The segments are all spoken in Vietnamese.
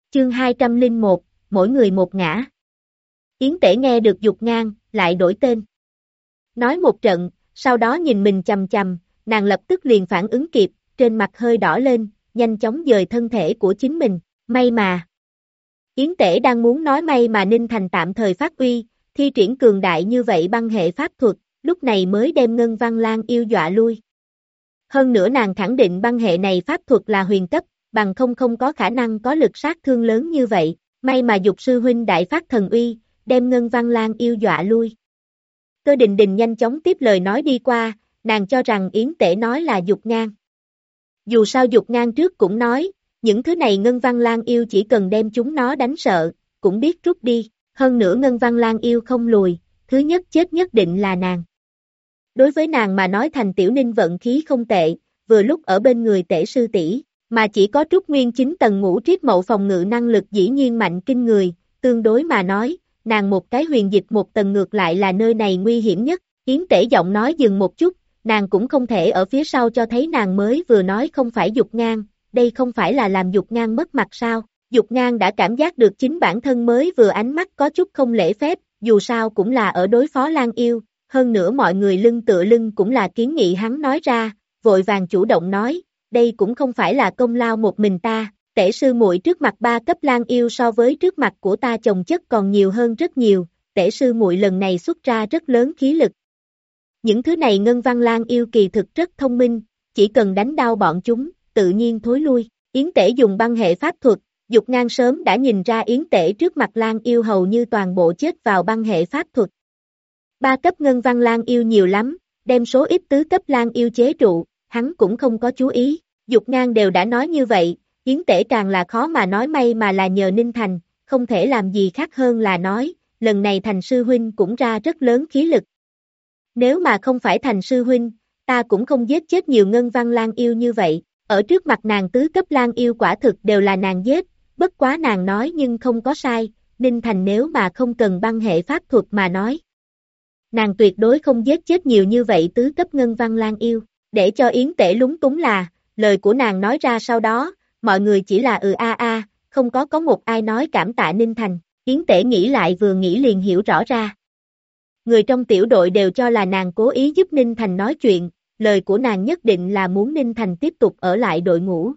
Chương 201, mỗi người một ngã. Yến Tể nghe được Dục Ngang, lại đổi tên. Nói một trận, sau đó nhìn mình chằm chằm, nàng lập tức liền phản ứng kịp, trên mặt hơi đỏ lên, nhanh chóng dời thân thể của chính mình, may mà. Yến Tể đang muốn nói may mà Ninh Thành tạm thời phát uy, thi triển cường đại như vậy băng hệ pháp thuật, lúc này mới đem Ngân Văn Lang yêu dọa lui. Hơn nữa nàng khẳng định băng hệ này pháp thuật là huyền cấp, bằng không có khả năng có lực sát thương lớn như vậy, may mà Dục sư huynh đại phát thần uy, đem Ngân Văn Lang yêu dọa lui. Cơ Đình Đình nhanh chóng tiếp lời nói đi qua, nàng cho rằng Yến Tể nói là Dục Ngang. Dù sao Dục Ngang trước cũng nói, những thứ này Ngân Văn Lang yêu chỉ cần đem chúng nó đánh sợ, cũng biết rút đi, hơn nữa Ngân Văn Lang yêu không lùi, thứ nhất chết nhất định là nàng. Đối với nàng mà nói Thành Tiểu Ninh vận khí không tệ, vừa lúc ở bên người Tể sư tỷ, mà chỉ có Trúc Nguyên 9 tầng ngũ triết mậu phòng ngự năng lực dĩ nhiên mạnh kinh người, tương đối mà nói, nàng một cái huyền dịch một tầng ngược lại là nơi này nguy hiểm nhất. Yến Tể giọng nói dừng một chút, nàng cũng không thể ở phía sau cho thấy nàng mới vừa nói không phải Dục Ngang, đây không phải là làm Dục Ngang mất mặt sao? Dục Ngang đã cảm giác được chính bản thân mới vừa ánh mắt có chút không lễ phép, dù sao cũng là ở đối phó Lang yêu, hơn nữa mọi người lưng tựa lưng cũng là kiến nghị hắn nói ra, vội vàng chủ động nói, đây cũng không phải là công lao một mình ta, Tể sư muội trước mặt 3 cấp Lang yêu so với trước mặt của ta chồng chất còn nhiều hơn rất nhiều, Tể sư muội lần này xuất ra rất lớn khí lực. Những thứ này Ngân Văn Lang yêu kỳ thực rất thông minh, chỉ cần đánh đau bọn chúng, tự nhiên thối lui. Yến Tể dùng băng hệ pháp thuật, Dục Ngang sớm đã nhìn ra Yến Tể trước mặt Lang yêu hầu như toàn bộ chết vào băng hệ pháp thuật. 3 cấp Ngân Văn Lang yêu nhiều lắm, đem số ít tứ cấp Lang yêu chế trụ, hắn cũng không có chú ý. Dục Ngang đều đã nói như vậy, Yến Tể càng là khó mà nói may mà là nhờ Ninh Thành, không thể làm gì khác hơn là nói, lần này Thành sư huynh cũng ra rất lớn khí lực. Nếu mà không phải Thành sư huynh, ta cũng không giết chết nhiều Ngân Văn Lang yêu như vậy, ở trước mặt nàng tứ cấp Lang yêu quả thực đều là nàng giết, bất quá nàng nói nhưng không có sai, Ninh Thành nếu mà không cần băng hệ pháp thuật mà nói. Nàng tuyệt đối không giết chết nhiều như vậy tứ cấp Ngân Văn Lang yêu, để cho Yến Tể lúng túng là, lời của nàng nói ra sau đó, mọi người chỉ là không có một ai nói cảm tạ Ninh Thành, Yến Tể nghĩ lại vừa nghĩ liền hiểu rõ ra. Người trong tiểu đội đều cho là nàng cố ý giúp Ninh Thành nói chuyện, lời của nàng nhất định là muốn Ninh Thành tiếp tục ở lại đội ngũ.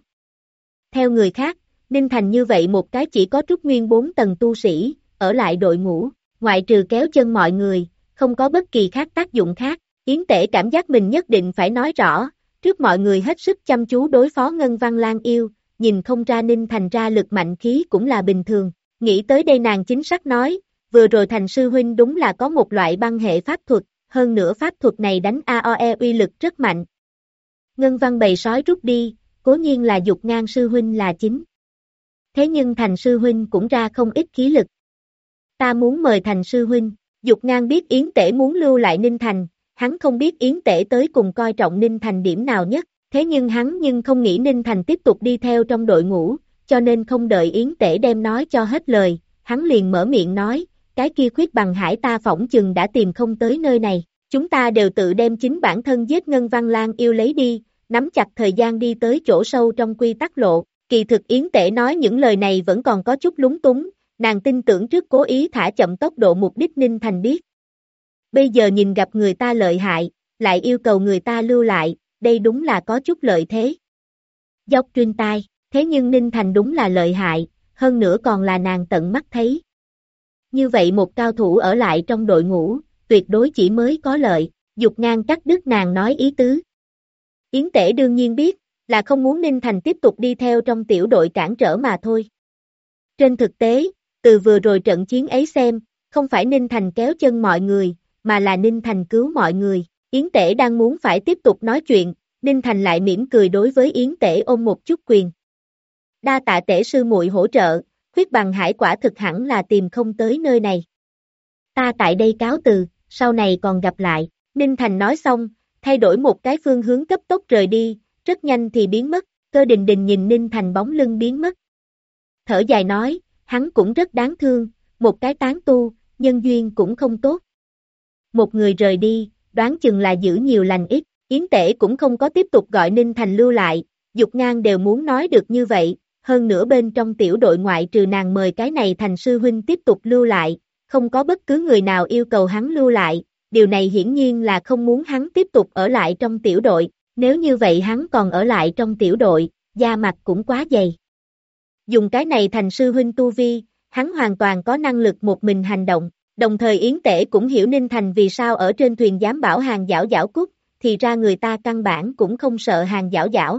Theo người khác, Ninh Thành như vậy một cái chỉ có Trúc Nguyên 4 tầng tu sĩ, ở lại đội ngũ, ngoại trừ kéo chân mọi người, không có bất kỳ khác tác dụng khác. Yến Tể cảm giác mình nhất định phải nói rõ, trước mọi người hết sức chăm chú đối phó Ngân Văn Lang yêu, nhìn không ra Ninh Thành ra lực mạnh khí cũng là bình thường. Nghĩ tới đây nàng chính xác nói, vừa rồi Thành sư huynh đúng là có một loại băng hệ pháp thuật, hơn nữa pháp thuật này đánh AOE uy lực rất mạnh. Ngân Văn bầy sói rút đi, cố nhiên là Dục Ngang sư huynh là chính. Thế nhưng Thành sư huynh cũng ra không ít khí lực. Ta muốn mời Thành sư huynh. Dục Ngang biết Yến Tể muốn lưu lại Ninh Thành, hắn không biết Yến Tể tới cùng coi trọng Ninh Thành điểm nào nhất, thế nhưng hắn không nghĩ Ninh Thành tiếp tục đi theo trong đội ngũ, cho nên không đợi Yến Tể đem nói cho hết lời, hắn liền mở miệng nói, cái kia Khuyết Bằng Hải ta phỏng chừng đã tìm không tới nơi này, chúng ta đều tự đem chính bản thân giết Ngân Văn Lang yêu lấy đi, nắm chặt thời gian đi tới chỗ sâu trong quy tắc lộ, kỳ thực Yến Tể nói những lời này vẫn còn có chút lúng túng. Nàng tin tưởng trước cố ý thả chậm tốc độ mục đích Ninh Thành biết. Bây giờ nhìn gặp người ta lợi hại, lại yêu cầu người ta lưu lại, đây đúng là có chút lợi thế. Dốc truyền tai, thế nhưng Ninh Thành đúng là lợi hại, hơn nữa còn là nàng tận mắt thấy. Như vậy một cao thủ ở lại trong đội ngũ, tuyệt đối chỉ mới có lợi, Dục Ngang cắt đứt nàng nói ý tứ. Yến Tể đương nhiên biết, là không muốn Ninh Thành tiếp tục đi theo trong tiểu đội cản trở mà thôi. Trên thực tế, từ vừa rồi trận chiến ấy xem, không phải Ninh Thành kéo chân mọi người, mà là Ninh Thành cứu mọi người. Yến Tể đang muốn phải tiếp tục nói chuyện, Ninh Thành lại mỉm cười đối với Yến Tể ôm một chút quyền. Đa tạ Tể sư muội hỗ trợ, Khuyết Bằng Hải quả thực hẳn là tìm không tới nơi này. Ta tại đây cáo từ, sau này còn gặp lại. Ninh Thành nói xong, thay đổi một cái phương hướng cấp tốc rời đi, rất nhanh thì biến mất. Cơ Đình Đình nhìn Ninh Thành bóng lưng biến mất. Thở dài nói, hắn cũng rất đáng thương, một cái tán tu, nhân duyên cũng không tốt. Một người rời đi, đoán chừng là giữ nhiều lành ít, Yến Tể cũng không có tiếp tục gọi Ninh Thành lưu lại, Dục Ngang đều muốn nói được như vậy, hơn nữa bên trong tiểu đội ngoại trừ nàng mời cái này thành sư huynh tiếp tục lưu lại, không có bất cứ người nào yêu cầu hắn lưu lại, điều này hiển nhiên là không muốn hắn tiếp tục ở lại trong tiểu đội, nếu như vậy hắn còn ở lại trong tiểu đội, da mặt cũng quá dày. Dùng cái này thành sư huynh tu vi, hắn hoàn toàn có năng lực một mình hành động, đồng thời Yến Tể cũng hiểu Ninh Thành vì sao ở trên thuyền dám bảo Hàng Giảo Giảo cút, thì ra người ta căn bản cũng không sợ Hàng Giảo Giảo.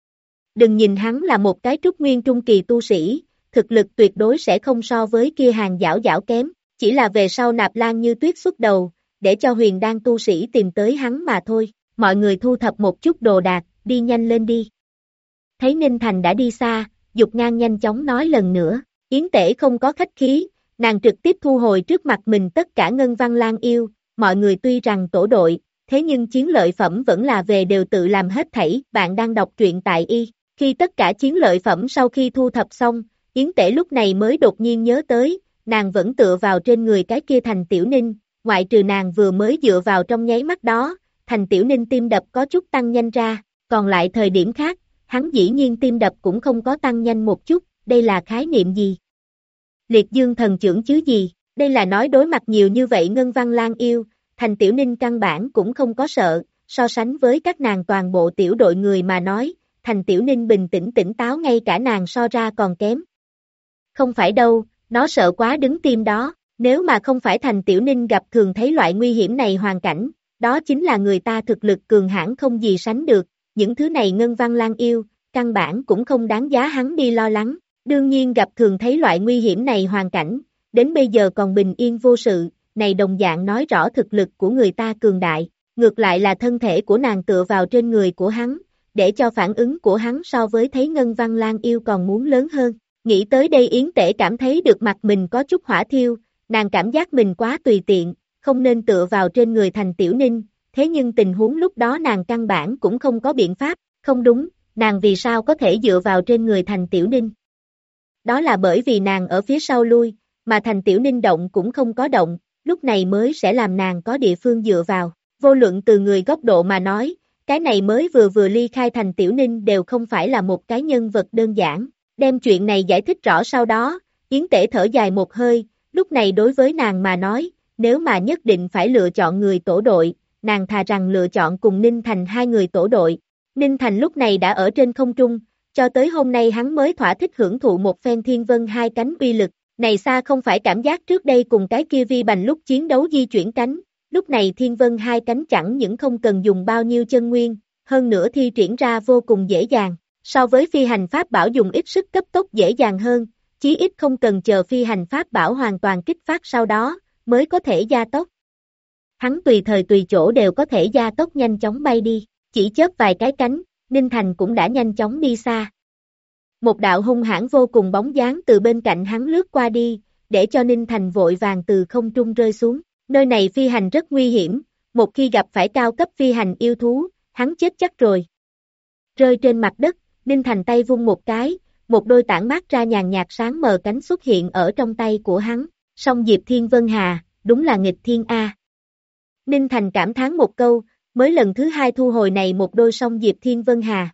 Đừng nhìn hắn là một cái trúc nguyên trung kỳ tu sĩ, thực lực tuyệt đối sẽ không so với kia Hàng Giảo Giảo kém, chỉ là về sau Nạp Lan Như Tuyết xuất đầu, để cho huyền đan tu sĩ tìm tới hắn mà thôi, mọi người thu thập một chút đồ đạc, đi nhanh lên đi. Thấy Ninh Thành đã đi xa, Dục Ngang nhanh chóng nói lần nữa, Yến Tể không có khách khí, nàng trực tiếp thu hồi trước mặt mình tất cả ngân văn lan yêu, mọi người tuy rằng tổ đội, thế nhưng chiến lợi phẩm vẫn là về đều tự làm hết thảy, bạn đang đọc truyện tại y. Khi tất cả chiến lợi phẩm sau khi thu thập xong, Yến Tể lúc này mới đột nhiên nhớ tới, nàng vẫn tựa vào trên người cái kia Thành Tiểu Ninh, ngoại trừ nàng vừa mới dựa vào trong nháy mắt đó, Thành Tiểu Ninh tim đập có chút tăng nhanh ra, còn lại thời điểm khác, hắn dĩ nhiên tim đập cũng không có tăng nhanh một chút, đây là khái niệm gì? Liệt dương thần trưởng chứ gì, đây là nói đối mặt nhiều như vậy ngân văn lan yêu, Thành Tiểu Ninh căn bản cũng không có sợ, so sánh với các nàng toàn bộ tiểu đội người mà nói, Thành Tiểu Ninh bình tĩnh tỉnh táo ngay cả nàng so ra còn kém. Không phải đâu, nó sợ quá đứng tim đó, nếu mà không phải Thành Tiểu Ninh gặp thường thấy loại nguy hiểm này hoàn cảnh, đó chính là người ta thực lực cường hãn không gì sánh được, những thứ này ngân văn lan yêu, căn bản cũng không đáng giá hắn đi lo lắng, đương nhiên gặp thường thấy loại nguy hiểm này hoàn cảnh, đến bây giờ còn bình yên vô sự, này đồng dạng nói rõ thực lực của người ta cường đại, ngược lại là thân thể của nàng tựa vào trên người của hắn, để cho phản ứng của hắn so với thấy ngân văn lan yêu còn muốn lớn hơn. Nghĩ tới đây Yến Tể cảm thấy được mặt mình có chút hỏa thiêu, nàng cảm giác mình quá tùy tiện, không nên tựa vào trên người Thành Tiểu Ninh, thế nhưng tình huống lúc đó nàng căn bản cũng không có biện pháp, không đúng, nàng vì sao có thể dựa vào trên người Thành Tiểu Ninh. Đó là bởi vì nàng ở phía sau lui, mà Thành Tiểu Ninh động cũng không có động, lúc này mới sẽ làm nàng có địa phương dựa vào, vô luận từ người góc độ mà nói, cái này mới vừa ly khai Thành Tiểu Ninh đều không phải là một cái nhân vật đơn giản. Đem chuyện này giải thích rõ sau đó, Yến Tể thở dài một hơi, lúc này đối với nàng mà nói, nếu mà nhất định phải lựa chọn người tổ đội, nàng thà rằng lựa chọn cùng Ninh Thành hai người tổ đội. Ninh Thành lúc này đã ở trên không trung, cho tới hôm nay hắn mới thỏa thích hưởng thụ một phen thiên vân hai cánh uy lực, này xa không phải cảm giác trước đây cùng cái kia vi bành lúc chiến đấu di chuyển cánh, lúc này thiên vân hai cánh chẳng những không cần dùng bao nhiêu chân nguyên, hơn nữa thi triển ra vô cùng dễ dàng. So với phi hành pháp bảo dùng ít sức cấp tốc dễ dàng hơn, chí ít không cần chờ phi hành pháp bảo hoàn toàn kích phát sau đó, mới có thể gia tốc. Hắn tùy thời tùy chỗ đều có thể gia tốc nhanh chóng bay đi, chỉ chớp vài cái cánh, Ninh Thành cũng đã nhanh chóng đi xa. Một đạo hung hãn vô cùng bóng dáng từ bên cạnh hắn lướt qua đi, để cho Ninh Thành vội vàng từ không trung rơi xuống, nơi này phi hành rất nguy hiểm, một khi gặp phải cao cấp phi hành yêu thú, hắn chết chắc rồi. Rơi trên mặt đất, Ninh Thành tay vung một cái, một đôi tản mát ra nhàn nhạt sáng mờ cánh xuất hiện ở trong tay của hắn, song Diệp Thiên Vân Hà, đúng là nghịch thiên A. Ninh Thành cảm thán một câu, mới lần thứ hai thu hồi này một đôi song Diệp Thiên Vân Hà.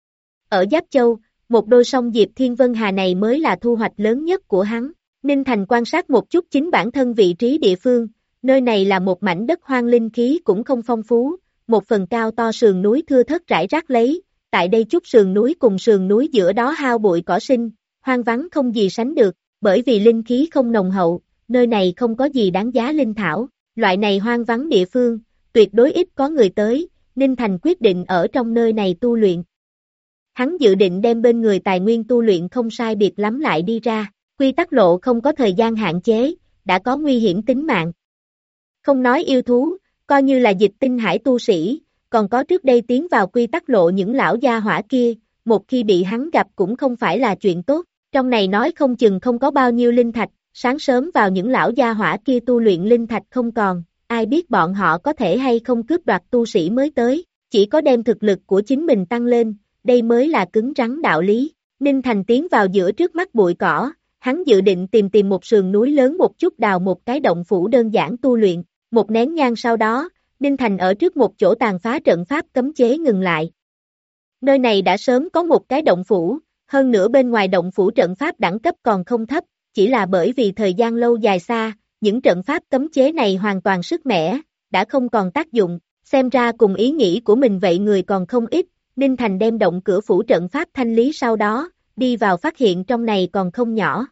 Ở Giáp Châu, một đôi song Diệp Thiên Vân Hà này mới là thu hoạch lớn nhất của hắn. Ninh Thành quan sát một chút chính bản thân vị trí địa phương, nơi này là một mảnh đất hoang linh khí cũng không phong phú, một phần cao to sườn núi thưa thớt rải rác lấy. Tại đây chút sườn núi cùng sườn núi giữa đó hao bụi cỏ sinh, hoang vắng không gì sánh được, bởi vì linh khí không nồng hậu, nơi này không có gì đáng giá linh thảo, loại này hoang vắng địa phương, tuyệt đối ít có người tới, Ninh Thành quyết định ở trong nơi này tu luyện. Hắn dự định đem bên người tài nguyên tu luyện không sai biệt lắm lại đi ra, quy tắc lộ không có thời gian hạn chế, đã có nguy hiểm tính mạng. Không nói yêu thú, coi như là dịch tinh hải tu sĩ, còn có trước đây tiến vào quy tắc lộ những lão gia hỏa kia, một khi bị hắn gặp cũng không phải là chuyện tốt, trong này nói không chừng không có bao nhiêu linh thạch, sáng sớm vào những lão gia hỏa kia tu luyện linh thạch không còn, ai biết bọn họ có thể hay không cướp đoạt tu sĩ mới tới, chỉ có đem thực lực của chính mình tăng lên, đây mới là cứng rắn đạo lý. Ninh Thành tiến vào giữa trước mắt bụi cỏ, hắn dự định tìm một sườn núi lớn một chút đào một cái động phủ đơn giản tu luyện, một nén nhang sau đó, Ninh Thành ở trước một chỗ tàn phá trận pháp cấm chế ngừng lại. Nơi này đã sớm có một cái động phủ, Hơn nữa bên ngoài động phủ trận pháp đẳng cấp còn không thấp, chỉ là bởi vì thời gian lâu dài xa, những trận pháp cấm chế này hoàn toàn sức mẻ, đã không còn tác dụng, xem ra cùng ý nghĩ của mình vậy người còn không ít, Ninh Thành đem động cửa phủ trận pháp thanh lý sau đó, đi vào phát hiện trong này còn không nhỏ.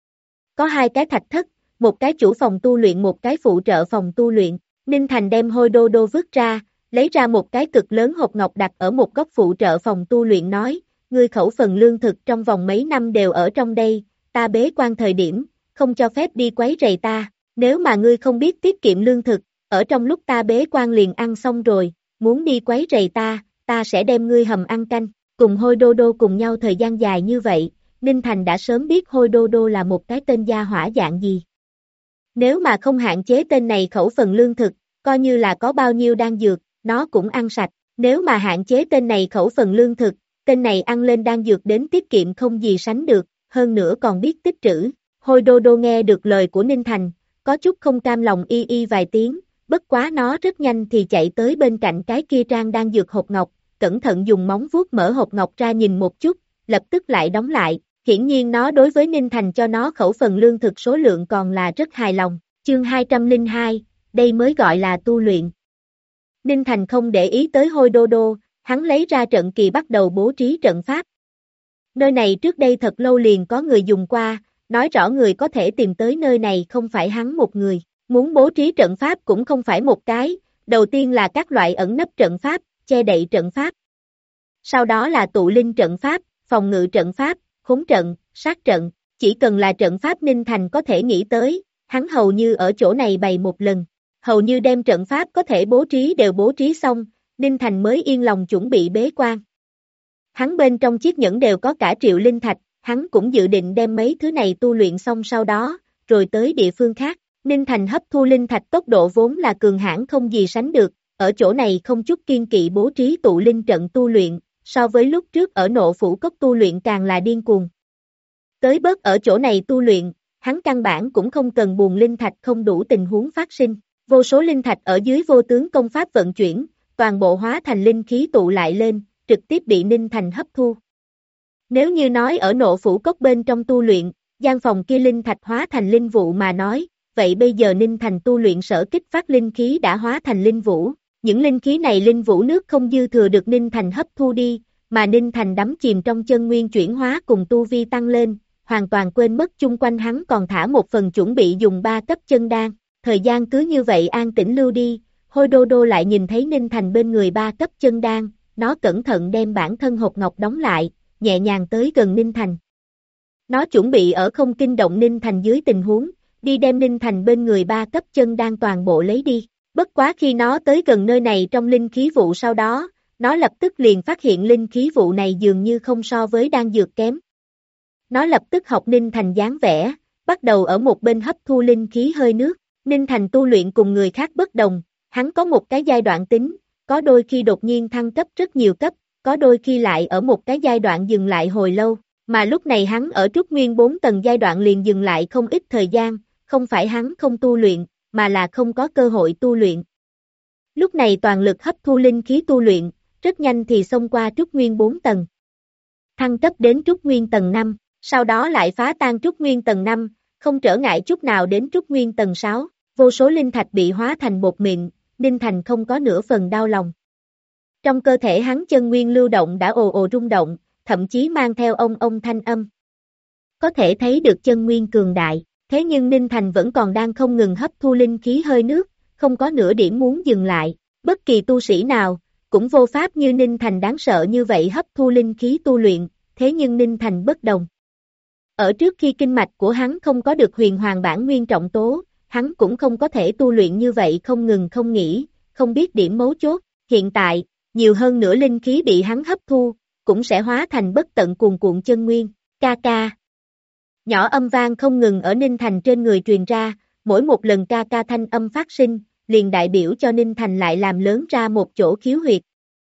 Có 2 cái thạch thất, một cái chủ phòng tu luyện một cái phụ trợ phòng tu luyện, Ninh Thành đem hôi đô đô vứt ra, lấy ra một cái cực lớn hộp ngọc đặt ở một góc phụ trợ phòng tu luyện nói, ngươi khẩu phần lương thực trong vòng mấy năm đều ở trong đây, ta bế quan thời điểm, không cho phép đi quấy rầy ta, nếu mà ngươi không biết tiết kiệm lương thực, ở trong lúc ta bế quan liền ăn xong rồi, muốn đi quấy rầy ta sẽ đem ngươi hầm ăn canh, cùng hôi đô đô cùng nhau thời gian dài như vậy, Ninh Thành đã sớm biết hôi đô đô là một cái tên gia hỏa dạng gì. Nếu mà không hạn chế tên này khẩu phần lương thực, coi như là có bao nhiêu đan dược, nó cũng ăn sạch, nếu mà hạn chế tên này khẩu phần lương thực, tên này ăn lên đan dược đến tiết kiệm không gì sánh được, hơn nữa còn biết tích trữ. Hôi đô đô nghe được lời của Ninh Thành, có chút không cam lòng y vài tiếng, bất quá nó rất nhanh thì chạy tới bên cạnh cái kia trang đan dược hộp ngọc, cẩn thận dùng móng vuốt mở hộp ngọc ra nhìn một chút, lập tức lại đóng lại, hiển nhiên nó đối với Ninh Thành cho nó khẩu phần lương thực số lượng còn là rất hài lòng, chương 202, đây mới gọi là tu luyện. Ninh Thành không để ý tới hôi đô đô, hắn lấy ra trận kỳ bắt đầu bố trí trận pháp. Nơi này trước đây thật lâu liền có người dùng qua, nói rõ người có thể tìm tới nơi này không phải hắn một người, muốn bố trí trận pháp cũng không phải một cái, đầu tiên là các loại ẩn nấp trận pháp, che đậy trận pháp. Sau đó là tụ linh trận pháp, phòng ngự trận pháp, khốn trận, sát trận, chỉ cần là trận pháp Ninh Thành có thể nghĩ tới, hắn hầu như ở chỗ này bày một lần, hầu như đem trận pháp có thể bố trí đều bố trí xong, Ninh Thành mới yên lòng chuẩn bị bế quan. Hắn bên trong chiếc nhẫn đều có cả triệu linh thạch, hắn cũng dự định đem mấy thứ này tu luyện xong sau đó, rồi tới địa phương khác. Ninh Thành hấp thu linh thạch tốc độ vốn là cường hãn không gì sánh được, ở chỗ này không chút kiên kỵ bố trí tụ linh trận tu luyện, so với lúc trước ở Nộ Phủ Cốc tu luyện càng là điên cuồng. Tới bớt ở chỗ này tu luyện, hắn căn bản cũng không cần buồn linh thạch không đủ tình huống phát sinh, vô số linh thạch ở dưới vô tướng công pháp vận chuyển, toàn bộ hóa thành linh khí tụ lại lên, trực tiếp bị Ninh Thành hấp thu. Nếu như nói ở Nộ Phủ Cốc bên trong tu luyện, gian phòng kia linh thạch hóa thành linh vụ mà nói, vậy bây giờ Ninh Thành tu luyện sở kích phát linh khí đã hóa thành linh vũ, những linh khí này linh vũ nước không dư thừa được Ninh Thành hấp thu đi, mà Ninh Thành đắm chìm trong chân nguyên chuyển hóa cùng tu vi tăng lên, hoàn toàn quên mất chung quanh hắn còn thả một phần chuẩn bị dùng 3 cấp chân đan, thời gian cứ như vậy an tĩnh lưu đi, hôi đô đô lại nhìn thấy Ninh Thành bên người 3 cấp chân đan, nó cẩn thận đem bản thân hộp ngọc đóng lại, nhẹ nhàng tới gần Ninh Thành. Nó chuẩn bị ở không kinh động Ninh Thành dưới tình huống, đi đem Ninh Thành bên người 3 cấp chân đan toàn bộ lấy đi. Bất quá khi nó tới gần nơi này trong linh khí vụ sau đó, nó lập tức liền phát hiện linh khí vụ này dường như không so với đan dược kém. Nó lập tức học Ninh Thành dáng vẻ, bắt đầu ở một bên hấp thu linh khí hơi nước. Ninh Thành tu luyện cùng người khác bất đồng, hắn có một cái giai đoạn tính, có đôi khi đột nhiên thăng cấp rất nhiều cấp, có đôi khi lại ở một cái giai đoạn dừng lại hồi lâu, mà lúc này hắn ở Trúc Nguyên 4 tầng giai đoạn liền dừng lại không ít thời gian, không phải hắn không tu luyện, mà là không có cơ hội tu luyện. Lúc này toàn lực hấp thu linh khí tu luyện, rất nhanh thì xông qua Trúc Nguyên 4 tầng. Thăng cấp đến Trúc Nguyên tầng 5, sau đó lại phá tan Trúc Nguyên tầng 5, không trở ngại chút nào đến Trúc Nguyên tầng 6, vô số linh thạch bị hóa thành bột mịn, Ninh Thành không có nửa phần đau lòng. Trong cơ thể hắn chân nguyên lưu động đã ồ ồ rung động, thậm chí mang theo ông thanh âm. Có thể thấy được chân nguyên cường đại, thế nhưng Ninh Thành vẫn còn đang không ngừng hấp thu linh khí hơi nước, không có nửa điểm muốn dừng lại, bất kỳ tu sĩ nào, cũng vô pháp như Ninh Thành đáng sợ như vậy hấp thu linh khí tu luyện, thế nhưng Ninh Thành bất đồng. Ở trước khi kinh mạch của hắn không có được huyền hoàng bản nguyên trọng tố, hắn cũng không có thể tu luyện như vậy không ngừng không nghỉ, không biết điểm mấu chốt, hiện tại, nhiều hơn nữa linh khí bị hắn hấp thu, cũng sẽ hóa thành bất tận cuồn cuộn chân nguyên, ca ca. Nhỏ âm vang không ngừng ở Ninh Thành trên người truyền ra, mỗi một lần ca ca thanh âm phát sinh, liền đại biểu cho Ninh Thành lại làm lớn ra một chỗ khiếu huyệt.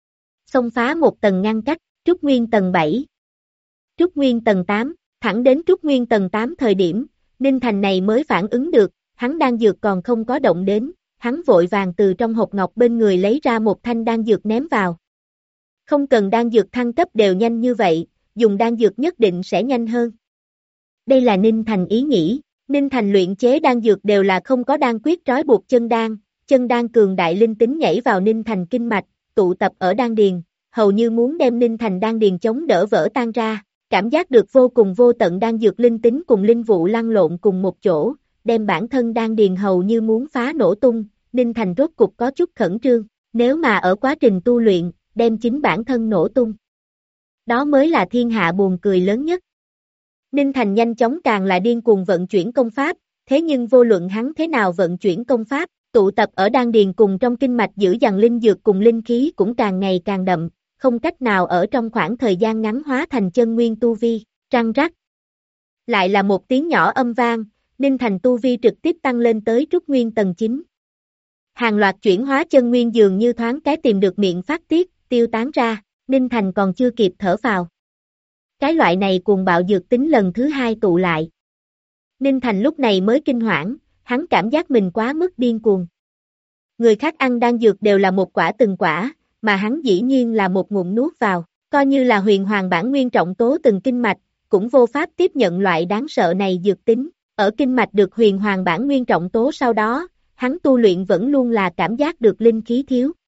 Xông phá một tầng ngăn cách, Trúc Nguyên tầng 7, Trúc Nguyên tầng 8, thẳng đến Trúc Nguyên tầng 8 thời điểm, Ninh Thành này mới phản ứng được, hắn đan dược còn không có động đến, hắn vội vàng từ trong hộp ngọc bên người lấy ra một thanh đan dược ném vào. Không cần đan dược thăng cấp đều nhanh như vậy, dùng đan dược nhất định sẽ nhanh hơn. Đây là Ninh Thành ý nghĩ, Ninh Thành luyện chế đan dược đều là không có đan quyết trói buộc chân đan cường đại linh tính nhảy vào Ninh Thành kinh mạch, tụ tập ở đan điền, hầu như muốn đem Ninh Thành đan điền chống đỡ vỡ tan ra, cảm giác được vô cùng vô tận đan dược linh tính cùng linh vụ lăn lộn cùng một chỗ, đem bản thân đan điền hầu như muốn phá nổ tung, Ninh Thành rốt cục có chút khẩn trương, nếu mà ở quá trình tu luyện, đem chính bản thân nổ tung. Đó mới là thiên hạ buồn cười lớn nhất. Ninh Thành nhanh chóng càng là điên cuồng vận chuyển công pháp, thế nhưng vô luận hắn thế nào vận chuyển công pháp, tụ tập ở đan điền cùng trong kinh mạch giữ dằn linh dược cùng linh khí cũng càng ngày càng đậm, không cách nào ở trong khoảng thời gian ngắn hóa thành chân nguyên tu vi, răng rắc. Lại là một tiếng nhỏ âm vang, Ninh Thành tu vi trực tiếp tăng lên tới trúc nguyên tầng 9. Hàng loạt chuyển hóa chân nguyên dường như thoáng cái tìm được miệng phát tiết, tiêu tán ra, Ninh Thành còn chưa kịp thở phào. Cái loại này cuồng bạo dược tính lần thứ hai tụ lại. Ninh Thành lúc này mới kinh hoảng, hắn cảm giác mình quá mức điên cuồng. Người khác ăn đan dược đều là một quả từng quả, mà hắn dĩ nhiên là một ngụm nuốt vào, coi như là huyền hoàng bản nguyên trọng tố từng kinh mạch, cũng vô pháp tiếp nhận loại đáng sợ này dược tính. Ở kinh mạch được huyền hoàng bản nguyên trọng tố sau đó, hắn tu luyện vẫn luôn là cảm giác được linh khí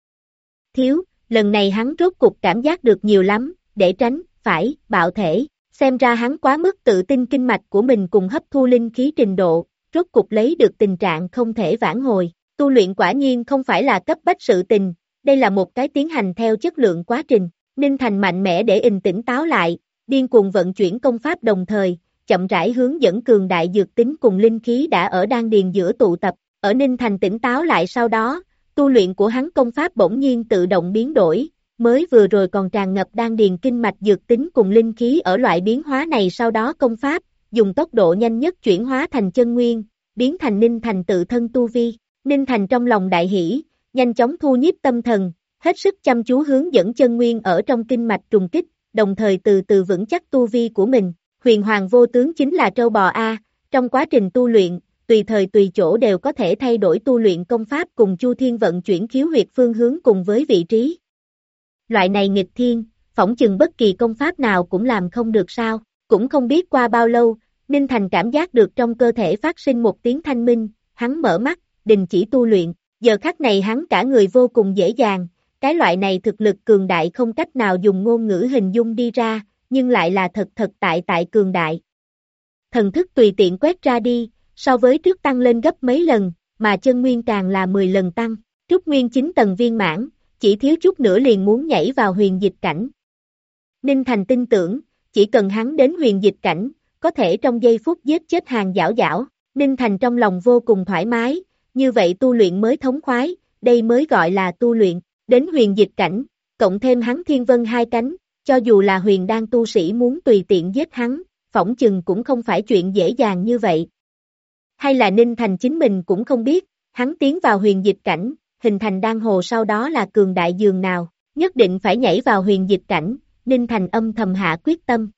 thiếu, lần này hắn rốt cục cảm giác được nhiều lắm, để tránh, phải, bạo thể, xem ra hắn quá mức tự tin kinh mạch của mình cùng hấp thu linh khí trình độ, rốt cục lấy được tình trạng không thể vãn hồi, tu luyện quả nhiên không phải là cấp bách sự tình, đây là một cái tiến hành theo chất lượng quá trình, Ninh Thành mạnh mẽ để tỉnh táo lại, điên cuồng vận chuyển công pháp đồng thời, chậm rãi hướng dẫn cường đại dược tính cùng linh khí đã ở đan điền giữa tụ tập, ở Ninh Thành tỉnh táo lại sau đó, tu luyện của hắn công pháp bỗng nhiên tự động biến đổi, mới vừa rồi còn tràn ngập đan điền kinh mạch dược tính cùng linh khí ở loại biến hóa này sau đó công pháp, dùng tốc độ nhanh nhất chuyển hóa thành chân nguyên, biến thành Ninh Thành tự thân tu vi, Ninh Thành trong lòng đại hỷ, nhanh chóng thu nhiếp tâm thần, hết sức chăm chú hướng dẫn chân nguyên ở trong kinh mạch trùng kích, đồng thời từ từ vững chắc tu vi của mình. Huyền Hoàng vô tướng chính là trâu bò A, trong quá trình tu luyện, tùy thời tùy chỗ đều có thể thay đổi tu luyện công pháp cùng Chu Thiên vận chuyển khiếu huyệt phương hướng cùng với vị trí. Loại này nghịch thiên, phỏng chừng bất kỳ công pháp nào cũng làm không được sao, cũng không biết qua bao lâu, Ninh Thành cảm giác được trong cơ thể phát sinh một tiếng thanh minh, hắn mở mắt, đình chỉ tu luyện, giờ khắc này hắn cả người vô cùng dễ dàng, cái loại này thực lực cường đại không cách nào dùng ngôn ngữ hình dung đi ra, nhưng lại là thật tại cường đại. Thần thức tùy tiện quét ra đi, so với trước tăng lên gấp mấy lần, mà chân nguyên càng là 10 lần tăng, trúc nguyên 9 tầng viên mãn, chỉ thiếu chút nữa liền muốn nhảy vào huyền dịch cảnh. Ninh Thành tin tưởng, chỉ cần hắn đến huyền dịch cảnh, có thể trong giây phút giết chết Hàng Giảo Giảo, Ninh Thành trong lòng vô cùng thoải mái, như vậy tu luyện mới thống khoái, đây mới gọi là tu luyện, đến huyền dịch cảnh, cộng thêm hắn thiên vân hai cánh, cho dù là huyền đan tu sĩ muốn tùy tiện giết hắn, phỏng chừng cũng không phải chuyện dễ dàng như vậy. Hay là Ninh Thành chính mình cũng không biết, hắn tiến vào huyền dịch cảnh, hình thành đan hồ sau đó là cường đại dường nào, nhất định phải nhảy vào huyền dịch cảnh, Ninh Thành âm thầm hạ quyết tâm.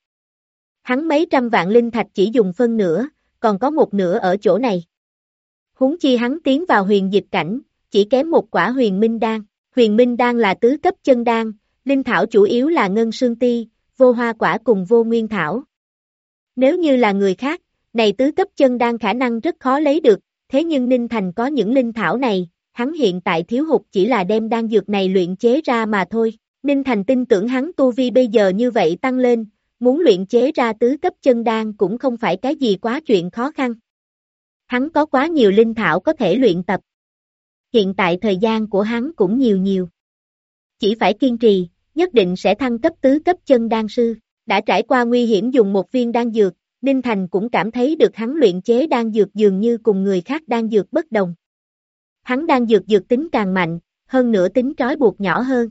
Hắn mấy trăm vạn linh thạch chỉ dùng phân nửa, còn có một nửa ở chỗ này. Huống chi hắn tiến vào huyền dịch cảnh, chỉ kém một quả huyền minh đan là tứ cấp chân đan, linh thảo chủ yếu là ngân sương ti, vô hoa quả cùng vô nguyên thảo. Nếu như là người khác, này tứ cấp chân đan khả năng rất khó lấy được, thế nhưng Ninh Thành có những linh thảo này, hắn hiện tại thiếu hụt chỉ là đem đan dược này luyện chế ra mà thôi. Ninh Thành tin tưởng hắn tu vi bây giờ như vậy tăng lên, muốn luyện chế ra tứ cấp chân đan cũng không phải cái gì quá chuyện khó khăn. Hắn có quá nhiều linh thảo có thể luyện tập. Hiện tại thời gian của hắn cũng nhiều. Chỉ phải kiên trì, nhất định sẽ thăng cấp tứ cấp chân đan sư. Đã trải qua nguy hiểm dùng một viên đan dược, Ninh Thành cũng cảm thấy được hắn luyện chế đan dược dường như cùng người khác đan dược bất đồng. Hắn đan dược tính càng mạnh, hơn nữa tính trói buộc nhỏ hơn.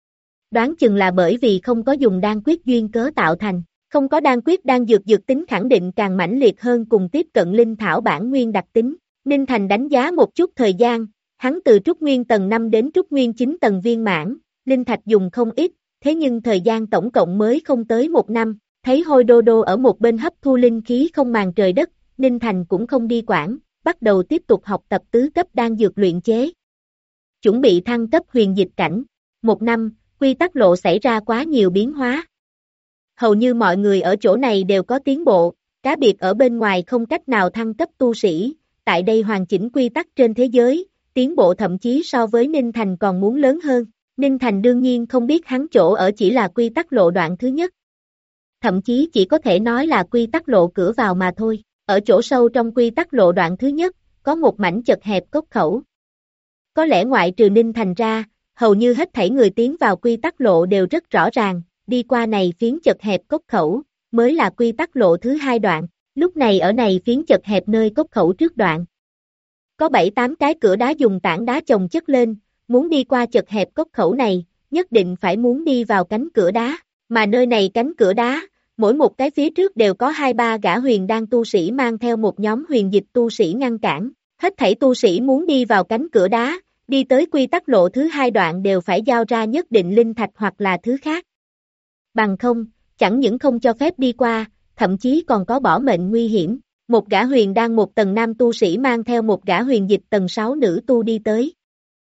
Đoán chừng là bởi vì không có dùng đan quyết duyên cớ tạo thành, không có đan quyết đan dược tính khẳng định càng mãnh liệt hơn cùng tiếp cận linh thảo bản nguyên đặc tính. Ninh Thành đánh giá một chút thời gian, hắn từ trúc nguyên tầng 5 đến trúc nguyên 9 tầng viên mãn, linh thạch dùng không ít, thế nhưng thời gian tổng cộng mới không tới 1 năm, thấy Hôi Đô Đô ở một bên hấp thu linh khí không màng trời đất, Ninh Thành cũng không đi quản, bắt đầu tiếp tục học tập tứ cấp đan dược luyện chế. Chuẩn bị thăng cấp huyền dịch cảnh, 1 năm, quy tắc lộ xảy ra quá nhiều biến hóa. hầu như mọi người ở chỗ này đều có tiến bộ, cá biệt ở bên ngoài không cách nào thăng cấp tu sĩ, tại đây hoàn chỉnh quy tắc trên thế giới, tiến bộ thậm chí so với Ninh Thành còn muốn lớn hơn. Ninh Thành đương nhiên không biết hắn chỗ ở chỉ là quy tắc lộ đoạn thứ nhất. Thậm chí chỉ có thể nói là quy tắc lộ cửa vào mà thôi. Ở chỗ sâu trong quy tắc lộ đoạn thứ nhất, có một mảnh chật hẹp cốc khẩu. Có lẽ ngoại trừ Ninh Thành ra, hầu như hết thảy người tiến vào quy tắc lộ đều rất rõ ràng, đi qua này phiến chật hẹp cốc khẩu, mới là quy tắc lộ thứ hai đoạn. Lúc này ở này phiến chật hẹp nơi cốc khẩu trước đoạn. Có 7-8 cái cửa đá dùng tảng đá chồng chất lên, muốn đi qua chật hẹp cốc khẩu này, nhất định phải muốn đi vào cánh cửa đá, mà nơi này cánh cửa đá, mỗi một cái phía trước đều có 2-3 gã huyền đan tu sĩ mang theo một nhóm huyền dịch tu sĩ ngăn cản, hết thảy tu sĩ muốn đi vào cánh cửa đá, đi tới quy tắc lộ thứ hai đoạn đều phải giao ra nhất định linh thạch hoặc là thứ khác. Bằng không, chẳng những không cho phép đi qua, thậm chí còn có bỏ mệnh nguy hiểm. Một gã huyền đan một tầng nam tu sĩ mang theo một gã huyền dịch tầng 6 nữ tu đi tới.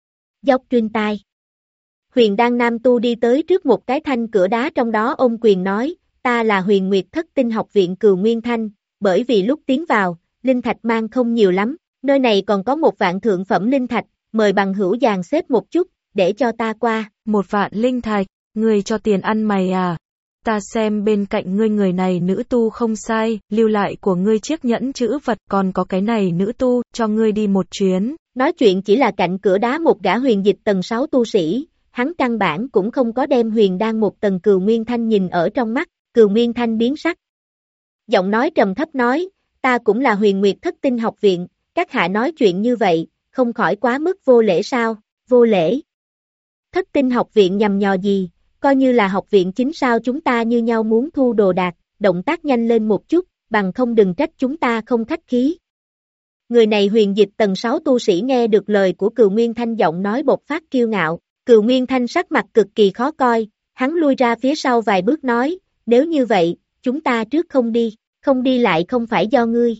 Dốc trên tai. Huyền đan nam tu đi tới trước một cái thanh cửa đá trong đó ôm quyền nói, ta là Huyền Nguyệt Thất Tinh Học Viện Cừu Nguyên Thanh, bởi vì lúc tiến vào, linh thạch mang không nhiều lắm, nơi này còn có một vạn thượng phẩm linh thạch, mời bằng hữu dàn xếp một chút, để cho ta qua. 1 vạn linh thạch, ngươi cho tiền ăn mày à? Ta xem bên cạnh ngươi người này nữ tu không sai, lưu lại của ngươi chiếc nhẫn chữ vật, còn có cái này nữ tu, cho ngươi đi một chuyến. Nói chuyện chỉ là cạnh cửa đá một gã huyền dịch tầng 6 tu sĩ, hắn căn bản cũng không có đem huyền đan một tầng Cừu Nguyên Thanh nhìn ở trong mắt, Cừu Nguyên Thanh biến sắc. Giọng nói trầm thấp nói, ta cũng là Huyền Nguyệt Thất Tinh Học Viện, các hạ nói chuyện như vậy, không khỏi quá mức vô lễ sao, vô lễ. Thất Tinh Học Viện nhằm nhò gì, coi như là học viện chính sao chúng ta như nhau muốn thu đồ đạc, động tác nhanh lên một chút, bằng không đừng trách chúng ta không khách khí. Người này huyền dịch tầng 6 tu sĩ nghe được lời của Cừu Nguyên Thanh giọng nói bộc phát kiêu ngạo, Cừu Nguyên Thanh sắc mặt cực kỳ khó coi, hắn lui ra phía sau vài bước nói, nếu như vậy, chúng ta trước không đi lại không phải do ngươi.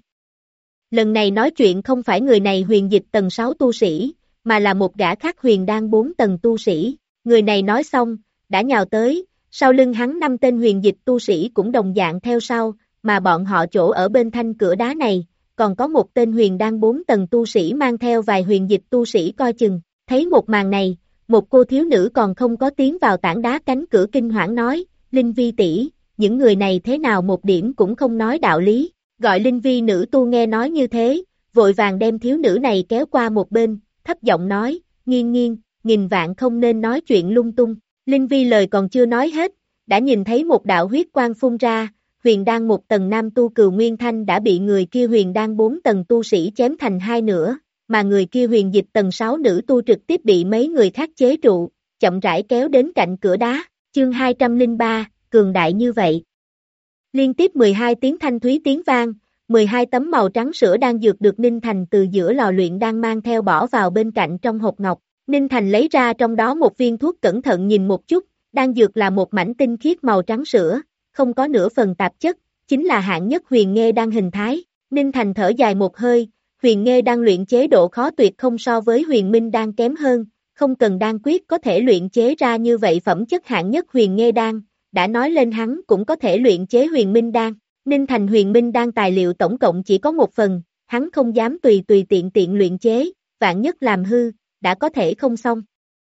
Lần này nói chuyện không phải người này huyền dịch tầng 6 tu sĩ, mà là một gã khác huyền đan 4 tầng tu sĩ, người này nói xong, đã nhào tới, sau lưng hắn 5 tên huyền dịch tu sĩ cũng đồng dạng theo sau, mà bọn họ chỗ ở bên thanh cửa đá này, còn có một tên huyền đan 4 tầng tu sĩ mang theo vài huyền dịch tu sĩ coi chừng, thấy một màn này, một cô thiếu nữ còn không có tiến vào tảng đá cánh cửa kinh hoảng nói, Linh Vi tỷ, những người này thế nào một điểm cũng không nói đạo lý, gọi Linh Vi nữ tu nghe nói như thế, vội vàng đem thiếu nữ này kéo qua một bên, thấp giọng nói, nghiêng nghiêng, nghìn vạn không nên nói chuyện lung tung. Linh Vi lời còn chưa nói hết, đã nhìn thấy một đạo huyết quang phun ra, huyền đan một tầng nam tu Cừu Nguyên Thanh đã bị người kia huyền đan 4 tầng tu sĩ chém thành hai nửa, mà người kia huyền dịch tầng 6 nữ tu trực tiếp bị mấy người khác chế trụ, chậm rãi kéo đến cạnh cửa đá, chương 203, cường đại như vậy. Liên tiếp 12 tiếng thanh thúy tiếng vang, 12 tấm màu trắng sữa đan dược được Ninh Thành từ giữa lò luyện đan mang theo bỏ vào bên cạnh trong hộp ngọc. Ninh Thành lấy ra trong đó một viên thuốc cẩn thận nhìn một chút, đan dược là một mảnh tinh khiết màu trắng sữa, không có nửa phần tạp chất, chính là hạng nhất huyền nghê đan hình thái. Ninh Thành thở dài một hơi, huyền nghê đan luyện chế độ khó tuyệt không so với huyền minh đan kém hơn, không cần đan quyết có thể luyện chế ra như vậy phẩm chất hạng nhất huyền nghê đan, đã nói lên hắn cũng có thể luyện chế huyền minh đan. Ninh Thành huyền minh đan tài liệu tổng cộng chỉ có một phần, hắn không dám tùy tiện luyện chế, vạn nhất làm hư, đã có thể không xong.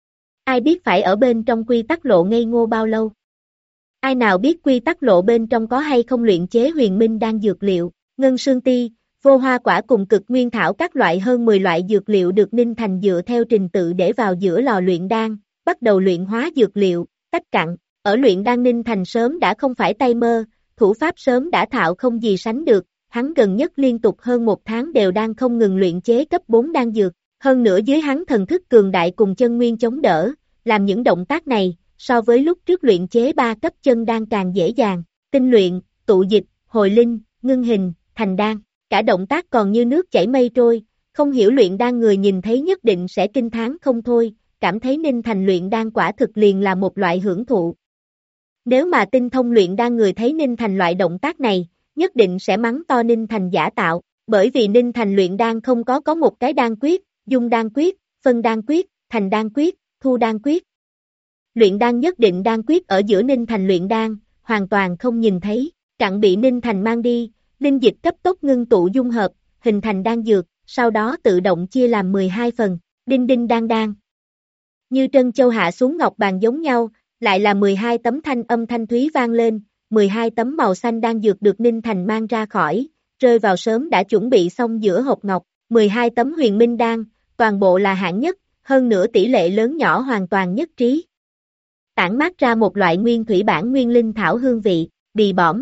Ai biết phải ở bên trong quy tắc lộ ngây ngô bao lâu? Ai nào biết quy tắc lộ bên trong có hay không luyện chế huyền minh đan dược liệu, ngân sương ti, vô hoa quả cùng cực nguyên thảo các loại hơn 10 loại dược liệu được Ninh Thành dựa theo trình tự để vào giữa lò luyện đan, bắt đầu luyện hóa dược liệu, tách cặn, ở luyện đan Ninh Thành sớm đã không phải tay mơ, thủ pháp sớm đã thạo không gì sánh được, hắn gần nhất liên tục hơn 1 tháng đều đang không ngừng luyện chế cấp 4 đan dược, hơn nữa dưới hắn thần thức cường đại cùng chân nguyên chống đỡ, làm những động tác này, so với lúc trước luyện chế 3 cấp chân đan càng dễ dàng, tinh luyện, tụ dịch, hồi linh, ngưng hình, thành đan, cả động tác còn như nước chảy mây trôi, không hiểu luyện đan người nhìn thấy nhất định sẽ kinh thán không thôi, cảm thấy Ninh Thành luyện đan quả thực liền là một loại hưởng thụ. Nếu mà tinh thông luyện đan người thấy Ninh Thành loại động tác này, nhất định sẽ mắng to Ninh Thành giả tạo, bởi vì Ninh Thành luyện đan không có một cái đan quyết, dung đan quyết, phân đan quyết, thành đan quyết, thu đan quyết. Luyện đan nhất định đan quyết ở giữa Ninh Thành luyện đan, hoàn toàn không nhìn thấy, cặn bị Ninh Thành mang đi, linh dịch cấp tốc ngưng tụ dung hợp, hình thành đan dược, sau đó tự động chia làm 12 phần, đinh đinh đang đang. Như trân châu hạ xuống ngọc bàn giống nhau, lại là 12 tấm thanh âm thanh thúy vang lên, 12 tấm màu xanh đan dược được Ninh Thành mang ra khỏi, rơi vào sớm đã chuẩn bị xong giữa hộp ngọc, 12 tấm huyền minh đan, toàn bộ là hạng nhất, hơn nữa tỷ lệ lớn nhỏ hoàn toàn nhất trí. Tản mát ra một loại nguyên thủy bản nguyên linh thảo hương vị, bì bõm.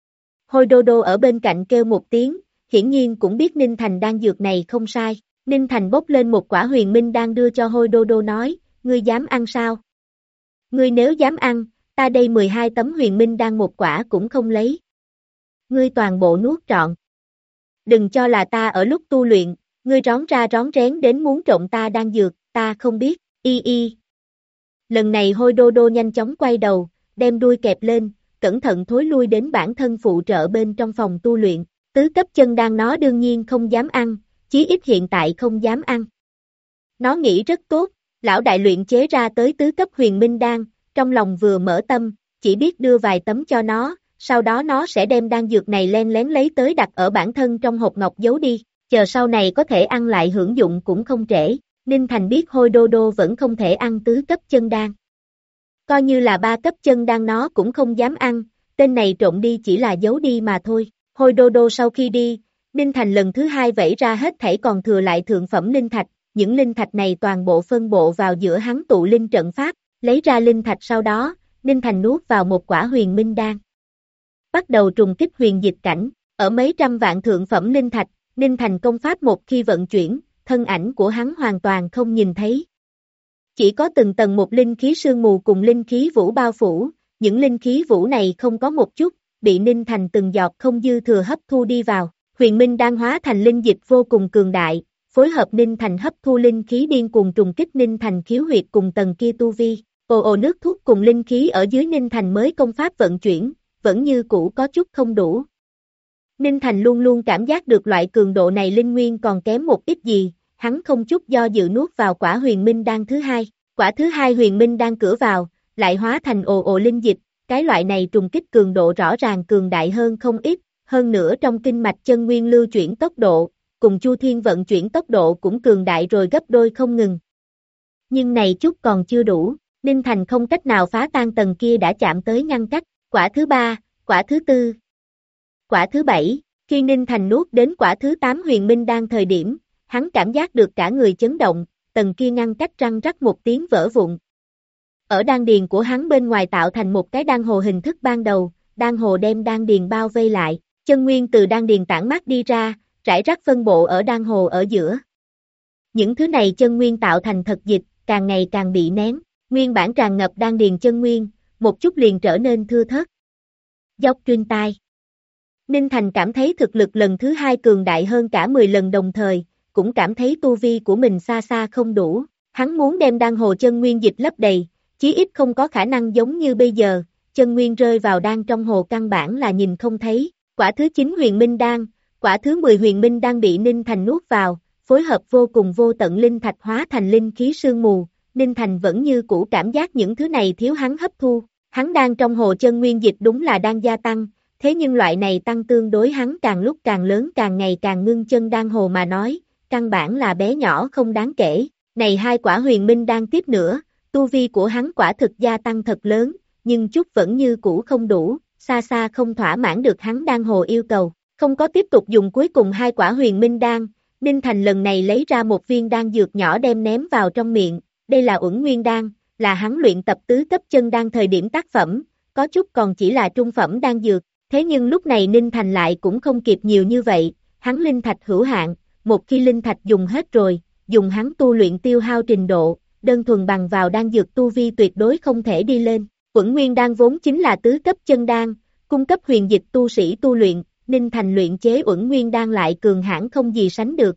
Hôi Đô Đô ở bên cạnh kêu một tiếng, hiển nhiên cũng biết Ninh Thành đan dược này không sai. Ninh Thành bốc lên một quả huyền minh đan đưa cho Hôi Đô Đô nói, ngươi dám ăn sao? Ngươi nếu dám ăn, ta đây 12 tấm huyền minh đan một quả cũng không lấy. Ngươi toàn bộ nuốt trọn. Đừng cho là ta ở lúc tu luyện, ngươi rón ra rón rén đến muốn trộn ta đan dược, ta không biết, y. Lần này Hôi Đô Đô nhanh chóng quay đầu, đem đuôi kẹp lên, cẩn thận thối lui đến bản thân phụ trợ bên trong phòng tu luyện, tứ cấp chân đan nó đương nhiên không dám ăn, chí ít hiện tại không dám ăn. Nó nghĩ rất tốt, lão đại luyện chế ra tới tứ cấp huyền minh đan, trong lòng vừa mở tâm, chỉ biết đưa vài tấm cho nó, sau đó nó sẽ đem đan dược này len lén lấy tới đặt ở bản thân trong hộp ngọc giấu đi, chờ sau này có thể ăn lại hưởng dụng cũng không trễ. Ninh Thành biết Hôi Đô Đô vẫn không thể ăn tứ cấp chân đan. Coi như là 3 cấp chân đan nó cũng không dám ăn, tên này trộn đi chỉ là giấu đi mà thôi. Hôi Đô Đô sau khi đi, Ninh Thành lần thứ 2 vẩy ra hết thảy còn thừa lại thượng phẩm linh thạch, những linh thạch này toàn bộ phân bộ vào giữa hắn tụ linh trận pháp, lấy ra linh thạch sau đó, Ninh Thành nuốt vào một quả huyền minh đan. Bắt đầu trùng kích huyền dịch cảnh, ở mấy trăm vạn thượng phẩm linh thạch, Ninh Thành công pháp một khi vận chuyển, thân ảnh của hắn hoàn toàn không nhìn thấy. Chỉ có từng tầng một linh khí sương mù cùng linh khí vũ bao phủ, những linh khí vũ này không có một chút, bị Ninh Thành từng giọt không dư thừa hấp thu đi vào, huyền minh đan hóa thành linh dịch vô cùng cường đại, phối hợp Ninh Thành hấp thu linh khí điên cuồng trùng kích Ninh Thành khiếu huyệt cùng tầng kia tu vi, ồ nước thuốc cùng linh khí ở dưới Ninh Thành mới công pháp vận chuyển, vẫn như cũ có chút không đủ. Ninh Thành luôn luôn cảm giác được loại cường độ này linh nguyên còn kém một ít gì, hắn không chút do dự nuốt vào quả huyền minh đan thứ hai, quả thứ hai huyền minh đan cửa vào, lại hóa thành ồ linh dịch, cái loại này trùng kích cường độ rõ ràng cường đại hơn không ít, hơn nữa trong kinh mạch chân nguyên lưu chuyển tốc độ, cùng Chu Thiên vận chuyển tốc độ cũng cường đại rồi gấp đôi không ngừng. Nhưng này chút còn chưa đủ, Ninh Thành không cách nào phá tan tầng kia đã chạm tới ngăn cách, quả thứ ba, quả thứ tư, quả thứ bảy, khi Ninh Thành nuốt đến quả thứ 8 huyền minh đan thời điểm, hắn cảm giác được cả người chấn động, tầng kia ngăn cách răng rắc một tiếng vỡ vụn. Ở đan điền của hắn bên ngoài tạo thành một cái đan hồ hình thức ban đầu, đan hồ đem đan điền bao vây lại, chân nguyên từ đan điền tản mát đi ra, rải rác phân bộ ở đan hồ ở giữa. Những thứ này chân nguyên tạo thành thật dịch, càng ngày càng bị nén, nguyên bản tràn ngập đan điền chân nguyên, một chút liền trở nên thưa thớt. Dốc truyền tai. Ninh Thành cảm thấy thực lực lần thứ 2 cường đại hơn cả 10 lần đồng thời, cũng cảm thấy tu vi của mình xa xa không đủ, hắn muốn đem đan hồ chân nguyên dịch lấp đầy, chí ít không có khả năng giống như bây giờ, chân nguyên rơi vào đan trong hồ căn bản là nhìn không thấy, quả thứ 9 huyền minh đan, quả thứ 10 huyền minh đan bị Ninh Thành nuốt vào, phối hợp vô cùng vô tận linh thạch hóa thành linh khí sương mù, Ninh Thành vẫn như cũ cảm giác những thứ này thiếu hắn hấp thu, hắn đang trong hồ chân nguyên dịch đúng là đang gia tăng, thế nhưng loại này tăng tương đối hắn càng lúc càng lớn càng ngày càng ngưng chân đan hồ mà nói, căn bản là bé nhỏ không đáng kể, này 2 quả huyền minh đan tiếp nữa, tu vi của hắn quả thực gia tăng thật lớn, nhưng chút vẫn như cũ không đủ, xa xa không thỏa mãn được hắn đan hồ yêu cầu, không có tiếp tục dùng cuối cùng 2 quả huyền minh đan, Ninh Thành lần này lấy ra một viên đan dược nhỏ đem ném vào trong miệng, đây là Uẩn Nguyên đan, là hắn luyện tập tứ cấp chân đan thời điểm tác phẩm, có chút còn chỉ là trung phẩm đan dược, thế nhưng lúc này Ninh Thành lại cũng không kịp nhiều như vậy, hắn linh thạch hữu hạn, một khi linh thạch dùng hết rồi, dùng hắn tu luyện tiêu hao trình độ, đơn thuần bằng vào đan dược tu vi tuyệt đối không thể đi lên. Uẩn Nguyên đan vốn chính là tứ cấp chân đan, cung cấp huyền dịch tu sĩ tu luyện, Ninh Thành luyện chế Uẩn Nguyên đan lại cường hãn không gì sánh được.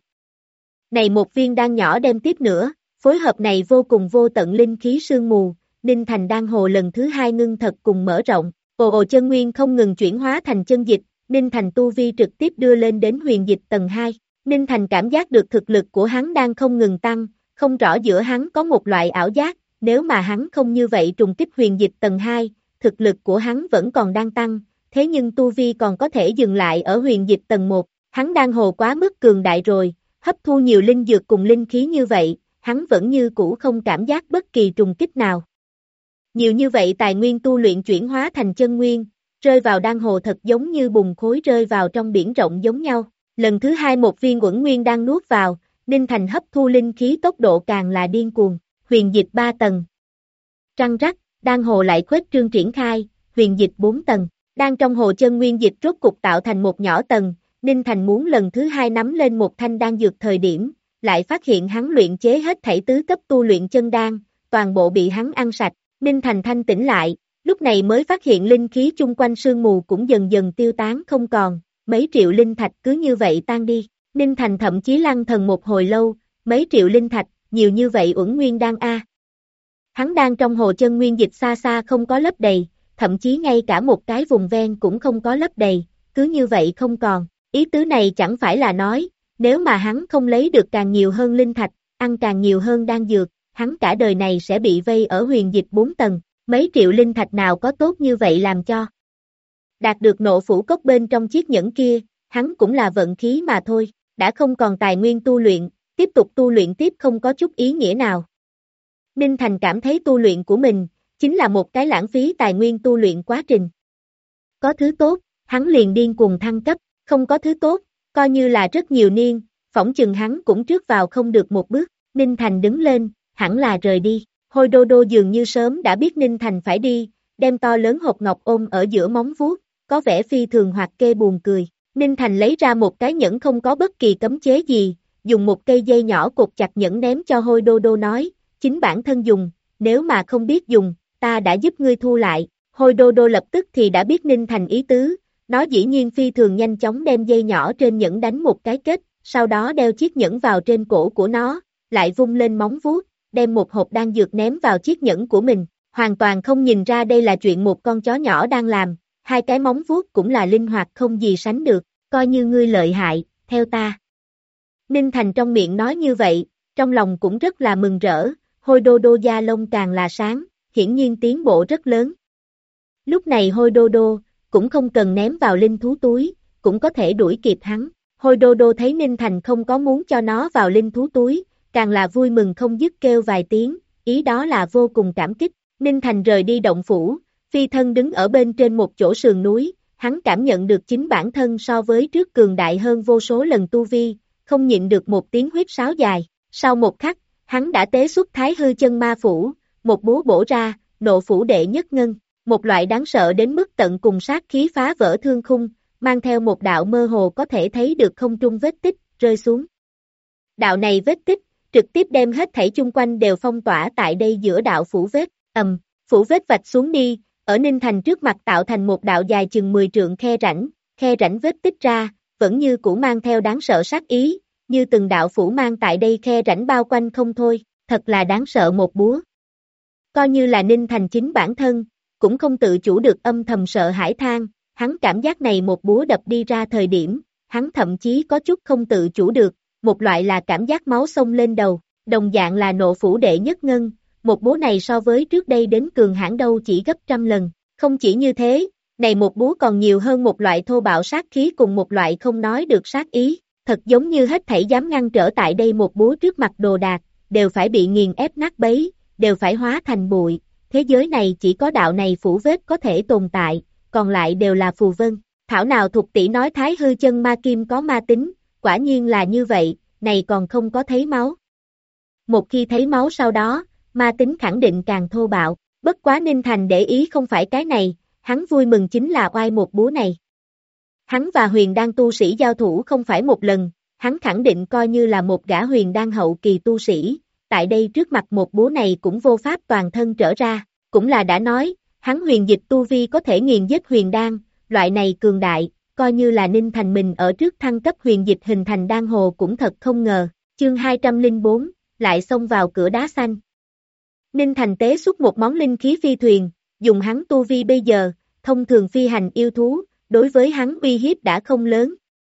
Này một viên đan nhỏ đem tiếp nữa, phối hợp này vô cùng vô tận linh khí sương mù, Ninh Thành đan hồ lần thứ 2 ngưng thật cùng mở rộng, ồ chân nguyên không ngừng chuyển hóa thành chân dịch, Ninh Thành tu vi trực tiếp đưa lên đến huyền dịch tầng 2. Ninh Thành cảm giác được thực lực của hắn đang không ngừng tăng, không rõ giữa hắn có một loại ảo giác, nếu mà hắn không như vậy trùng kích huyền dịch tầng 2, thực lực của hắn vẫn còn đang tăng, thế nhưng tu vi còn có thể dừng lại ở huyền dịch tầng 1, hắn đan hồ quá mức cường đại rồi, hấp thu nhiều linh dược cùng linh khí như vậy, hắn vẫn như cũ không cảm giác bất kỳ trùng kích nào. Nhiều như vậy tài nguyên tu luyện chuyển hóa thành chân nguyên, rơi vào đan hồ thật giống như bùn khối rơi vào trong biển rộng giống nhau. Lần thứ 2 một viên uẩn nguyên đang nuốt vào, Ninh Thành hấp thu linh khí tốc độ càng là điên cuồng, huyền dịch 3 tầng. Răng rắc, đan hồ lại khuếch trương triển khai, huyền dịch 4 tầng, đang trong hồ chân nguyên dịch rốt cục tạo thành một nhỏ tầng, Ninh Thành muốn lần thứ 2 nắm lên một thanh đan dược thời điểm, lại phát hiện hắn luyện chế hết thảy tứ cấp tu luyện chân đan, toàn bộ bị hắn ăn sạch, Ninh Thành thanh tỉnh lại, lúc này mới phát hiện linh khí chung quanh sương mù cũng dần dần tiêu tán không còn, mấy triệu linh thạch cứ như vậy tan đi, Ninh Thành thậm chí lăng thần một hồi lâu, mấy triệu linh thạch, nhiều như vậy uẩn nguyên đan a. Hắn đang trong hồ chân nguyên dịch xa xa không có lấp đầy, thậm chí ngay cả một cái vùng ven cũng không có lấp đầy, cứ như vậy không còn, ý tứ này chẳng phải là nói, nếu mà hắn không lấy được càng nhiều hơn linh thạch, ăn càng nhiều hơn đan dược, hắn cả đời này sẽ bị vây ở huyền dịch 4 tầng, mấy triệu linh thạch nào có tốt như vậy làm cho. Đạt được nộ phủ cốc bên trong chiếc nhẫn kia, hắn cũng là vận khí mà thôi, đã không còn tài nguyên tu luyện, tiếp tục tu luyện tiếp không có chút ý nghĩa nào. Ninh Thành cảm thấy tu luyện của mình, chính là một cái lãng phí tài nguyên tu luyện quá trình. Có thứ tốt, hắn liền điên cuồng thăng cấp, không có thứ tốt, coi như là rất nhiều niên, phỏng chừng hắn cũng trước vào không được một bước, Ninh Thành đứng lên, hẳn là rời đi, Hôi Đô Đô dường như sớm đã biết Ninh Thành phải đi, đem to lớn hộp ngọc ôm ở giữa móng vuốt, có vẻ phi thường hoặc kê buồn cười, Ninh Thành lấy ra một cái nhẫn không có bất kỳ cấm chế gì, dùng một cây dây nhỏ cột chặt nhẫn ném cho Hôi Đô Đô nói, chính bản thân dùng, nếu mà không biết dùng, ta đã giúp ngươi thu lại, Hôi Đô Đô lập tức thì đã biết Ninh Thành ý tứ, nó dĩ nhiên phi thường nhanh chóng đem dây nhỏ trên nhẫn đánh một cái kết, sau đó đeo chiếc nhẫn vào trên cổ của nó, lại vung lên móng vuốt, đem một hộp đan dược ném vào chiếc nhẫn của mình, hoàn toàn không nhìn ra đây là chuyện một con chó nhỏ đang làm, hai cái móng vuốt cũng là linh hoạt không gì sánh được, coi như ngươi lợi hại, theo ta. Ninh Thành trong miệng nói như vậy, trong lòng cũng rất là mừng rỡ, Hôi Đô Đô da lông càng là sáng, hiển nhiên tiến bộ rất lớn. Lúc này Hôi Đô Đô, cũng không cần ném vào linh thú túi, cũng có thể đuổi kịp hắn. Hôi Đô Đô thấy Ninh Thành không có muốn cho nó vào linh thú túi, càng là vui mừng không dứt kêu vài tiếng, ý đó là vô cùng cảm kích. Ninh Thành rời đi động phủ, phi thân đứng ở bên trên một chỗ sườn núi, hắn cảm nhận được chính bản thân so với trước cường đại hơn vô số lần tu vi, không nhịn được một tiếng huýt sáo dài. Sau một khắc, hắn đã tế xuất Thái Hư Chân Ma Phủ, một búa bổ ra, nộ phủ đệ nhất ngân, một loại đáng sợ đến mức tận cùng sát khí phá vỡ thương khung, mang theo một đạo mơ hồ có thể thấy được không trung vết tích, rơi xuống. Đạo này vết tích, trực tiếp đem hết thảy chung quanh đều phong tỏa tại đây giữa đạo phủ vết, phủ vết vạch xuống đi, ở Ninh Thành trước mặt tạo thành một đạo dài chừng 10 trượng khe rãnh vết tích ra, vẫn như cũ mang theo đáng sợ sát ý, như từng đạo phủ mang tại đây khe rãnh bao quanh không thôi, thật là đáng sợ một búa. Coi như là Ninh Thành chính bản thân, cũng không tự chủ được âm thầm sợ hãi than, hắn cảm giác này một búa đập đi ra thời điểm, hắn thậm chí có chút không tự chủ được, một loại là cảm giác máu xông lên đầu, đồng dạng là nộ phủ đệ nhất ngân, một búa này so với trước đây đến cường hãn đâu chỉ gấp trăm lần, không chỉ như thế, này một búa còn nhiều hơn một loại thô bạo sát khí cùng một loại không nói được sát ý, thật giống như hết thảy dám ngăn trở tại đây một búa trước mặt đồ đạc, đều phải bị nghiền ép nát bấy, đều phải hóa thành bụi, thế giới này chỉ có đạo này phủ vết có thể tồn tại, còn lại đều là phù vân. Thảo nào Thục tỷ nói Thái Hư Chân Ma Kim có ma tính, quả nhiên là như vậy, này còn không có thấy máu. Một khi thấy máu sau đó, ma tính khẳng định càng thô bạo, bất quá Ninh Thành để ý không phải cái này, hắn vui mừng chính là oai một búa này. Hắn và huyền đan tu sĩ giao thủ không phải một lần, hắn khẳng định coi như là một gã huyền đan hậu kỳ tu sĩ, tại đây trước mặt một búa này cũng vô pháp toàn thân trở ra, cũng là đã nói, hắn huyền dịch tu vi có thể nghiền giết huyền đan, loại này cường đại, coi như là Ninh Thành mình ở trước thăng cấp huyền dịch hình thành đan hồ cũng thật không ngờ, chương 204, lại xông vào cửa đá xanh. Ninh Thành tế xuất một món linh khí phi thuyền, dùng hắn tu vi bây giờ, thông thường phi hành yêu thú, đối với hắn uy hiếp đã không lớn.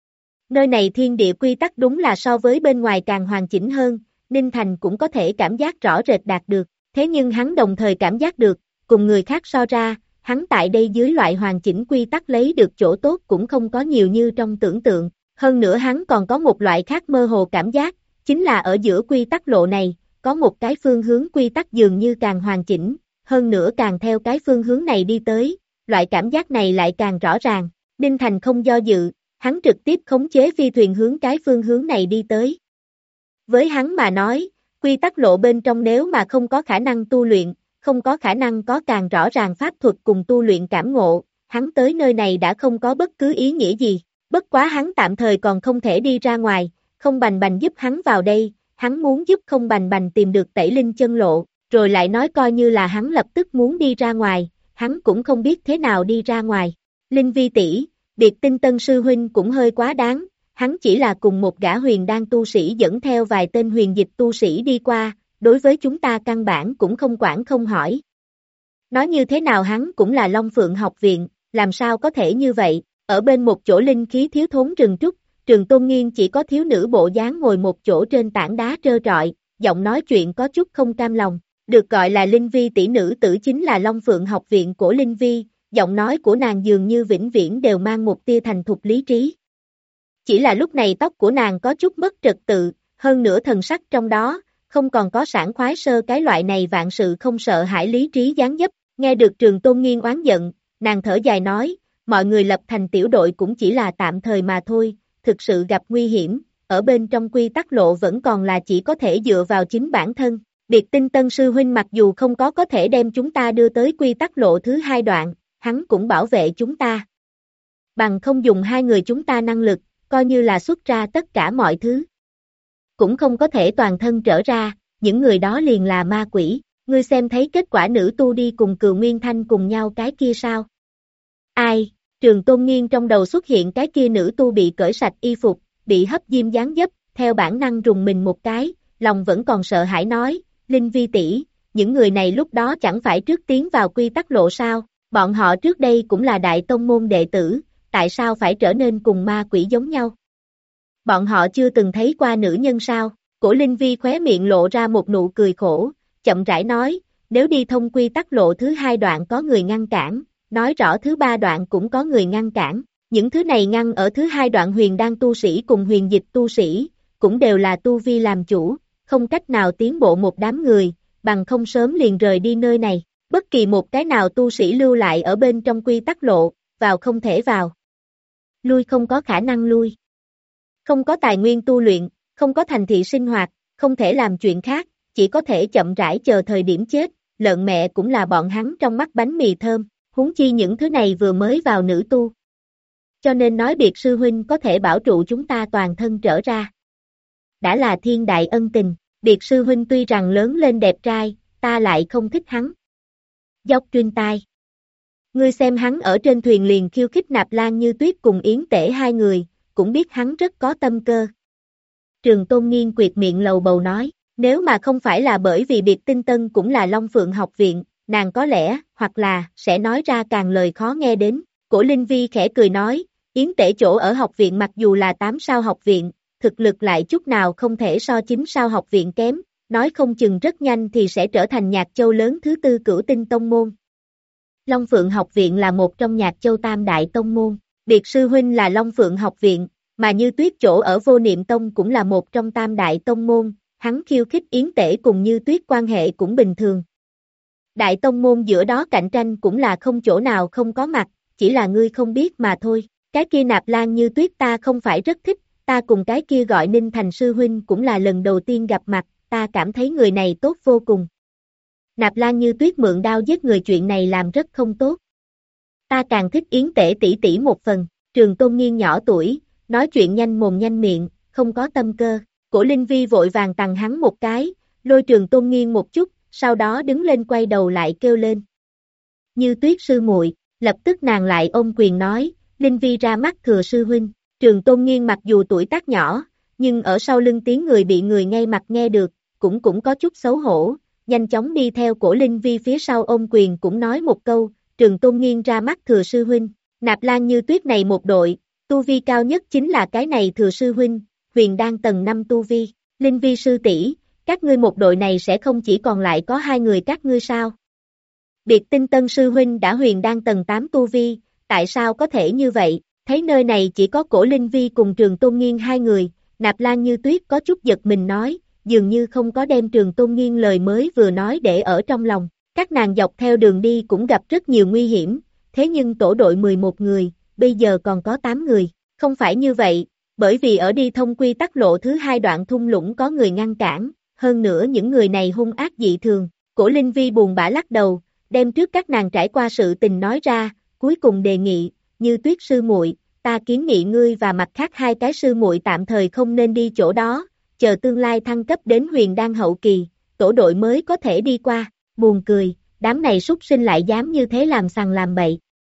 Nơi này thiên địa quy tắc đúng là so với bên ngoài càng hoàn chỉnh hơn, Ninh Thành cũng có thể cảm giác rõ rệt đạt được, thế nhưng hắn đồng thời cảm giác được, cùng người khác so ra, hắn tại đây dưới loại hoàn chỉnh quy tắc lấy được chỗ tốt cũng không có nhiều như trong tưởng tượng, hơn nữa hắn còn có một loại khác mơ hồ cảm giác, chính là ở giữa quy tắc lộ này, có một cái phương hướng quy tắc dường như càng hoàn chỉnh, hơn nữa càng theo cái phương hướng này đi tới, loại cảm giác này lại càng rõ ràng, Đinh Thành không do dự, hắn trực tiếp khống chế phi thuyền hướng cái phương hướng này đi tới. Với hắn mà nói, quy tắc lộ bên trong nếu mà không có khả năng tu luyện, không có khả năng có càng rõ ràng pháp thuật cùng tu luyện cảm ngộ, hắn tới nơi này đã không có bất cứ ý nghĩa gì, bất quá hắn tạm thời còn không thể đi ra ngoài, Không Bành Bành giúp hắn vào đây, hắn muốn giúp Không Bành Bành tìm được Tẩy Linh chân lộ, rồi lại nói coi như là hắn lập tức muốn đi ra ngoài, hắn cũng không biết thế nào đi ra ngoài. Linh Vi tỷ, Biệt Tinh Tân sư huynh cũng hơi quá đáng, hắn chỉ là cùng một gã huyền đan tu sĩ dẫn theo vài tên huyền dịch tu sĩ đi qua, đối với chúng ta căn bản cũng không quản không hỏi. Nói như thế nào hắn cũng là Long Phượng học viện, làm sao có thể như vậy, ở bên một chỗ linh khí thiếu thốn rừng trúc, Trường Tôn Nghiên chỉ có thiếu nữ bộ dáng ngồi một chỗ trên tảng đá trơ trọi, giọng nói chuyện có chút không cam lòng, được gọi là Linh Vi tỷ nữ tử chính là Long Phượng học viện của Linh Vi, giọng nói của nàng dường như vĩnh viễn đều mang một tia thành thục lý trí. Chỉ là lúc này tóc của nàng có chút mất trật tự, hơn nữa thần sắc trong đó, không còn có sảng khoái sơ cái loại này vạn sự không sợ hãi lý trí dáng dấp, nghe được Trường Tôn Nghiên oán giận, nàng thở dài nói, mọi người lập thành tiểu đội cũng chỉ là tạm thời mà thôi, thực sự gặp nguy hiểm, ở bên trong quy tắc lộ vẫn còn là chỉ có thể dựa vào chính bản thân. Biệt Tinh Tân sư huynh mặc dù không có thể đem chúng ta đưa tới quy tắc lộ thứ 2 đoạn, hắn cũng bảo vệ chúng ta. Bằng không dùng hai người chúng ta năng lực, coi như là xuất ra tất cả mọi thứ. Cũng không có thể toàn thân trở ra, những người đó liền là ma quỷ, ngươi xem thấy kết quả nữ tu đi cùng Cừu Nguyên Thanh cùng nhau cái kia sao? Ai? Trường Tôn Nghiên trong đầu xuất hiện cái kia nữ tu bị cởi sạch y phục, bị hấp diêm dáng dấp, theo bản năng rùng mình một cái, lòng vẫn còn sợ hãi nói, Linh Vi tỷ, những người này lúc đó chẳng phải trước tiến vào quy tắc lộ sao, bọn họ trước đây cũng là đại tông môn đệ tử, tại sao phải trở nên cùng ma quỷ giống nhau? Bọn họ chưa từng thấy qua nữ nhân sao? Cổ Linh Vi khóe miệng lộ ra một nụ cười khổ, chậm rãi nói, nếu đi thông quy tắc lộ thứ 2 đoạn có người ngăn cản, nói rõ thứ 3 đoạn cũng có người ngăn cản, những thứ này ngăn ở thứ 2 đoạn huyền đan tu sĩ cùng huyền dịch tu sĩ, cũng đều là tu vi làm chủ, không cách nào tiến bộ một đám người, bằng không sớm liền rời đi nơi này, bất kỳ một cái nào tu sĩ lưu lại ở bên trong quy tắc lộ, vào không thể vào. Lui không có khả năng lui. Không có tài nguyên tu luyện, không có thành thị sinh hoạt, không thể làm chuyện khác, chỉ có thể chậm rãi chờ thời điểm chết, lợn mẹ cũng là bọn hắn trong mắt bánh mì thơm, huống chi những thứ này vừa mới vào nữ tu. Cho nên nói Biệt sư huynh có thể bảo trụ chúng ta toàn thân trở ra. Đã là thiên đại ân tình, Biệt sư huynh tuy rằng lớn lên đẹp trai, ta lại không thích hắn. Dốc Truyên tai. Ngươi xem hắn ở trên thuyền liền khiêu khích Nạp Lan Như Tuyết cùng Yến Tể hai người, cũng biết hắn rất có tâm cơ. Trường Tôn Nghiên quệt miệng lầu bầu nói, nếu mà không phải là bởi vì Biệt Tinh Tân cũng là Long Phượng học viện, nàng có lẽ, hoặc là, sẽ nói ra càng lời khó nghe đến. Cổ Linh Vi khẽ cười nói, Yến Tể chỗ ở học viện mặc dù là 8 sao học viện, thực lực lại chút nào không thể so 9 sao học viện kém, nói không chừng rất nhanh thì sẽ trở thành Nhạc Châu lớn thứ 4 cửu tinh tông môn. Long Phượng học viện là một trong Nhạc Châu tam đại tông môn, Biệt sư huynh là Long Phượng học viện, mà Như Tuyết chỗ ở Vô Niệm Tông cũng là một trong tam đại tông môn, hắn khiêu khích Yến Tể cùng Như Tuyết quan hệ cũng bình thường. Đại tông môn giữa đó cạnh tranh cũng là không chỗ nào không có mặt, chỉ là ngươi không biết mà thôi, cái kia Nạp Lan Như Tuyết ta không phải rất thích, ta cùng cái kia gọi Ninh Thành sư huynh cũng là lần đầu tiên gặp mặt, ta cảm thấy người này tốt vô cùng. Nạp Lan Như Tuyết mượn đao giết người chuyện này làm rất không tốt. Ta càng thích Yến Tể tỷ tỷ một phần, Trường Tôn Nghiên nhỏ tuổi, nói chuyện nhanh mồm nhanh miệng, không có tâm cơ. Cổ Linh Vi vội vàng tằng hắn một cái, lôi Trường Tôn Nghiên một chút, sau đó đứng lên quay đầu lại kêu lên. Như Tuyết sư muội, lập tức nàng lại ôm quyền nói, Linh Vi ra mắt thừa sư huynh. Trường Tôn Nghiên mặc dù tuổi tác nhỏ, nhưng ở sau lưng tiếng người bị người ngay mặt nghe được, cũng có chút xấu hổ, nhanh chóng đi theo Cổ Linh Vi phía sau ôm quyền cũng nói một câu, Trường Tôn Nghiên ra mắt thừa sư huynh. Nạp Lan Như Tuyết này một đội, tu vi cao nhất chính là cái này thừa sư huynh, huyền đan tầng 5 tu vi, Linh Vi sư tỷ, các ngươi một đội này sẽ không chỉ còn lại có 2 người các ngươi sao? Biệt Tinh Tân sư huynh đã huyền đan tầng 8 tu vi, tại sao có thể như vậy? Thấy nơi này chỉ có Cổ Linh Vi cùng Trường Tôn Nghiên hai người, Nạp Lan Như Tuyết có chút giật mình nói, dường như không có đem Trường Tôn Nghiên lời mới vừa nói để ở trong lòng. Các nàng dọc theo đường đi cũng gặp rất nhiều nguy hiểm, thế nhưng tổ đội 11 người, bây giờ còn có 8 người. Không phải như vậy, bởi vì ở đi thông quy tắc lộ thứ 2 đoạn thung lũng có người ngăn cản, hơn nữa những người này hung ác dị thường. Cổ Linh Vi buồn bã lắc đầu, đem trước các nàng trải qua sự tình nói ra, cuối cùng đề nghị, Như Tuyết sư muội, ta kiến nghị ngươi và mặt khác hai cái sư muội tạm thời không nên đi chỗ đó, chờ tương lai thăng cấp đến huyền đan hậu kỳ, tổ đội mới có thể đi qua. Buồn cười, đám này súc sinh lại dám như thế làm sằng làm bậy.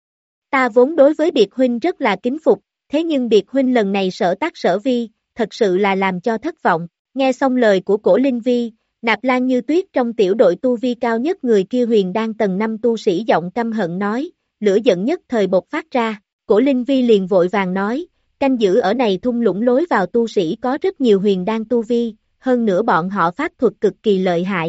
Ta vốn đối với Biệt huynh rất là kính phục, thế nhưng Biệt huynh lần này sở tác sở vi, thật sự là làm cho thất vọng. Nghe xong lời của Cổ Linh Vi, Nạp Lan Như Tuyết trong tiểu đội tu vi cao nhất người kia huyền đan tầng 5 tu sĩ giọng căm hận nói, lửa giận nhất thời bộc phát ra. Cổ Linh Vi liền vội vàng nói, canh giữ ở này thung lũng lối vào tu sĩ có rất nhiều huyền đan tu vi, hơn nữa bọn họ pháp thuật cực kỳ lợi hại.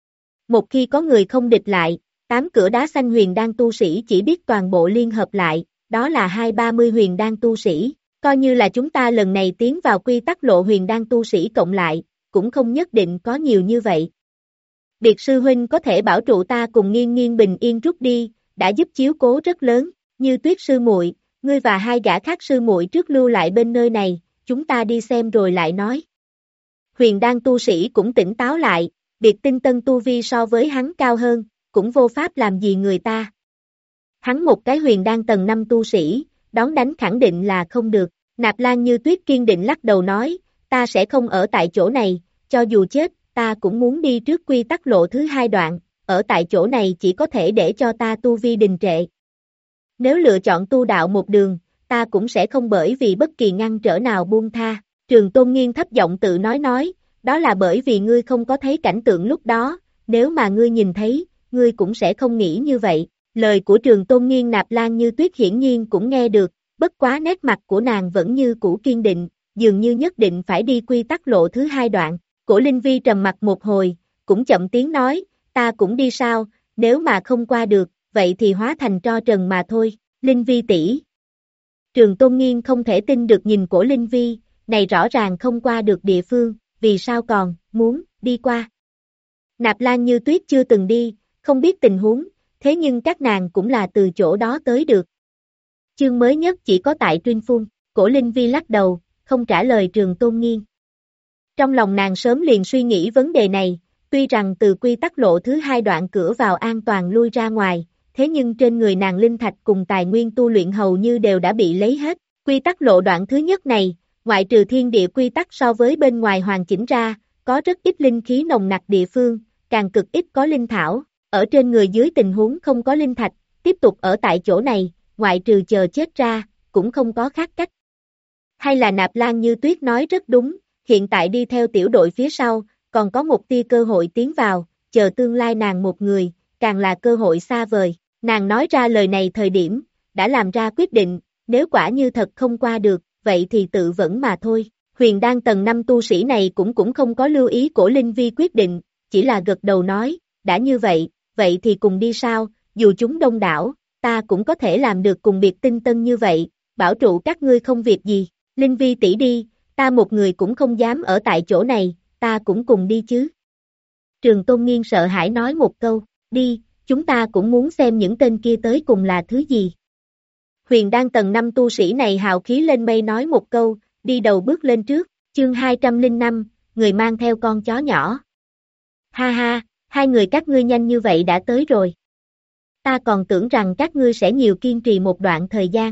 Một khi có người không địch lại, 8 cửa đá xanh huyền đan tu sĩ chỉ biết toàn bộ liên hợp lại, đó là 230 huyền đan tu sĩ, coi như là chúng ta lần này tiến vào quy tắc lộ huyền đan tu sĩ cộng lại, cũng không nhất định có nhiều như vậy. Biệt sư huynh có thể bảo trụ ta cùng Nghiên Nghiên bình yên rút đi, đã giúp chiếu cố rất lớn, Như Tuyết sư muội, ngươi và hai gã khác sư muội trước lưu lại bên nơi này, chúng ta đi xem rồi lại nói. Huyền đan tu sĩ cũng tỉnh táo lại, Biệt Tinh Tân tu vi so với hắn cao hơn, cũng vô pháp làm gì người ta. Hắn một cái huyền đan tầng 5 tu sĩ, đón đánh khẳng định là không được. Nạp Lan Như Tuyết kiên định lắc đầu nói, ta sẽ không ở tại chỗ này, cho dù chết, ta cũng muốn đi trước quy tắc lộ thứ 2 đoạn, ở tại chỗ này chỉ có thể để cho ta tu vi đình trệ. Nếu lựa chọn tu đạo một đường, ta cũng sẽ không bởi vì bất kỳ ngăn trở nào buông tha. Trường Tôn Nghiên thấp giọng tự nói, đó là bởi vì ngươi không có thấy cảnh tượng lúc đó, nếu mà ngươi nhìn thấy, ngươi cũng sẽ không nghĩ như vậy. Lời của Trường Tôn Nghiên Nạp Lan Như Tuyết hiển nhiên cũng nghe được, bất quá nét mặt của nàng vẫn như cũ kiên định, dường như nhất định phải đi quy tắc lộ thứ 2 đoạn. Cổ Linh Vi trầm mặt một hồi, cũng chậm tiếng nói, ta cũng đi sao, nếu mà không qua được, vậy thì hóa thành tro trần mà thôi. Linh Vi tỷ. Trường Tôn Nghiên không thể tin được nhìn Cổ Linh Vi, này rõ ràng không qua được địa phương, vì sao còn muốn đi qua. Nạp Lan Như Tuyết chưa từng đi, không biết tình huống, thế nhưng các nàng cũng là từ chỗ đó tới được. Chương mới nhất chỉ có tại Tuyên Phun, Cổ Linh Vi lắc đầu, không trả lời Trường Tôn Nghiên. Trong lòng nàng sớm liền suy nghĩ vấn đề này, tuy rằng từ quy tắc lộ thứ 2 đoạn cửa vào an toàn lui ra ngoài, thế nhưng trên người nàng linh thạch cùng tài nguyên tu luyện hầu như đều đã bị lấy hết. Quy tắc lộ đoạn thứ nhất này, ngoại trừ thiên địa quy tắc so với bên ngoài hoàn chỉnh ra, có rất ít linh khí nồng nặc địa phương, càng cực ít có linh thảo, ở trên người dưới tình huống không có linh thạch, tiếp tục ở tại chỗ này, ngoại trừ chờ chết ra, cũng không có khác cách. Hay là Nạp Lan Như Tuyết nói rất đúng, hiện tại đi theo tiểu đội phía sau, còn có một tia cơ hội tiến vào, chờ tương lai nàng một người, càng là cơ hội xa vời. Nàng nói ra lời này thời điểm, đã làm ra quyết định, nếu quả như thật không qua được, vậy thì tự vẫn mà thôi. Huyền đan tầng 5 tu sĩ này cũng không có lưu ý Cổ Linh Vi quyết định, chỉ là gật đầu nói, đã như vậy, vậy thì cùng đi sao, dù chúng đông đảo, ta cũng có thể làm được cùng Biệt Tinh Tân như vậy, bảo trụ các ngươi không việc gì. Linh Vi tỷ đi, ta một người cũng không dám ở tại chỗ này, ta cũng cùng đi chứ. Trường Tôn Nghiên sợ hãi nói một câu, đi, chúng ta cũng muốn xem những tên kia tới cùng là thứ gì. Huyền đan tầng 5 tu sĩ này hào khí lên mây nói một câu, đi đầu bước lên trước, chương 205, người mang theo con chó nhỏ. Ha ha, hai người các ngươi nhanh như vậy đã tới rồi. Ta còn tưởng rằng các ngươi sẽ nhiều kiên trì một đoạn thời gian.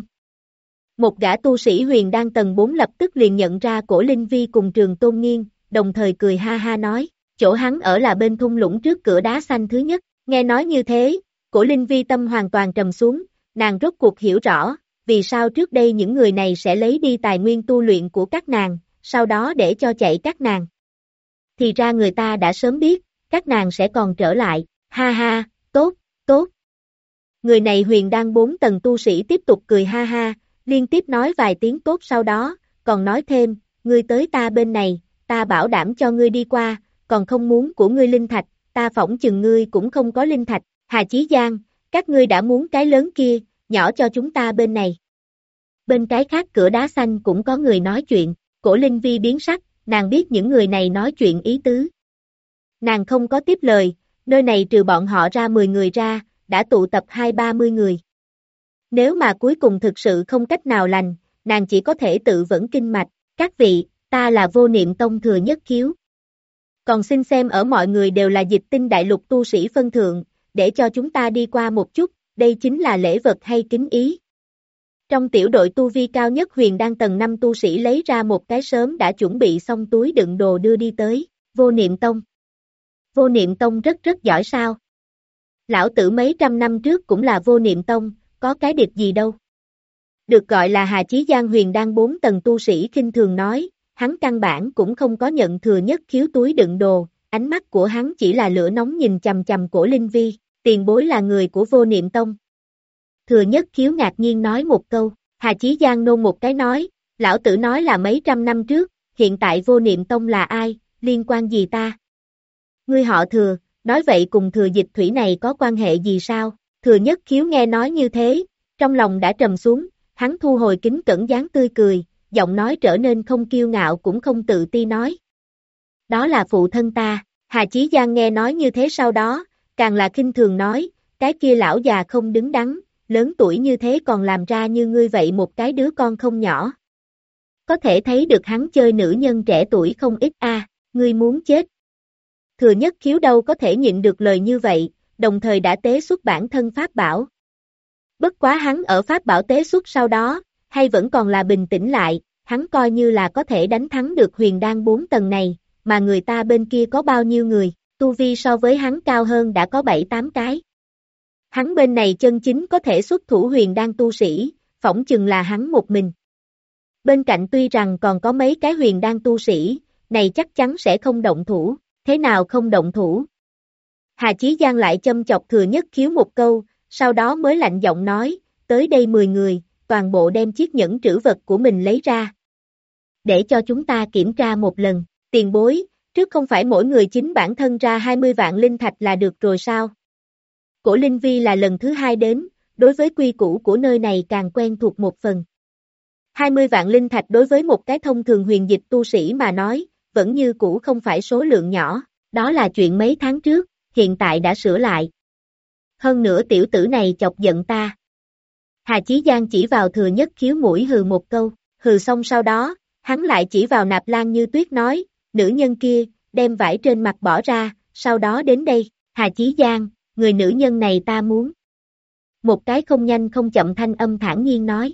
Một gã tu sĩ huyền đan tầng 4 lập tức liền nhận ra Cổ Linh Vi cùng Trường Tôn Nghiên, đồng thời cười ha ha nói, chỗ hắn ở là bên thung lũng trước cửa đá xanh thứ nhất. Nghe nói như thế, Cổ Linh Vi tâm hoàn toàn trầm xuống, nàng rốt cuộc hiểu rõ, vì sao trước đây những người này sẽ lấy đi tài nguyên tu luyện của các nàng, sau đó để cho chạy các nàng. Thì ra người ta đã sớm biết, các nàng sẽ còn trở lại, ha ha, tốt, tốt. Người này huyền đan 4 tầng tu sĩ tiếp tục cười ha ha, liên tiếp nói vài tiếng tốt sau đó, còn nói thêm, ngươi tới ta bên này, ta bảo đảm cho ngươi đi qua, còn không muốn của ngươi linh thạch, ta phỏng chừng ngươi cũng không có linh thạch. Hà Chí Giang, các ngươi đã muốn cái lớn kia, nhỏ cho chúng ta bên này. Bên cái khác cửa đá xanh cũng có người nói chuyện, Cổ Linh Vi biến sắc, nàng biết những người này nói chuyện ý tứ. Nàng không có tiếp lời, nơi này trừ bọn họ ra 10 người ra, đã tụ tập 20-30 người. Nếu mà cuối cùng thực sự không cách nào lành, nàng chỉ có thể tự vẫn kinh mạch, các vị, ta là Vô Niệm Tông Thừa Nhất Khiếu. Còn xin xem ở mọi người đều là Dịch Tinh đại lục tu sĩ phân thượng, để cho chúng ta đi qua một chút, đây chính là lễ vật hay kính ý. Trong tiểu đội tu vi cao nhất Huyền Đan tầng 5 tu sĩ lấy ra một cái sớm đã chuẩn bị xong túi đựng đồ đưa đi tới, Vô Niệm Tông. Vô Niệm Tông rất giỏi sao? Lão tử mấy trăm năm trước cũng là Vô Niệm Tông, có cái địch gì đâu. Được gọi là Hà Chí Giang Huyền Đan 4 tầng tu sĩ khinh thường nói, hắn căn bản cũng không có nhận Thừa Nhất Khiếu túi đựng đồ, ánh mắt của hắn chỉ là lửa nóng nhìn chằm chằm Cổ Linh Vi, tiền bối là người của Vô Niệm Tông. Thừa Nhất Khiếu ngạc nhiên nói một câu, Hà Chí Giang nôn một cái nói, lão tử nói là mấy trăm năm trước, hiện tại Vô Niệm Tông là ai, liên quan gì ta? Ngươi họ Thừa, nói vậy cùng Thừa Dịch Thủy này có quan hệ gì sao? Thừa Nhất Khiếu nghe nói như thế, trong lòng đã trầm xuống, hắn thu hồi kính cẩn dáng tươi cười, giọng nói trở nên không kiêu ngạo cũng không tự ti nói. Đó là phụ thân ta, Hà Chí Giang nghe nói như thế sau đó, càng là khinh thường nói, cái kia lão già không đứng đắn, lớn tuổi như thế còn làm ra như ngươi vậy một cái đứa con không nhỏ. Có thể thấy được hắn chơi nữ nhân trẻ tuổi không ít ngươi muốn chết. Thừa Nhất Khiếu đâu có thể nhịn được lời như vậy, đồng thời đã tế xuất bản thân pháp bảo. Bất quá hắn ở pháp bảo tế xuất sau đó, hay vẫn còn là bình tĩnh lại, hắn coi như là có thể đánh thắng được Huyền Đan 4 tầng này, mà người ta bên kia có bao nhiêu người, tu vi so với hắn cao hơn đã có 7-8 cái. Hắn bên này chân chính có thể xuất thủ Huyền Đan tu sĩ, phỏng chừng là hắn một mình. Bên cạnh tuy rằng còn có mấy cái Huyền Đan tu sĩ, này chắc chắn sẽ không động thủ, thế nào không động thủ? Hà Chí Giang lại châm chọc Thừa Nhất Khiếu một câu, sau đó mới lạnh giọng nói, tới đây 10 người, toàn bộ đem chiếc nhẫn trữ vật của mình lấy ra. Để cho chúng ta kiểm tra một lần, tiền bối, trước không phải mỗi người chính bản thân ra 20 vạn linh thạch là được rồi sao? Cổ Linh Vi là lần thứ 2 đến, đối với quy củ của nơi này càng quen thuộc một phần. 20 vạn linh thạch đối với một cái thông thường huyền dịch tu sĩ mà nói, vẫn như cũ không phải số lượng nhỏ, đó là chuyện mấy tháng trước, hiện tại đã sửa lại. Hơn nữa tiểu tử này chọc giận ta. Hà Chí Giang chỉ vào Thừa Nhất Khiếu mũi hừ một câu, hừ xong sau đó, hắn lại chỉ vào Nạp Lan Như Tuyết nói, nữ nhân kia, đem vải trên mặt bỏ ra, sau đó đến đây, Hà Chí Giang, người nữ nhân này ta muốn. Một cái không nhanh không chậm thanh âm thản nhiên nói.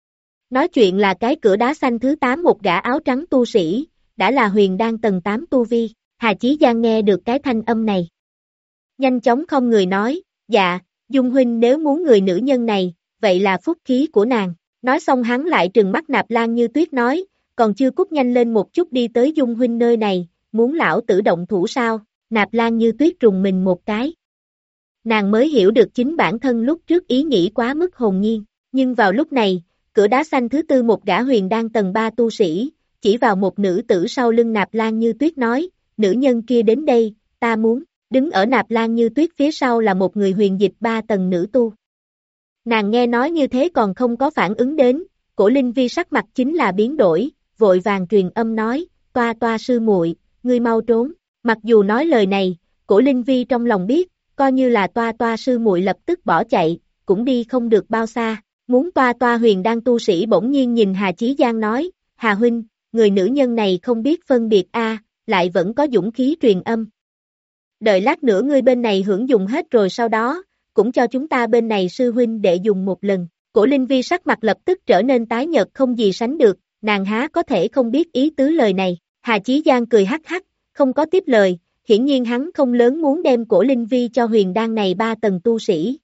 Nói chuyện là cái cửa đá xanh thứ 8 một gã áo trắng tu sĩ, đã là Huyền Đan tầng 8 tu vi, Hà Chí Giang nghe được cái thanh âm này. Nhanh chóng không người nói, dạ, Dung huynh nếu muốn người nữ nhân này, vậy là phúc khí của nàng. Nói xong hắn lại trừng mắt Nạp Lan Như Tuyết nói, còn chưa cút nhanh lên một chút đi tới Dung huynh nơi này, muốn lão tử động thủ sao? Nạp Lan Như Tuyết trùng mình một cái. Nàng mới hiểu được chính bản thân lúc trước ý nghĩ quá mức hồn nhiên, nhưng vào lúc này, cửa đá xanh thứ 4 một gã Huyền Đan tầng 3 tu sĩ, chỉ vào một nữ tử sau lưng Nạp Lan Như Tuyết nói, nữ nhân kia đến đây, ta muốn. Đứng ở Nạp Lan Như Tuyết phía sau là một người huyền dịch 3 tầng nữ tu. Nàng nghe nói như thế còn không có phản ứng đến, Cổ Linh Vi sắc mặt chính là biến đổi, vội vàng truyền âm nói, toa toa sư muội, ngươi mau trốn. Mặc dù nói lời này, Cổ Linh Vi trong lòng biết, coi như là toa toa sư muội lập tức bỏ chạy, cũng đi không được bao xa. Muốn toa toa Huyền Đan tu sĩ bỗng nhiên nhìn Hà Chí Giang nói, Hà huynh, người nữ nhân này không biết phân biệt lại vẫn có dũng khí truyền âm. Đợi lát nữa ngươi bên này hưởng dụng hết rồi sau đó, cũng cho chúng ta bên này sư huynh để dùng một lần. Cổ Linh Vi sắc mặt lập tức trở nên tái nhợt không gì sánh được, nàng há có thể không biết ý tứ lời này. Hà Chí Giang cười hắc hắc, không có tiếp lời, hiển nhiên hắn không lớn muốn đem Cổ Linh Vi cho Huyền Đan này 3 tầng tu sĩ.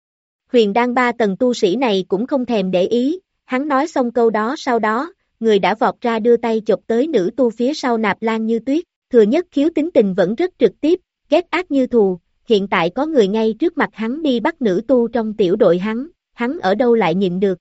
Huyền Đan 3 tầng tu sĩ này cũng không thèm để ý, hắn nói xong câu đó sau đó, người đã vọt ra đưa tay chụp tới nữ tu phía sau Nạp Lan Như Tuyết. Thừa Nhất Khiếu tính tình vẫn rất trực tiếp, ghét ác như thù, hiện tại có người ngay trước mặt hắn đi bắt nữ tu trong tiểu đội hắn ở đâu lại nhịn được.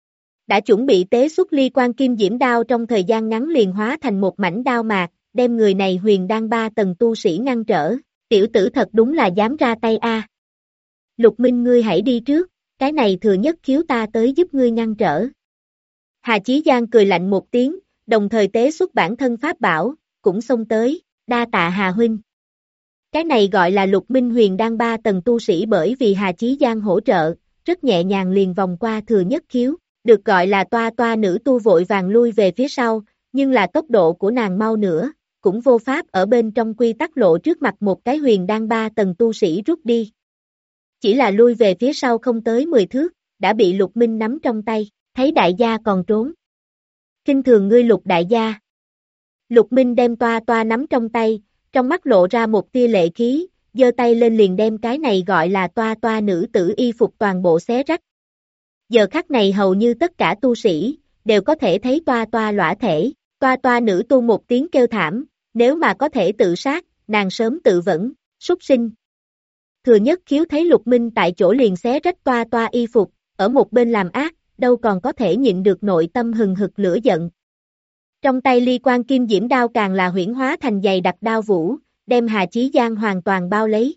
Đã chuẩn bị tế xuất ly quan kim diễm đao trong thời gian ngắn liền hóa thành một mảnh đao mạc, đem người này Huyền Đan 3 tầng tu sĩ ngăn trở, tiểu tử thật đúng là dám ra tay Lục Minh ngươi hãy đi trước, cái này Thừa Nhất Khiếu ta tới giúp ngươi ngăn trở. Hà Chí Giang cười lạnh một tiếng, đồng thời tế xuất bản thân pháp bảo, cũng xông tới, đa tạ Hà huynh. Cái này gọi là Lục Minh Huyền Đan 3 tầng tu sĩ, bởi vì Hà Chí Giang hỗ trợ, rất nhẹ nhàng liền vòng qua Thừa Nhất Khiếu, được gọi là toa toa nữ tu vội vàng lui về phía sau, nhưng là tốc độ của nàng mau nữa, cũng vô pháp ở bên trong quy tắc lộ trước mặt một cái Huyền Đan 3 tầng tu sĩ rút đi. Chỉ là lui về phía sau không tới 10 thước, đã bị Lục Minh nắm trong tay, thấy đại gia còn trốn. Kinh thường ngươi Lục đại gia. Lục Minh đem toa toa nắm trong tay, trong mắt lộ ra một tia lệ khí, giơ tay lên liền đem cái này gọi là toa toa nữ tử y phục toàn bộ xé rách. Giờ khắc này hầu như tất cả tu sĩ, đều có thể thấy toa toa lõa thể, toa toa nữ tu một tiếng kêu thảm, nếu mà có thể tự sát, nàng sớm tự vẫn, súc sinh. Thừa Nhất Khiếu thấy Lục Minh tại chỗ liền xé rách toa toa y phục, ở một bên làm ác, đâu còn có thể nhịn được nội tâm hừng hực lửa giận. Trong tay ly quan kim diễm đao càng là huyễn hóa thành dày đặc đao vũ, đem Hà Chí Giang hoàn toàn bao lấy,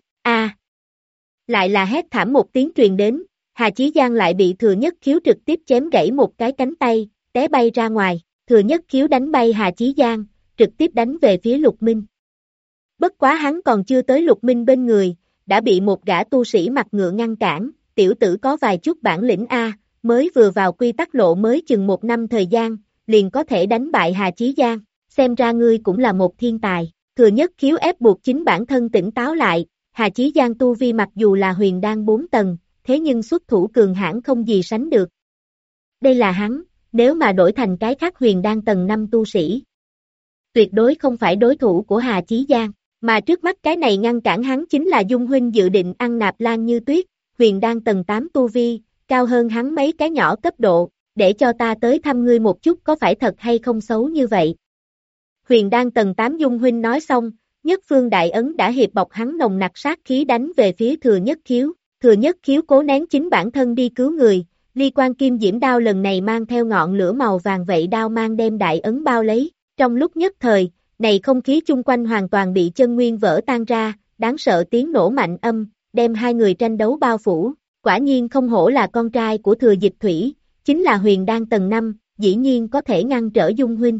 lại là hét thảm một tiếng truyền đến, Hà Chí Giang lại bị Thừa Nhất Khiếu trực tiếp chém gãy một cái cánh tay, té bay ra ngoài, Thừa Nhất Khiếu đánh bay Hà Chí Giang, trực tiếp đánh về phía Lục Minh. Bất quá hắn còn chưa tới Lục Minh bên người, đã bị một gã tu sĩ mặt ngựa ngăn cản, tiểu tử có vài chút bản lĩnh mới vừa vào quy tắc lộ mới chừng 1 năm thời gian, liền có thể đánh bại Hà Chí Giang, xem ra ngươi cũng là một thiên tài. Thừa Nhất Khiếu ép buộc chính bản thân tỉnh táo lại, Hà Chí Giang tu vi mặc dù là Huyền Đan 4 tầng, thế nhưng xuất thủ cường hãn không gì sánh được. Đây là hắn, nếu mà đổi thành cái khác Huyền Đan tầng 5 tu sĩ, tuyệt đối không phải đối thủ của Hà Chí Giang, mà trước mắt cái này ngăn cản hắn chính là Dung huynh dự định ăn Nạp Lan Như Tuyết, Huyền Đan tầng 8 tu vi, cao hơn hắn mấy cái nhỏ cấp độ, để cho ta tới thăm ngươi một chút có phải thật hay không xấu như vậy. Huyền Đan tầng 8 Dung huynh nói xong, Nhất Phương Đại Ấn đã hiệp bọc hắn nồng nặc sát khí đánh về phía Thừa Nhất Khiếu. Thừa Nhất Khiếu cố nén chính bản thân đi cứu người, ly quan kim diễm đao lần này mang theo ngọn lửa màu vàng vậy đao mang đem Đại Ấn bao lấy. Trong lúc nhất thời, này không khí chung quanh hoàn toàn bị chân nguyên vỡ tan ra, đáng sợ tiếng nổ mạnh âm, đem hai người tranh đấu bao phủ. Quả nhiên không hổ là con trai của Thừa Dịch Thủy, chính là Huyền Đan tầng 5, dĩ nhiên có thể ngăn trở Dung huynh.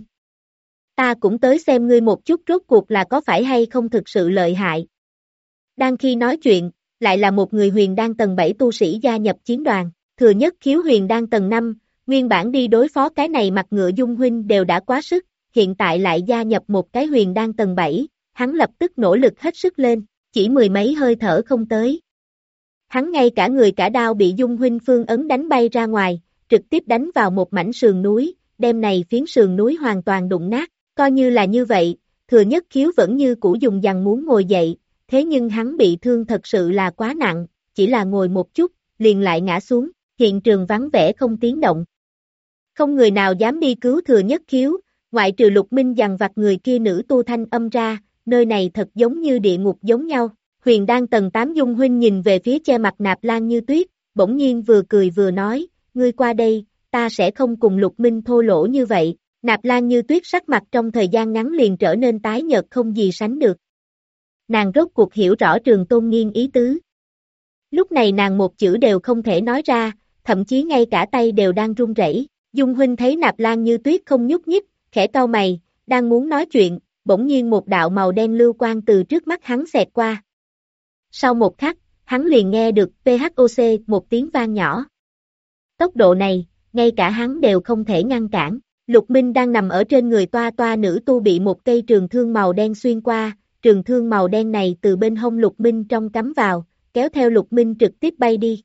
Ta cũng tới xem ngươi một chút rốt cuộc là có phải hay không thực sự lợi hại. Đang khi nói chuyện, lại là một người Huyền Đan tầng 7 tu sĩ gia nhập chiến đoàn, Thừa Nhất Khiếu Huyền Đan tầng 5, nguyên bản đi đối phó cái này mặt ngựa Dung huynh đều đã quá sức, hiện tại lại gia nhập một cái Huyền Đan tầng 7, hắn lập tức nỗ lực hết sức lên, chỉ 10 mấy hơi thở không tới. Hắn ngay cả người cả đao bị Dung huynh phương ấn đánh bay ra ngoài, trực tiếp đánh vào một mảnh sườn núi, đêm này phiến sườn núi hoàn toàn đụng nát, coi như là như vậy, Thừa Nhất Khiếu vẫn như cũ dùng dằn muốn ngồi dậy, thế nhưng hắn bị thương thật sự là quá nặng, chỉ là ngồi một chút, liền lại ngã xuống, hiện trường vắng vẻ không tiếng động. Không người nào dám đi cứu Thừa Nhất Khiếu, ngoại trừ Lục Minh dằn vặt người kia nữ tu thanh âm ra, nơi này thật giống như địa ngục giống nhau. Huyền Đan tầng 8 Dung huynh nhìn về phía che mặt Nạp Lan Như Tuyết, bỗng nhiên vừa cười vừa nói, ngươi qua đây, ta sẽ không cùng Lục Minh thô lỗ như vậy. Nạp Lan Như Tuyết sắc mặt trong thời gian ngắn liền trở nên tái nhợt không gì sánh được. Nàng rốt cuộc hiểu rõ Trường Tôn Nghiên ý tứ. Lúc này nàng một chữ đều không thể nói ra, thậm chí ngay cả tay đều đang run rẩy. Dung huynh thấy Nạp Lan Như Tuyết không nhúc nhích, khẽ cau mày, đang muốn nói chuyện, bỗng nhiên một đạo màu đen lưu quang từ trước mắt hắn xẹt qua. Sau một khắc, hắn liền nghe được PHOC một tiếng vang nhỏ. Tốc độ này, ngay cả hắn đều không thể ngăn cản. Lục Minh đang nằm ở trên người toa toa nữ tu bị một cây trường thương màu đen xuyên qua, trường thương màu đen này từ bên hông Lục Minh trong cắm vào, kéo theo Lục Minh trực tiếp bay đi,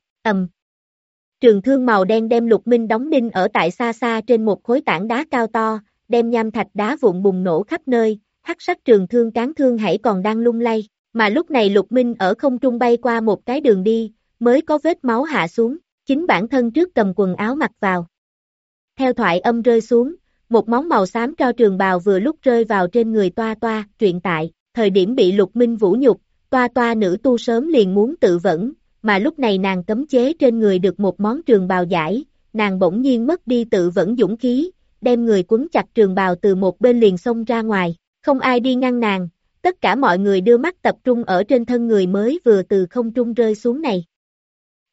Trường thương màu đen đem Lục Minh đóng đinh ở tại xa xa trên một khối tảng đá cao to, đem nham thạch đá vụn bùng nổ khắp nơi, hắc sắc trường thương cán thương hãy còn đang lung lay, mà lúc này Lục Minh ở không trung bay qua một cái đường đi, mới có vết máu hạ xuống, chính bản thân trước cầm quần áo mặc vào. Theo thoại âm rơi xuống, một món màu xám tro trường bào vừa lúc rơi vào trên người toa toa, truyện tại, thời điểm bị Lục Minh vũ nhục, toa toa nữ tu sớm liền muốn tự vẫn, mà lúc này nàng cấm chế trên người được một món trường bào giải, nàng bỗng nhiên mất đi tự vẫn dũng khí, đem người quấn chặt trường bào từ một bên liền xông ra ngoài, không ai đi ngăn nàng, tất cả mọi người đưa mắt tập trung ở trên thân người mới vừa từ không trung rơi xuống này.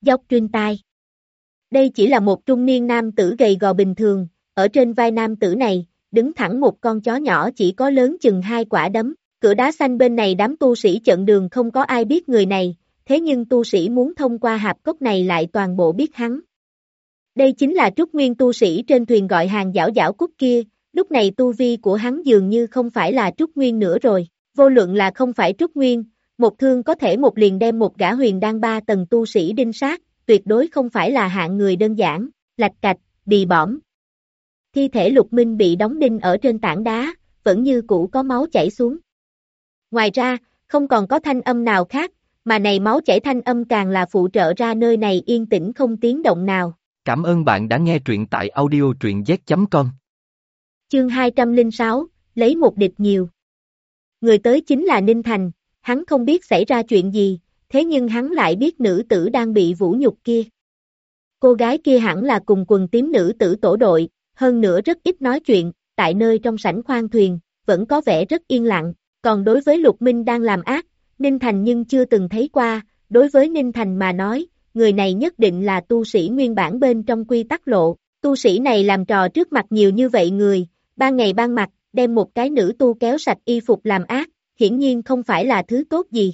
Dốc trên tai. Đây chỉ là một trung niên nam tử gầy gò bình thường, ở trên vai nam tử này, đứng thẳng một con chó nhỏ chỉ có lớn chừng 2 quả đấm. Cửa đá xanh bên này đám tu sĩ chận đường không có ai biết người này, thế nhưng tu sĩ muốn thông qua hạp cốc này lại toàn bộ biết hắn. Đây chính là Trúc Nguyên tu sĩ trên thuyền gọi hàng giảo giảo cúc kia, lúc này tu vi của hắn dường như không phải là Trúc Nguyên nữa rồi, vô luận là không phải Trúc Nguyên, một thương có thể một liền đem một gã huyền đan 3 tầng tu sĩ đinh sát, tuyệt đối không phải là hạng người đơn giản, lạch cạch, bì bõm. Thi thể Lục Minh bị đóng đinh ở trên tảng đá, vẫn như cũ có máu chảy xuống. Ngoài ra, không còn có thanh âm nào khác, mà này máu chảy thanh âm càng là phụ trợ ra nơi này yên tĩnh không tiếng động nào. Cảm ơn bạn đã nghe truyện tại audio.z.com. Chương 206, lấy một địch nhiều. Người tới chính là Ninh Thành, hắn không biết xảy ra chuyện gì, thế nhưng hắn lại biết nữ tử đang bị vũ nhục kia. Cô gái kia hẳn là cùng quần tím nữ tử tổ đội, hơn nữa rất ít nói chuyện, tại nơi trong sảnh khoang thuyền, vẫn có vẻ rất yên lặng, còn đối với Lục Minh đang làm ác, Ninh Thành nhưng chưa từng thấy qua, đối với Ninh Thành mà nói, người này nhất định là tu sĩ nguyên bản bên trong quy tắc lộ, tu sĩ này làm trò trước mặt nhiều như vậy người, ban ngày ban mặt, đem một cái nữ tu kéo sạch y phục làm ác, hiển nhiên không phải là thứ tốt gì.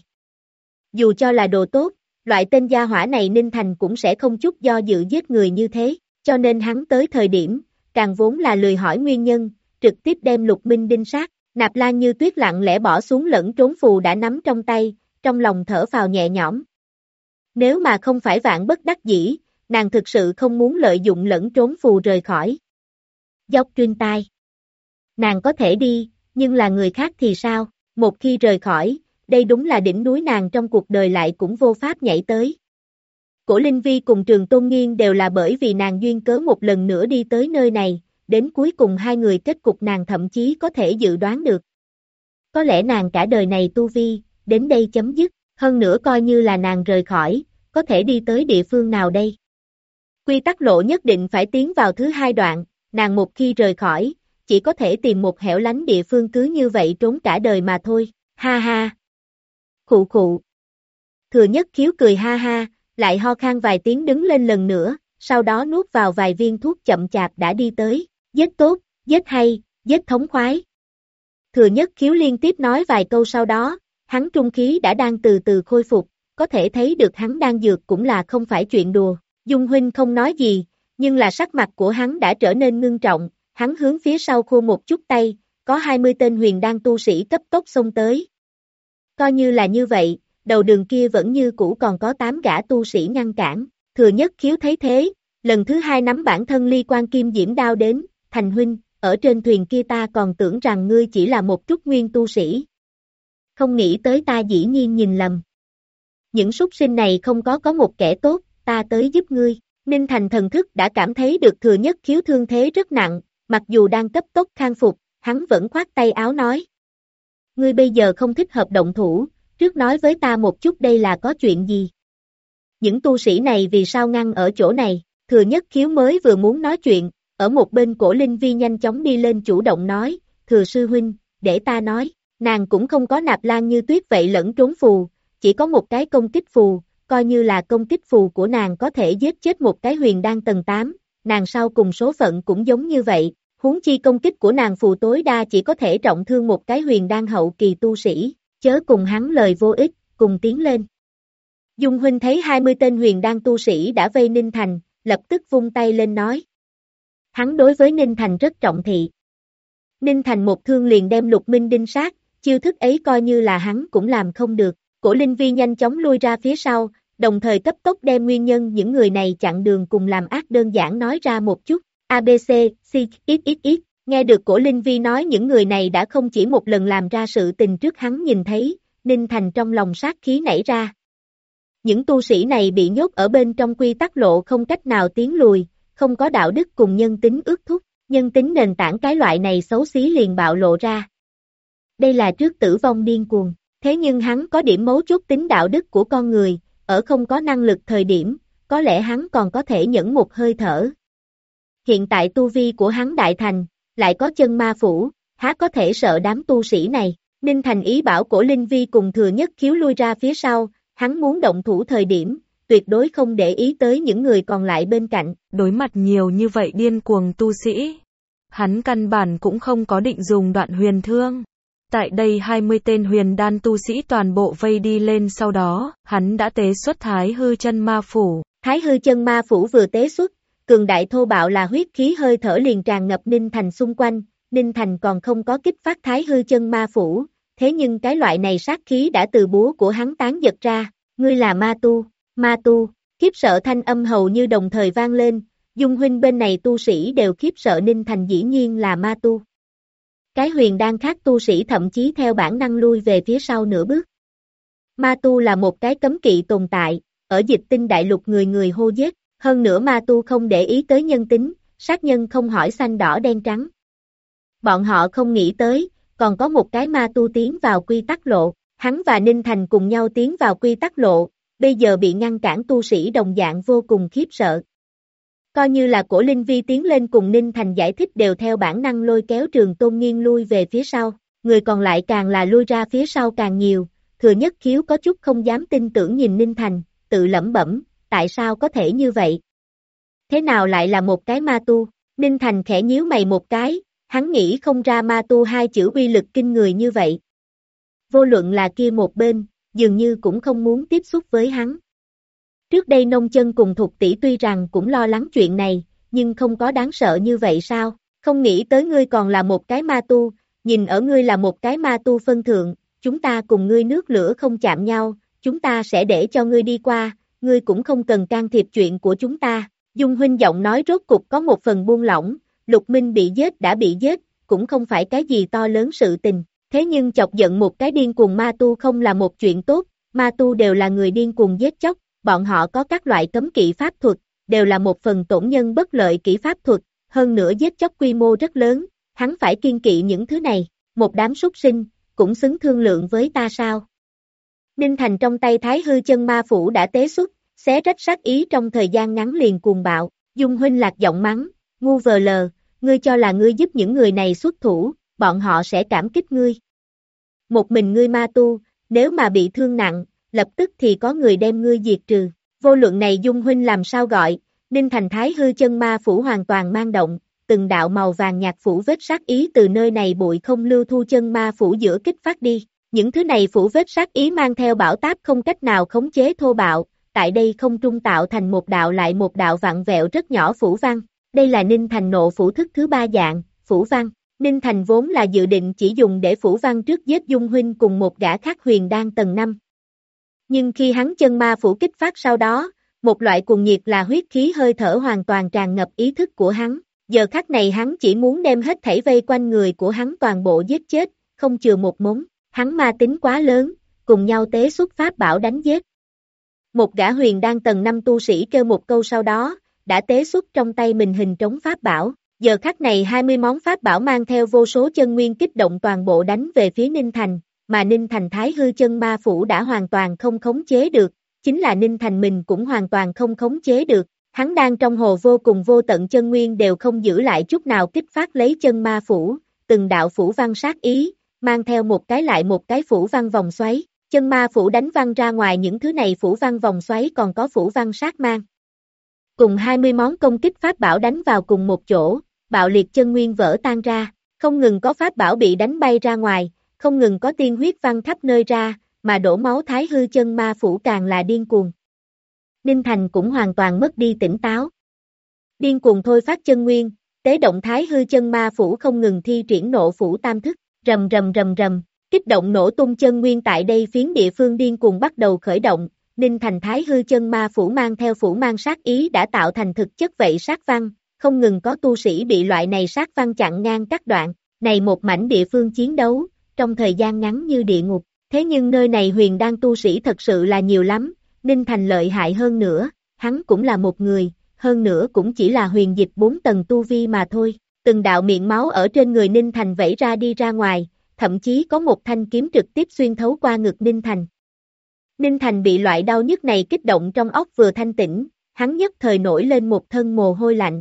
Dù cho là đồ tốt, loại tên gia hỏa này Ninh Thành cũng sẽ không chút do dự giết người như thế, cho nên hắn tới thời điểm, càng vốn là lười hỏi nguyên nhân, trực tiếp đem Lục Minh đinh sát. Nạp Lan Như Tuyết lặng lẽ bỏ xuống lẫn trốn phù đã nắm trong tay, trong lòng thở phào nhẹ nhõm. Nếu mà không phải vạn bất đắc dĩ, nàng thực sự không muốn lợi dụng lẫn trốn phù rời khỏi. Dốc trên tai. Nàng có thể đi, nhưng là người khác thì sao? Một khi rời khỏi, đây đúng là đỉnh núi nàng trong cuộc đời lại cũng vô pháp nhảy tới. Cổ Linh Vi cùng Trường Tôn Nghiên đều là bởi vì nàng duyên cớ một lần nữa đi tới nơi này, đến cuối cùng hai người kết cục nàng thậm chí có thể dự đoán được. Có lẽ nàng cả đời này tu vi, đến đây chấm dứt, hơn nữa coi như là nàng rời khỏi, có thể đi tới địa phương nào đây? Quy tắc lộ nhất định phải tiến vào thứ 2 đoạn, nàng một khi rời khỏi, chỉ có thể tìm một hẻo lánh địa phương cứ như vậy trốn cả đời mà thôi, ha ha. Khụ khụ. Thừa Nhất Khiếu cười ha ha, lại ho khan vài tiếng đứng lên lần nữa, sau đó nuốt vào vài viên thuốc chậm chạp đã đi tới, giết tốt, giết hay, giết thống khoái. Thừa Nhất Khiếu liên tiếp nói vài câu sau đó, hắn trung khí đã đang từ từ khôi phục, có thể thấy được hắn đang dược cũng là không phải chuyện đùa. Dung huynh không nói gì, nhưng là sắc mặt của hắn đã trở nên ngưng trọng, hắn hướng phía sau khô một chút tay, có 20 tên huyền đan tu sĩ cấp tốc xông tới. Coi như là như vậy, đầu đường kia vẫn như cũ còn có 8 gã tu sĩ ngăn cản, Thừa Nhất Khiếu thấy thế, lần thứ 2 nắm bản thân ly quan kim diễm đao đến, Thành huynh, ở trên thuyền kia ta còn tưởng rằng ngươi chỉ là một trúc nguyên tu sĩ. Không nghĩ tới ta dĩ nhiên nhìn lầm. Những súc sinh này không có một kẻ tốt, ta tới giúp ngươi. Ninh Thành thần thức đã cảm thấy được Thừa Nhất Khiếu thương thế rất nặng, mặc dù đang cấp tốc khang phục, hắn vẫn khoát tay áo nói. Ngươi bây giờ không thích hợp động thủ, trước nói với ta một chút đây là có chuyện gì. Những tu sĩ này vì sao ngăn ở chỗ này, Thừa Nhất Khiếu mới vừa muốn nói chuyện, ở một bên Cổ Linh Vi nhanh chóng đi lên chủ động nói, Thừa sư huynh, để ta nói, nàng cũng không có Nạp Lan Như Tuyết vậy lẫn trốn phù, chỉ có một cái công kích phù, coi như là công kích phù của nàng có thể giết chết một cái huyền đan tầng 8, nàng sau cùng số phận cũng giống như vậy, huống chi công kích của nàng phù tối đa chỉ có thể trọng thương một cái huyền đan hậu kỳ tu sĩ, chớ cùng hắn lời vô ích, cùng tiến lên. Dung huynh thấy 20 tên huyền đan tu sĩ đã vây Ninh Thành, lập tức vung tay lên nói. Hắn đối với Ninh Thành rất trọng thị. Ninh Thành một thương liền đem Lục Minh đinh sát, chiêu thức ấy coi như là hắn cũng làm không được. Cổ Linh Vi nhanh chóng lui ra phía sau, đồng thời cấp tốc đem nguyên nhân những người này chặn đường cùng làm ác đơn giản nói ra một chút. ABC, XXX, nghe được Cổ Linh Vi nói những người này đã không chỉ một lần làm ra sự tình trước hắn nhìn thấy, Ninh Thành trong lòng sát khí nảy ra. Những tu sĩ này bị nhốt ở bên trong quy tắc lộ không cách nào tiến lùi, không có đạo đức cùng nhân tính ước thúc, nhân tính nền tảng cái loại này xấu xí liền bạo lộ ra. Đây là trước tử vong điên cuồng, thế nhưng hắn có điểm mấu chốt tính đạo đức của con người, ở không có năng lực thời điểm, có lẽ hắn còn có thể nhẫn một hơi thở. Hiện tại tu vi của hắn đại thành, lại có chân ma phủ, há có thể sợ đám tu sĩ này. Ninh Thành ý bảo Cổ Linh Vi cùng Thừa Nhất Khiếu lui ra phía sau, hắn muốn động thủ thời điểm, tuyệt đối không để ý tới những người còn lại bên cạnh. Đối mặt nhiều như vậy điên cuồng tu sĩ, hắn căn bản cũng không có định dùng đoạn huyền thương. Tại đây 20 tên huyền đan tu sĩ toàn bộ vây đi lên, sau đó, hắn đã tế xuất Thái Hư Chân Ma Phủ. Thái Hư Chân Ma Phủ vừa tế xuất, cường đại thô bạo là huyết khí hơi thở liền tràn ngập Ninh Thành xung quanh. Ninh Thành còn không có kích phát Thái Hư Chân Ma Phủ, thế nhưng cái loại này sát khí đã từ búa của hắn tán giật ra. Ngươi là ma tu, khiếp sợ thanh âm hầu như đồng thời vang lên. Dung huynh bên này tu sĩ đều khiếp sợ Ninh Thành dĩ nhiên là ma tu. Cái huyền đan khác tu sĩ thậm chí theo bản năng lui về phía sau nửa bước. Ma tu là một cái cấm kỵ tồn tại, ở Dịch Tinh đại lục người người hô giết, hơn nữa ma tu không để ý tới nhân tính, sát nhân không hỏi xanh đỏ đen trắng. Bọn họ không nghĩ tới, còn có một cái ma tu tiến vào quy tắc lộ, hắn và Ninh Thành cùng nhau tiến vào quy tắc lộ, bây giờ bị ngăn cản tu sĩ đồng dạng vô cùng khiếp sợ. Coi như là Cổ Linh Vi tiến lên cùng Ninh Thành giải thích đều theo bản năng lôi kéo Trường Tôn Nghiên lui về phía sau, người còn lại càng là lui ra phía sau càng nhiều, Thừa Nhất Khiếu có chút không dám tin tưởng nhìn Ninh Thành, tự lẩm bẩm, tại sao có thể như vậy? Thế nào lại là một cái ma tu? Ninh Thành khẽ nhíu mày một cái, hắn nghĩ không ra ma tu hai chữ uy lực kinh người như vậy. Vô luận là kia một bên, dường như cũng không muốn tiếp xúc với hắn. Trước đây Nông Chân cùng Thục tỷ tuy rằng cũng lo lắng chuyện này, nhưng không có đáng sợ như vậy sao? Không nghĩ tới ngươi còn là một cái ma tu, nhìn ở ngươi là một cái ma tu phân thượng, chúng ta cùng ngươi nước lửa không chạm nhau, chúng ta sẽ để cho ngươi đi qua, ngươi cũng không cần can thiệp chuyện của chúng ta. Dung huynh giọng nói rốt cục có một phần buông lỏng, Lục Minh bị giết đã bị giết, cũng không phải cái gì to lớn sự tình, thế nhưng chọc giận một cái điên cuồng ma tu không là một chuyện tốt, ma tu đều là người điên cuồng giết chóc, bọn họ có các loại cấm kỵ pháp thuật, đều là một phần tổn nhân bất lợi kỹ pháp thuật, hơn nữa giết chóc quy mô rất lớn, hắn phải kiêng kỵ những thứ này, một đám súc sinh, cũng xứng thương lượng với ta sao? Ninh Thành trong tay Thái Hư Chân Ma Phủ đã tế xuất, xé rách sát ý trong thời gian ngắn liền cuồng bạo, Dung huynh lạc giọng mắng, ngu vờ lờ, ngươi cho là ngươi giúp những người này xuất thủ, bọn họ sẽ cảm kích ngươi. Một mình ngươi ma tu, nếu mà bị thương nặng, lập tức thì có người đem ngươi diệt trừ. Vô luận này Dung huynh làm sao gọi, Ninh Thành Thái Hư Chân Ma Phủ hoàn toàn mang động, từng đạo màu vàng nhạt phủ vết sát ý từ nơi này bụi không lưu thu chân ma phủ giữa kích phát đi. Những thứ này phủ vết sát ý mang theo bão táp không cách nào khống chế thô bạo, tại đây không trung tạo thành một đạo lại một đạo vặn vẹo rất nhỏ phủ văn. Đây là Ninh Thành nộ phủ thức thứ ba dạng, phủ văn. Ninh Thành vốn là dự định chỉ dùng để phủ văn trước giết Dung huynh cùng một gã khác huyền đan tầng 5. Nhưng khi hắn chân ma phủ kích phát sau đó, một loại cuồng nhiệt là huyết khí hơi thở hoàn toàn tràn ngập ý thức của hắn. Giờ khắc này hắn chỉ muốn đem hết thảy vây quanh người của hắn toàn bộ giết chết, không chừa một mống. Hắn ma tính quá lớn, cùng nhau tế xuất pháp bảo đánh giết. Một gã huyền đan tầng 5 tu sĩ kêu một câu sau đó, đã tế xuất trong tay mình hình trống pháp bảo. Giờ khắc này 20 món pháp bảo mang theo vô số chân nguyên kích động toàn bộ đánh về phía Ninh Thành, mà Ninh Thành Thái Hư Chân Ma Phủ đã hoàn toàn không khống chế được, chính là Ninh Thành mình cũng hoàn toàn không khống chế được. Hắn đang trong hồ vô cùng vô tận chân nguyên đều không giữ lại chút nào kích phát lấy chân ma phủ, từng đạo phủ văn sát ý, mang theo một cái lại một cái phủ văn vòng xoáy, chân ma phủ đánh văng ra ngoài những thứ này phủ văn vòng xoáy còn có phủ văn sát mang. Cùng 20 món công kích pháp bảo đánh vào cùng một chỗ, bạo liệt chân nguyên vỡ tan ra, không ngừng có pháp bảo bị đánh bay ra ngoài, không ngừng có tiên huyết văng khắp nơi ra, mà đổ máu Thái Hư Chân Ma Phủ càng là điên cuồng. Ninh Thành cũng hoàn toàn mất đi tỉnh táo. Điên cuồng thôi phát chân nguyên, tế động Thái Hư Chân Ma Phủ không ngừng thi triển nộ phủ tam thức, rầm rầm rầm rầm, kích động nổ tung chân nguyên tại đây phiến địa phương điên cuồng bắt đầu khởi động. Ninh Thành Thái Hư Chân Ma Phủ mang theo phủ mang sát ý đã tạo thành thực chất vậy sát văn, không ngừng có tu sĩ bị loại này sát văn chặn ngang cắt đoạn, này một mảnh địa phương chiến đấu, trong thời gian ngắn như địa ngục, thế nhưng nơi này huyền đan tu sĩ thật sự là nhiều lắm. Ninh Thành lợi hại hơn nữa, hắn cũng là một người, hơn nữa cũng chỉ là huyền dịch 4 tầng tu vi mà thôi. Từng đạo miệng máu ở trên người Ninh Thành vẩy ra đi ra ngoài, thậm chí có một thanh kiếm trực tiếp xuyên thấu qua ngực Ninh Thành. Ninh Thành bị loại đau nhức này kích động trong óc vừa thanh tĩnh, hắn nhất thời nổi lên một thân mồ hôi lạnh.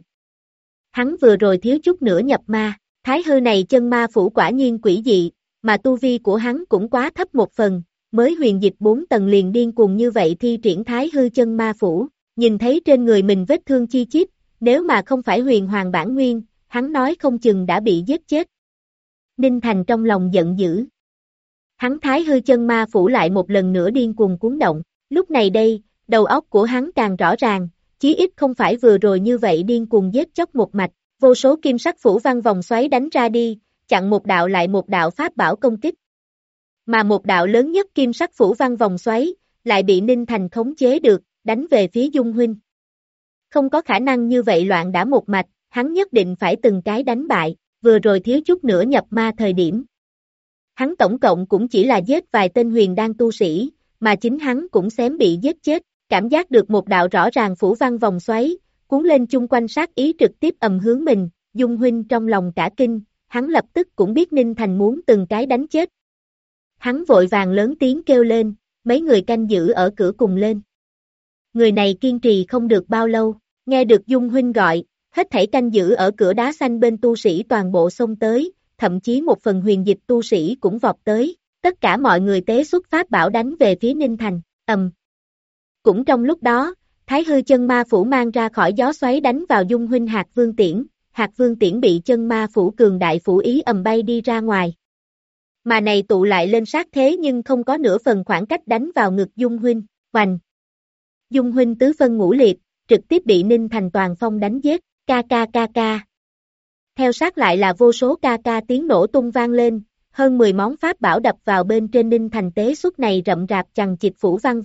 Hắn vừa rồi thiếu chút nữa nhập ma, Thái Hư này chân ma phủ quả nhiên quỷ dị, mà tu vi của hắn cũng quá thấp một phần. mới huyền dịch 4 tầng liền điên cuồng như vậy thi triển Thái Hư Chân Ma Phủ, nhìn thấy trên người mình vết thương chi chít, nếu mà không phải huyền hoàng bản nguyên, hắn nói không chừng đã bị giết chết. Ninh Thành trong lòng giận dữ. Hắn Thái Hư Chân Ma Phủ lại một lần nữa điên cuồng cuốn động, lúc này đây, đầu óc của hắn càng rõ ràng, chí ít không phải vừa rồi như vậy điên cuồng giết chóc một mạch, vô số kim sắc phủ văn vòng xoáy đánh ra đi, chặn một đạo lại một đạo pháp bảo công kích. Mà một đạo lớn nhất kim sắc phủ văn vòng xoáy, lại bị Ninh Thành khống chế được, đánh về phía Dung Huynh. Không có khả năng như vậy loạn đã một mạch, hắn nhất định phải từng cái đánh bại, vừa rồi thiếu chút nữa nhập ma thời điểm. Hắn tổng cộng cũng chỉ là giết vài tên huyền đan tu sĩ, mà chính hắn cũng xém bị giết chết, cảm giác được một đạo rõ ràng phủ văn vòng xoáy, cuốn lên chung quanh sát ý trực tiếp ầm hướng mình, Dung Huynh trong lòng cả kinh, hắn lập tức cũng biết Ninh Thành muốn từng cái đánh chết. Hắn vội vàng lớn tiếng kêu lên, mấy người canh giữ ở cửa cùng lên. Người này kiên trì không được bao lâu, nghe được Dung Huynh gọi, hết thảy canh giữ ở cửa đá xanh bên tu sĩ toàn bộ xông tới, thậm chí một phần huyền dịch tu sĩ cũng vọt tới, tất cả mọi người tế xuất pháp bảo đánh về phía Ninh Thành, Cũng trong lúc đó, Thái Hư Chân Ma Phủ mang ra khỏi gió xoáy đánh vào Dung Huynh Hạc Vương Tiễn bị chân ma phủ cường đại phủ ý ầm bay đi ra ngoài. Mà này tụ lại lên sát thế nhưng không có nửa phần khoảng cách đánh vào ngực Dung Huynh, hoành. Dung Huynh tứ phân ngũ liệt, trực tiếp bị Ninh Thành toàn phong đánh giết, ca ca ca ca. Theo sát lại là vô số ca ca tiếng nổ tung vang lên, hơn 10 món pháp bảo đập vào bên trên Ninh Thành tế xuất này rậm rạp chằng chịt phủ văn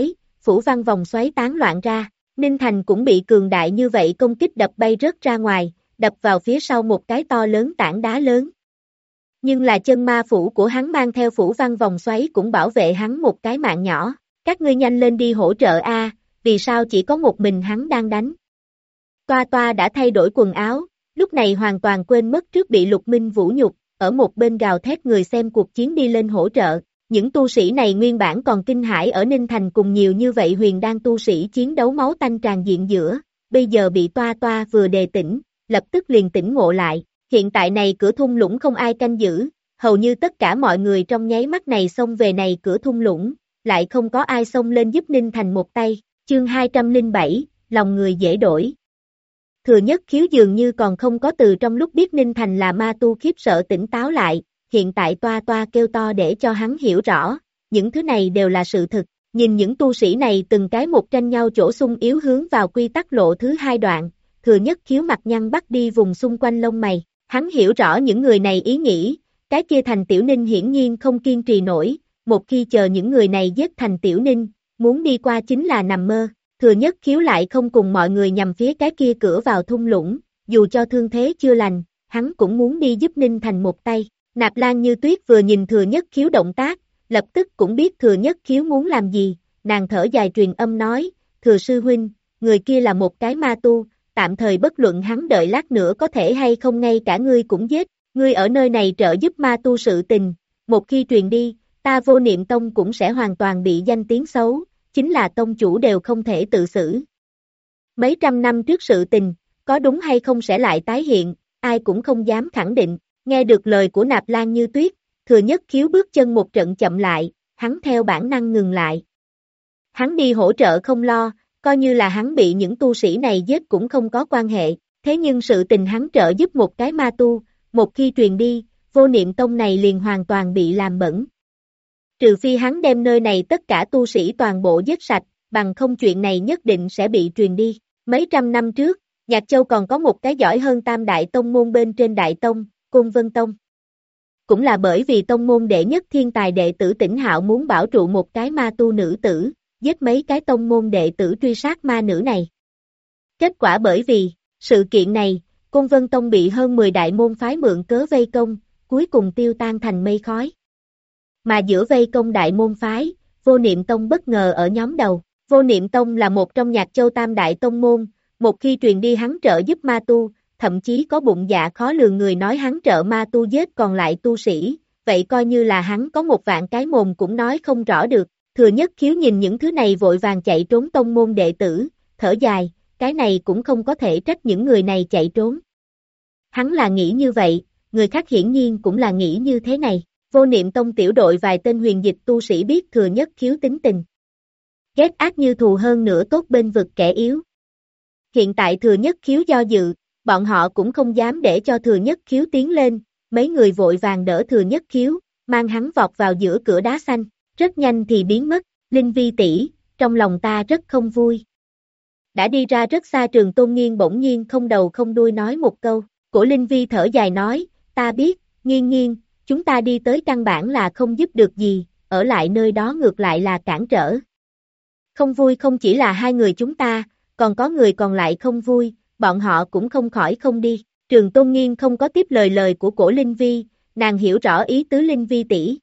vòng xoáy tán loạn ra, Ninh Thành cũng bị cường đại như vậy công kích đập bay rớt ra ngoài, đập vào phía sau một cái to lớn tảng đá lớn. Nhưng là chân ma phủ của hắn mang theo phủ văn vòng xoáy cũng bảo vệ hắn một cái mạng nhỏ, các ngươi nhanh lên đi hỗ trợ a, vì sao chỉ có một mình hắn đang đánh. Toa Toa đã thay đổi quần áo, lúc này hoàn toàn quên mất trước bị Lục Minh vũ nhục, ở một bên gào thét người xem cuộc chiến đi lên hỗ trợ. Những tu sĩ này nguyên bản còn kinh hãi ở Ninh Thành cùng nhiều như vậy huyền đan tu sĩ chiến đấu máu tanh tràn diện giữa, bây giờ bị Toa Toa vừa đề tỉnh, lập tức liền tỉnh ngộ lại, hiện tại này cửa thung lũng không ai canh giữ, hầu như tất cả mọi người trong nháy mắt này xông về này cửa thung lũng, lại không có ai xông lên giúp Ninh Thành một tay, chương 207, lòng người dễ đổi. Thừa Nhất Khiếu dường như còn không có từ trong lúc biết Ninh Thành là ma tu khiếp sợ tỉnh táo lại, hiện tại Toa Toa kêu to để cho hắn hiểu rõ, những thứ này đều là sự thực, nhìn những tu sĩ này từng cái một tranh nhau chỗ xung yếu hướng vào quy tắc lộ thứ hai đoạn, Thừa Nhất Khiếu mặt nhăn bắt đi vùng xung quanh lông mày, hắn hiểu rõ những người này ý nghĩ, cái kia Thành Tiểu Ninh hiển nhiên không kiên trì nổi, một khi chờ những người này giết Thành Tiểu Ninh, muốn đi qua chính là nằm mơ, Thừa Nhất Khiếu lại không cùng mọi người nhằm phía cái kia cửa vào thung lũng, dù cho thương thế chưa lành, hắn cũng muốn đi giúp Ninh Thành một tay. Nạp Lan Như Tuyết vừa nhìn Thừa Nhất Khiếu động tác, lập tức cũng biết Thừa Nhất Khiếu muốn làm gì, nàng thở dài truyền âm nói, Thừa Sư Huynh, người kia là một cái ma tu, tạm thời bất luận hắn đợi lát nữa có thể hay không ngay cả ngươi cũng giết, ngươi ở nơi này trợ giúp ma tu sự tình, một khi truyền đi, ta Vô Niệm Tông cũng sẽ hoàn toàn bị danh tiếng xấu, chính là tông chủ đều không thể tự xử. Mấy trăm năm trước sự tình, có đúng hay không sẽ lại tái hiện, ai cũng không dám khẳng định. Nghe được lời của Nạp Lan Như Tuyết, Thừa Nhất Khiếu bước chân một trận chậm lại, hắn theo bản năng ngừng lại. Hắn đi hỗ trợ không lo, coi như là hắn bị những tu sĩ này giết cũng không có quan hệ, thế nhưng sự tình hắn trợ giúp một cái ma tu, một khi truyền đi, Vô Niệm Tông này liền hoàn toàn bị làm bẩn. Trừ phi hắn đem nơi này tất cả tu sĩ toàn bộ giết sạch, bằng không chuyện này nhất định sẽ bị truyền đi. Mấy trăm năm trước, Nhạc Châu còn có một cái giỏi hơn tam đại tông môn bên trên đại tông, Côn Vân Tông. Cũng là bởi vì tông môn đệ nhất thiên tài đệ tử Tỉnh Hạo muốn bảo trụ một cái ma tu nữ tử, giết mấy cái tông môn đệ tử truy sát ma nữ này. Kết quả bởi vì sự kiện này, Côn Vân Tông bị hơn 10 đại môn phái mượn cớ vây công, cuối cùng tiêu tan thành mây khói. Mà giữa vây công đại môn phái, Vô Niệm Tông bất ngờ ở nhóm đầu. Vô Niệm Tông là một trong Nhạc Châu tam đại tông môn, một khi truyền đi hắn trợ giúp ma tu, thậm chí có bụng dạ khó lường người nói hắn trợ ma tu giết còn lại tu sĩ, vậy coi như là hắn có một vạn cái mồm cũng nói không rõ được. Thừa Nhất Khiếu nhìn những thứ này vội vàng chạy trốn tông môn đệ tử, thở dài, cái này cũng không có thể trách những người này chạy trốn. Hắn là nghĩ như vậy, người khác hiển nhiên cũng là nghĩ như thế này. Vô Niệm Tông tiểu đội vài tên huyền dịch tu sĩ biết Thừa Nhất Khiếu tính tình. Ghét ác như thù hơn nữa tốt bên vực kẻ yếu. Hiện tại Thừa Nhất Khiếu do dự, bọn họ cũng không dám để cho Thừa Nhất Khiếu tiến lên, mấy người vội vàng đỡ Thừa Nhất Khiếu, mang hắn vọt vào giữa cửa đá xanh, rất nhanh thì biến mất. Linh Vi tỷ, trong lòng ta rất không vui. Đã đi ra rất xa Trường Tôn Nghiên bỗng nhiên không đầu không đuôi nói một câu. Cổ Linh Vi thở dài nói, ta biết, Nghiên Nghiên, chúng ta đi tới căn bản là không giúp được gì, ở lại nơi đó ngược lại là cản trở. Không vui không chỉ là hai người chúng ta, còn có người còn lại không vui, bọn họ cũng không khỏi không đi. Trường Tôn Nghiên không có tiếp lời của Cổ Linh Vi, nàng hiểu rõ ý tứ Linh Vi tỷ.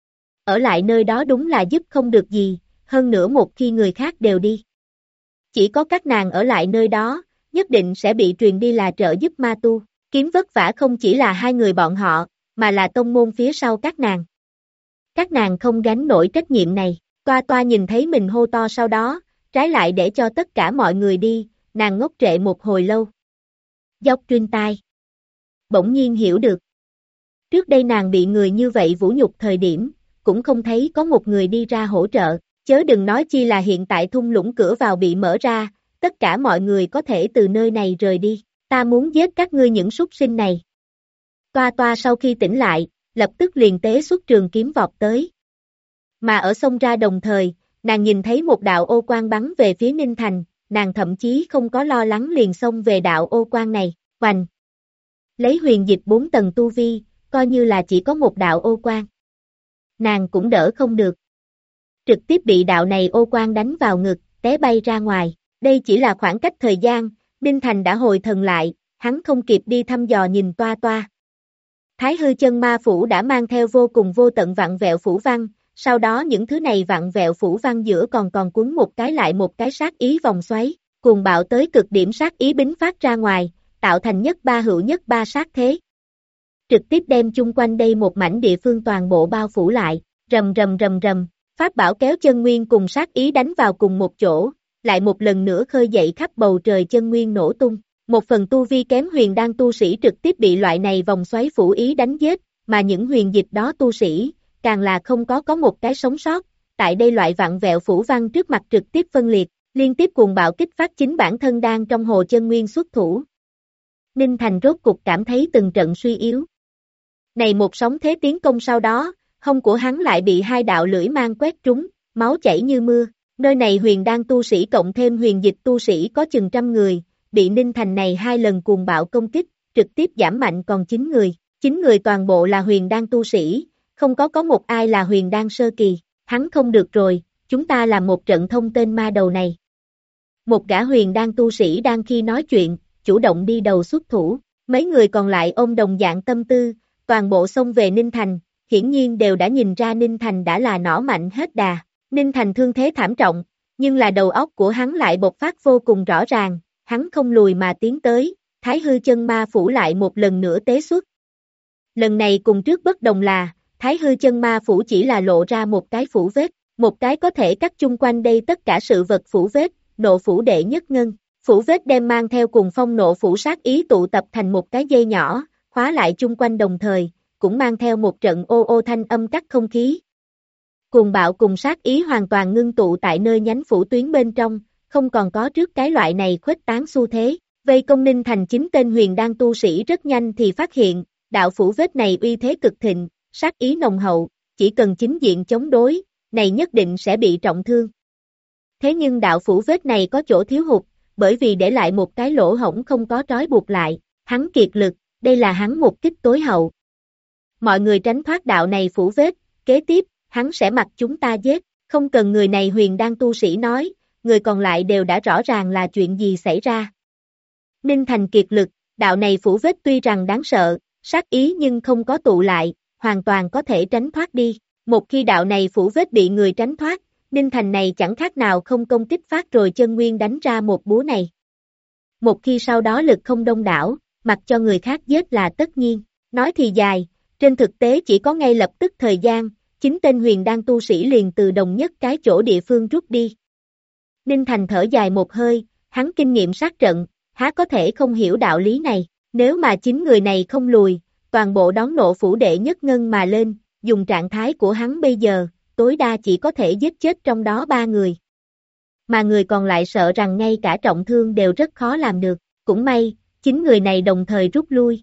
Ở lại nơi đó đúng là giúp không được gì, hơn nữa một khi người khác đều đi. Chỉ có các nàng ở lại nơi đó, nhất định sẽ bị truyền đi là trợ giúp ma tu. Kiếm vất vả không chỉ là hai người bọn họ, mà là tông môn phía sau các nàng. Các nàng không gánh nổi trách nhiệm này. Toa Toa nhìn thấy mình hô to sau đó, trái lại để cho tất cả mọi người đi, nàng ngốc trệ một hồi lâu. Dốc truyền tai. Bỗng nhiên hiểu được. Trước đây nàng bị người như vậy vũ nhục thời điểm, cũng không thấy có một người đi ra hỗ trợ, chớ đừng nói chi là hiện tại thung lũng cửa vào bị mở ra, tất cả mọi người có thể từ nơi này rời đi, ta muốn giết các ngươi những súc sinh này. Toa Toa sau khi tỉnh lại, lập tức liền tế xuất trường kiếm vọt tới. Mà ở sông ra đồng thời, nàng nhìn thấy một đạo ô quang bắn về phía Ninh Thành, nàng thậm chí không có lo lắng liền xông về đạo ô quang này, hoành. Lấy huyền dịch 4 tầng tu vi, coi như là chỉ có một đạo ô quang. Nàng cũng đỡ không được. Trực tiếp bị đạo này ô quang đánh vào ngực, té bay ra ngoài. Đây chỉ là khoảng cách thời gian, Ninh Thành đã hồi thần lại, hắn không kịp đi thăm dò nhìn Toa Toa. Thái hư chân ma phủ đã mang theo vô cùng vô tận vặn vẹo phủ văn, sau đó những thứ này vặn vẹo phủ văn giữa còn quấn một cái lại một cái sát ý vòng xoáy, cuồng bạo tới cực điểm sát ý bính phát ra ngoài, tạo thành nhất ba hữu nhất ba sát thế. Trực tiếp đem chung quanh đây một mảnh địa phương toàn bộ bao phủ lại, rầm rầm rầm rầm, pháp bảo kéo chân nguyên cùng sát ý đánh vào cùng một chỗ, lại một lần nữa khơi dậy khắp bầu trời chân nguyên nổ tung. Một phần tu vi kém huyền đan tu sĩ trực tiếp bị loại này vòng xoáy phủ ý đánh giết, mà những huyền dịch đó tu sĩ, càng là không có một cái sống sót, tại đây loại vặn vẹo phủ văn trước mặt trực tiếp phân liệt, liên tiếp cuồng bạo kích phát chính bản thân đang trong hồ chân nguyên xuất thủ. Ninh Thành rốt cục cảm thấy từng trận suy yếu. Này một sóng thế tiến công sau đó, hông của hắn lại bị hai đạo lưỡi mang quét trúng, máu chảy như mưa, nơi này huyền đan tu sĩ cộng thêm huyền dịch tu sĩ có chừng 100 người, bị Ninh Thành này 2 lần cuồng bạo công kích, trực tiếp giảm mạnh còn 9 người, 9 người toàn bộ là huyền đan tu sĩ, không có một ai là huyền đan sơ kỳ, hắn không được rồi, chúng ta làm một trận thông tên ma đầu này. Một gã huyền đan tu sĩ đang khi nói chuyện, chủ động đi đầu xuất thủ, mấy người còn lại ôm đồng dạng tâm tư, toàn bộ xông về Ninh Thành, hiển nhiên đều đã nhìn ra Ninh Thành đã là nỏ mạnh hết đà, Ninh Thành thương thế thảm trọng, nhưng là đầu óc của hắn lại bộc phát vô cùng rõ ràng, hắn không lùi mà tiến tới, Thái hư chân ma phủ lại một lần nữa tế xuất. Lần này cùng trước bất đồng là, Thái hư chân ma phủ chỉ là lộ ra một cái phủ vết, một cái có thể cắt chung quanh đây tất cả sự vật phủ vết, nộ phủ đệ nhất ngân, phủ vết đem mang theo cùng phong nộ phủ sát ý tụ tập thành một cái dây nhỏ, khóa lại chung quanh đồng thời, cũng mang theo một trận ô ô thanh âm cắt không khí. Cuồng bạo cùng sát ý hoàn toàn ngưng tụ tại nơi nhánh phủ tuyến bên trong, không còn có trước cái loại này khuếch tán xu thế. Vây công Ninh Thành 9 tên huyền đan tu sĩ rất nhanh thì phát hiện, đạo phủ vết này uy thế cực thịnh, sát ý nồng hậu, chỉ cần chính diện chống đối, này nhất định sẽ bị trọng thương. Thế nhưng đạo phủ vết này có chỗ thiếu hụt, bởi vì để lại một cái lỗ hổng không có trói buộc lại, hắn kiệt lực, đây là hắn một kích tối hậu. Mọi người tránh thoát đạo này phủ vết, kế tiếp, hắn sẽ mặc chúng ta giết, không cần người này huyền đan tu sĩ nói, người còn lại đều đã rõ ràng là chuyện gì xảy ra. Ninh Thành kiệt lực, đạo này phủ vết tuy rằng đáng sợ, sát ý nhưng không có tụ lại, hoàn toàn có thể tránh thoát đi. Một khi đạo này phủ vết bị người tránh thoát, Ninh Thành này chẳng khác nào không công kích phát rồi chân nguyên đánh ra một búa này. Một khi sau đó lực không đông đảo, mặc cho người khác giết là tất nhiên. Nói thì dài, trên thực tế chỉ có ngay lập tức thời gian, 9 tên huyền đan tu sĩ liền từ đồng nhất cái chỗ địa phương rút đi. Ninh Thành thở dài một hơi, hắn kinh nghiệm sát trận, há có thể không hiểu đạo lý này, nếu mà 9 người này không lùi, toàn bộ đón nộ phủ đệ nhất ngân mà lên, dùng trạng thái của hắn bây giờ, tối đa chỉ có thể giết chết trong đó 3 người. Mà người còn lại sợ rằng ngay cả trọng thương đều rất khó làm được, cũng may, 9 người này đồng thời rút lui.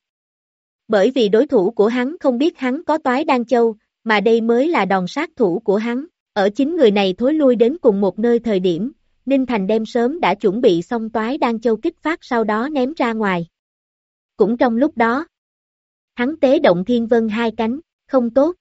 Bởi vì đối thủ của hắn không biết hắn có Toái Đan Châu, mà đây mới là đòn sát thủ của hắn. Ở 9 người này thối lui đến cùng một nơi thời điểm, Ninh Thành đem sớm đã chuẩn bị xong Toái Đan Châu kích phát sau đó ném ra ngoài. Cũng trong lúc đó, hắn tế động Thiên Vân hai cánh, không tốt.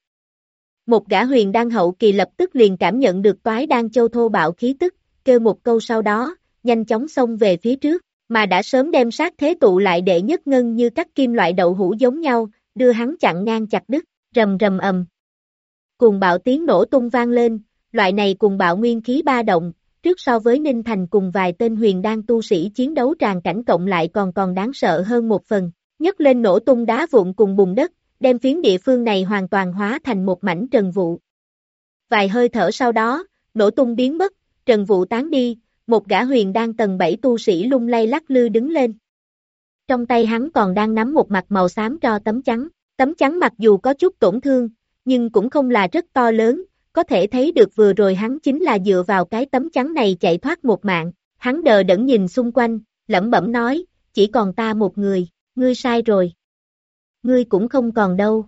Một gã huyền đan hậu kỳ lập tức liền cảm nhận được Toái Đan Châu thô bạo khí tức, kêu một câu sau đó, nhanh chóng xông về phía trước, mà đã sớm đem sát thế tụ lại đệ nhất ngân như các kim loại đậu hũ giống nhau, đưa hắn chặn ngang chặt đứt, rầm rầm ầm. Cuồng bạo tiếng nổ tung vang lên, loại này cuồng bạo nguyên khí ba động, trước so với Ninh Thành cùng vài tên huyền đan tu sĩ chiến đấu tràn cảnh cộng lại còn đáng sợ hơn một phần, nhấc lên nổ tung đá vụn cùng bùn đất, đem phiến địa phương này hoàn toàn hóa thành một mảnh trần vụ. Vài hơi thở sau đó, nổ tung biến mất, trần vụ tán đi, một gã huyền đan tầng 7 tu sĩ lung lay lắc lư đứng lên. Trong tay hắn còn đang nắm một mặt màu xám tro tấm trắng mặc dù có chút tổn thương, nhưng cũng không là rất to lớn, có thể thấy được vừa rồi hắn chính là dựa vào cái tấm trắng này chạy thoát một mạng, hắn đờ đẫn nhìn xung quanh, lẩm bẩm nói, chỉ còn ta một người, ngươi sai rồi. Ngươi cũng không còn đâu.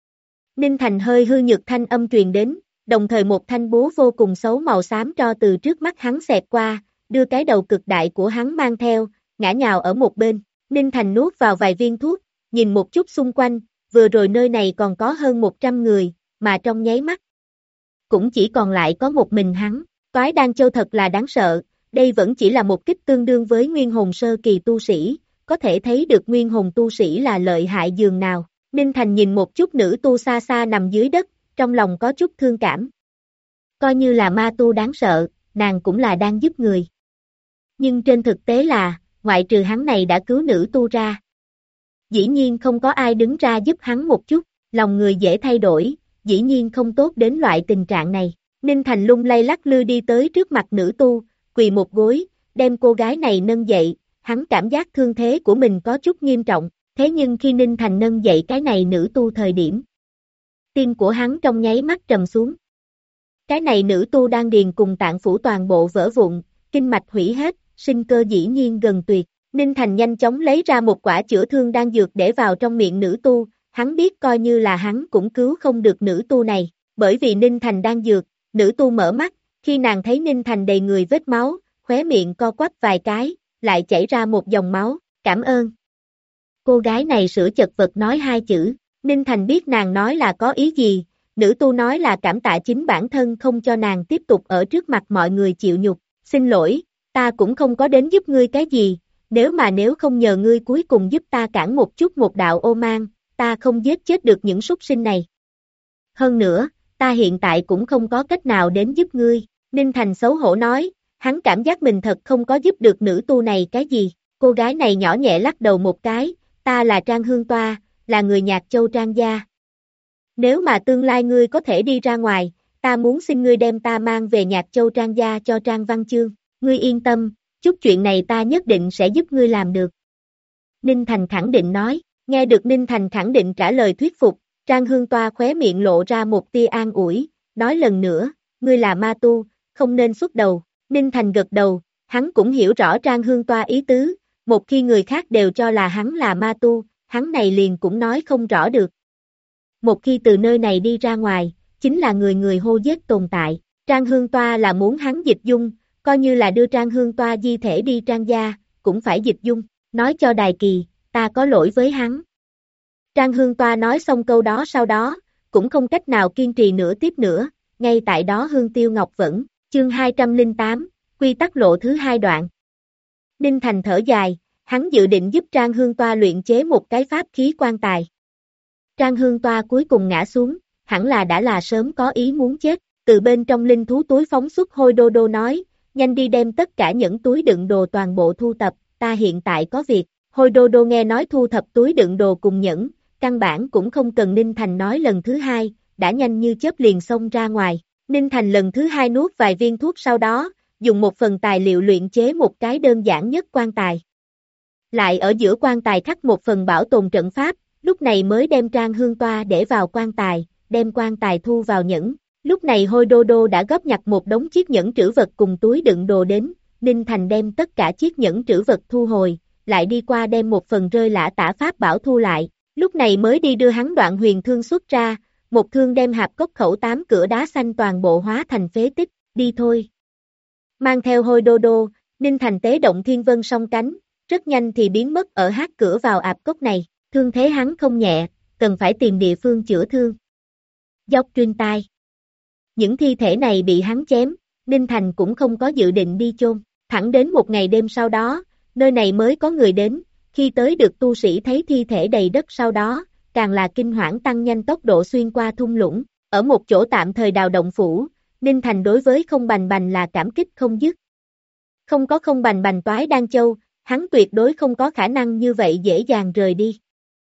Ninh Thành hơi hư nhược thanh âm truyền đến, đồng thời một thanh búa vô cùng xấu màu xám tro từ trước mắt hắn xẹt qua, đưa cái đầu cực đại của hắn mang theo, ngã nhào ở một bên, Ninh Thành nuốt vào vài viên thuốc, nhìn một chút xung quanh, vừa rồi nơi này còn có hơn 100 người, mà trong nháy mắt, cũng chỉ còn lại có một mình hắn, Toái Đan Châu thật là đáng sợ, đây vẫn chỉ là một kích tương đương với nguyên hồn sơ kỳ tu sĩ, có thể thấy được nguyên hồn tu sĩ là lợi hại dường nào, Ninh Thành nhìn một chút nữ tu xa xa nằm dưới đất, trong lòng có chút thương cảm. Coi như là ma tu đáng sợ, nàng cũng là đang giúp người. Nhưng trên thực tế là, ngoại trừ hắn này đã cứu nữ tu ra. Dĩ nhiên không có ai đứng ra giúp hắn một chút, lòng người dễ thay đổi, dĩ nhiên không tốt đến loại tình trạng này. Ninh Thành lung lay lắc lư đi tới trước mặt nữ tu, quỳ một gối, đem cô gái này nâng dậy, hắn cảm giác thương thế của mình có chút nghiêm trọng, thế nhưng khi Ninh Thành nâng dậy cái này nữ tu thời điểm, tim của hắn trong nháy mắt trầm xuống. Cái này nữ tu đang điền cùng tạng phủ toàn bộ vỡ vụn, kinh mạch hủy hết, sinh cơ dĩ nhiên gần tuyệt. Ninh Thành nhanh chóng lấy ra một quả chữa thương đan dược để vào trong miệng nữ tu, hắn biết coi như là hắn cũng cứu không được nữ tu này, bởi vì Ninh Thành đan dược, nữ tu mở mắt, khi nàng thấy Ninh Thành đầy người vết máu, khóe miệng co quắp vài cái, lại chảy ra một dòng máu, cảm ơn. Cô gái này sửa chật vật nói hai chữ, Ninh Thành biết nàng nói là có ý gì, nữ tu nói là cảm tạ chính bản thân không cho nàng tiếp tục ở trước mặt mọi người chịu nhục, xin lỗi, ta cũng không có đến giúp ngươi cái gì, nếu không nhờ ngươi cuối cùng giúp ta cản một chút một đạo ô mang, ta không giết chết được những súc sinh này. Hơn nữa, ta hiện tại cũng không có cách nào đến giúp ngươi, Ninh Thành xấu hổ nói, hắn cảm giác mình thật không có giúp được nữ tu này cái gì, cô gái này nhỏ nhẹ lắc đầu một cái, ta là Trang Hương Toa, là người Nhạc Châu Trang gia. Nếu mà tương lai ngươi có thể đi ra ngoài, ta muốn xin ngươi đem ta mang về Nhạc Châu Trang gia cho Trang Văn Chương, ngươi yên tâm, chút chuyện này ta nhất định sẽ giúp ngươi làm được. Ninh Thành khẳng định nói, nghe được Ninh Thành khẳng định trả lời thuyết phục, Trang Hương Toa khóe miệng lộ ra một tia an ủi, nói lần nữa, ngươi là ma tu, không nên xuất đầu, Ninh Thành gật đầu, hắn cũng hiểu rõ Trang Hương Toa ý tứ, một khi người khác đều cho là hắn là ma tu, hắn này liền cũng nói không rõ được. Một khi từ nơi này đi ra ngoài, chính là người người hô giết tồn tại, Trang Hương Toa là muốn hắn dịch dung, coi như là đưa Trang Hương Toa di thể đi Trang gia, cũng phải dịch dung, nói cho Đài Kỳ, ta có lỗi với hắn. Trang Hương Toa nói xong câu đó sau đó, cũng không cách nào kiên trì nữa tiếp nữa, ngay tại đó Hương Tiêu Ngọc Vẫn, chương 208, quy tắc lộ thứ 2 đoạn. Ninh Thành thở dài, hắn dự định giúp Trang Hương Toa luyện chế một cái pháp khí quan tài. Trang Hương Toa cuối cùng ngã xuống, hẳn là đã là sớm có ý muốn chết, từ bên trong linh thú túi phóng xuất Hôi Đô Đô nói, nhanh đi đem tất cả những túi đựng đồ toàn bộ thu tập, ta hiện tại có việc. Hôi Đô Đô nghe nói thu thập túi đựng đồ cùng nhẫn, căn bản cũng không cần Ninh Thành nói lần thứ hai, đã nhanh như chớp liền xông ra ngoài. Ninh Thành lần thứ hai nuốt vài viên thuốc sau đó, dùng một phần tài liệu luyện chế một cái đơn giản nhất quan tài. Lại ở giữa quan tài khắc một phần bảo tồn trận pháp, lúc này mới đem Trang Hương Toa để vào quan tài, đem quan tài thu vào nhẫn. Lúc này Hôi Đô Đô đã góp nhặt một đống chiếc nhẫn trữ vật cùng túi đựng đồ đến, Ninh Thành đem tất cả chiếc nhẫn trữ vật thu hồi, lại đi qua đem một phần rơi lả tả pháp bảo thu lại, lúc này mới đi đưa hắn Đoạn Huyền thương xuất ra, một thương đem hạp cốc khẩu 8 cửa đá xanh toàn bộ hóa thành phế tích, đi thôi. Mang theo Hôi Đô Đô, Ninh Thành tế động Thiên Vân song cánh, rất nhanh thì biến mất ở hát cửa vào ạp cốc này, thương thế hắn không nhẹ, cần phải tìm địa phương chữa thương. Dốc truyền tai. Những thi thể này bị hắn chém, Ninh Thành cũng không có dự định đi chôn, thẳng đến một ngày đêm sau đó, nơi này mới có người đến, khi tới được tu sĩ thấy thi thể đầy đất sau đó, càng là kinh hoảng tăng nhanh tốc độ xuyên qua thung lũng, ở một chỗ tạm thời đào động phủ, Ninh Thành đối với Không Bành Bành là cảm kích không dứt. Không có Không Bành Bành toái đan châu, hắn tuyệt đối không có khả năng như vậy dễ dàng rời đi.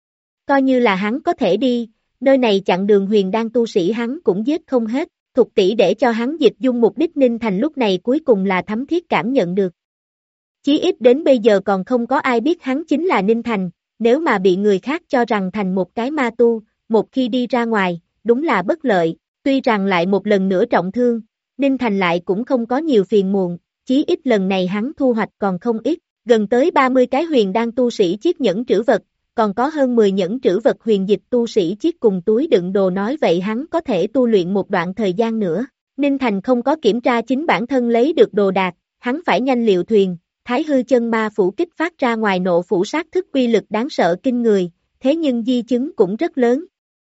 Coi như là hắn có thể đi, nơi này chặn đường huyền đan tu sĩ hắn cũng giết không hết, Thục tỷ để cho hắn dịch dung mục đích Ninh Thành lúc này cuối cùng là thấm thiết cảm nhận được. Chí ít đến bây giờ còn không có ai biết hắn chính là Ninh Thành, nếu mà bị người khác cho rằng thành một cái ma tu, một khi đi ra ngoài, đúng là bất lợi, tuy rằng lại một lần nữa trọng thương, Ninh Thành lại cũng không có nhiều phiền muộn, chí ít lần này hắn thu hoạch còn không ít, gần tới 30 cái huyền đan tu sĩ chiếc nhẫn trữ vật, còn có hơn 10 nhẫn trữ vật huyền dịch tu sĩ chiếc cùng túi đựng đồ nói vậy hắn có thể tu luyện một đoạn thời gian nữa. Ninh Thành không có kiểm tra chính bản thân lấy được đồ đạc, hắn phải nhanh liệu thuyền, Thái Hư Chân Ma Phủ kích phát ra ngoài nộ phủ sát thức uy lực đáng sợ kinh người, thế nhưng di chứng cũng rất lớn.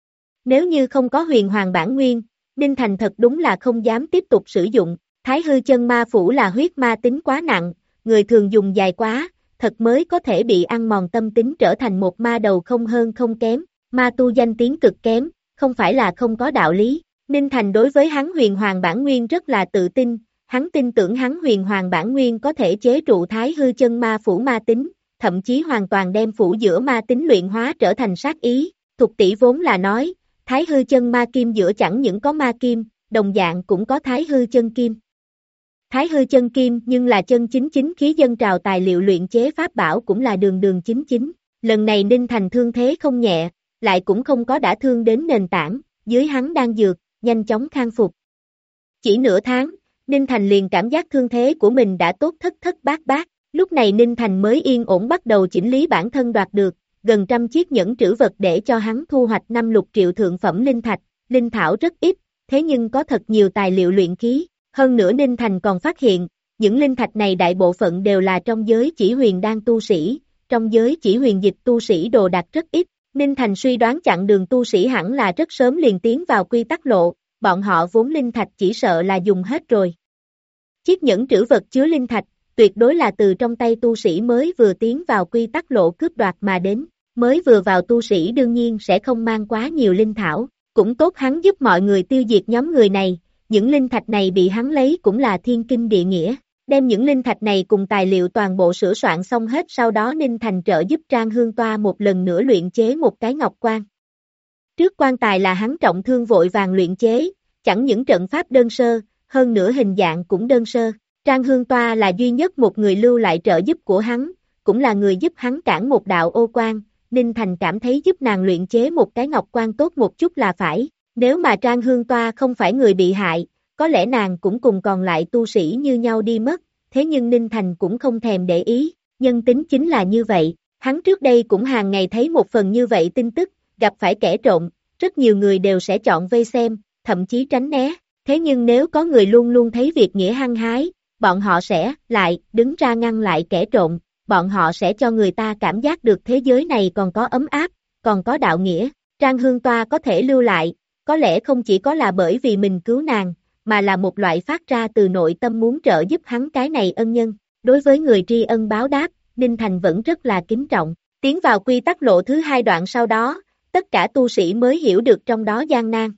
Nếu như không có huyền hoàng bản nguyên, Ninh Thành thật đúng là không dám tiếp tục sử dụng, Thái Hư Chân Ma Phủ là huyết ma tính quá nặng, người thường dùng dài quá, thật mới có thể bị ăn mòn tâm tính trở thành một ma đầu không hơn không kém, ma tu danh tiếng cực kém, không phải là không có đạo lý. Ninh Thành đối với hắn huyền hoàng bản nguyên rất là tự tin, hắn tin tưởng hắn huyền hoàng bản nguyên có thể chế trụ Thái Hư Chân Ma Phủ ma tính, thậm chí hoàn toàn đem phủ giữa ma tính luyện hóa trở thành sát ý. Thục tỷ vốn là nói, Thái Hư Chân Ma Kim giữa chẳng những có ma kim, đồng dạng cũng có Thái Hư Chân Kim. Thái Hư Chân Kim nhưng là chân chính chính khí dân trào tài liệu luyện chế pháp bảo cũng là đường đường chính chính. Lần này Ninh Thành thương thế không nhẹ, lại cũng không có đả thương đến nền tảng, dưới hắn đang dược, nhanh chóng khang phục. Chỉ nửa tháng, Ninh Thành liền cảm giác thương thế của mình đã tốt thất thất bát bát, lúc này Ninh Thành mới yên ổn bắt đầu chỉnh lý bản thân đoạt được, gần 100 chiếc nhẫn trữ vật để cho hắn thu hoạch 5 lục triệu thượng phẩm linh thạch, linh thảo rất ít, thế nhưng có thật nhiều tài liệu luyện khí. Hơn nữa Ninh Thành còn phát hiện, những linh thạch này đại bộ phận đều là trong giới chỉ huyền đan tu sĩ, trong giới chỉ huyền dịch tu sĩ đồ đạc rất ít. Ninh Thành suy đoán chặn đường tu sĩ hẳn là rất sớm liền tiến vào quy tắc lộ, bọn họ vốn linh thạch chỉ sợ là dùng hết rồi. Chiếc nhẫn trữ vật chứa linh thạch, tuyệt đối là từ trong tay tu sĩ mới vừa tiến vào quy tắc lộ cướp đoạt mà đến, mới vừa vào tu sĩ đương nhiên sẽ không mang quá nhiều linh thảo, cũng tốt hắn giúp mọi người tiêu diệt nhóm người này. Những linh thạch này bị hắn lấy cũng là thiên kinh địa nghĩa, đem những linh thạch này cùng tài liệu toàn bộ sửa soạn xong hết sau đó Ninh Thành trợ giúp Trang Hương Toa một lần nữa luyện chế một cái ngọc quan. Trước quan tài là hắn trọng thương vội vàng luyện chế, chẳng những trận pháp đơn sơ, hơn nữa hình dạng cũng đơn sơ. Trang Hương Toa là duy nhất một người lưu lại trợ giúp của hắn, cũng là người giúp hắn cản một đạo ô quan, Ninh Thành cảm thấy giúp nàng luyện chế một cái ngọc quan tốt một chút là phải. Nếu mà Trang Hương Toa không phải người bị hại, có lẽ nàng cũng cùng còn lại tu sĩ như nhau đi mất, thế nhưng Ninh Thành cũng không thèm để ý, nhân tính chính là như vậy, hắn trước đây cũng hàng ngày thấy một phần như vậy tin tức, gặp phải kẻ trộm, rất nhiều người đều sẽ chọn vây xem, thậm chí tránh né, thế nhưng nếu có người luôn luôn thấy việc nghĩa hăng hái, bọn họ sẽ lại đứng ra ngăn lại kẻ trộm, bọn họ sẽ cho người ta cảm giác được thế giới này còn có ấm áp, còn có đạo nghĩa, Trang Hương Toa có thể lưu lại. Có lẽ không chỉ có là bởi vì mình cứu nàng, mà là một loại phát ra từ nội tâm muốn trợ giúp hắn cái này ân nhân. Đối với người tri ân báo đáp, Ninh Thành vẫn rất là kính trọng. Tiến vào quy tắc lộ thứ 2 đoạn sau đó, tất cả tu sĩ mới hiểu được trong đó gian nan.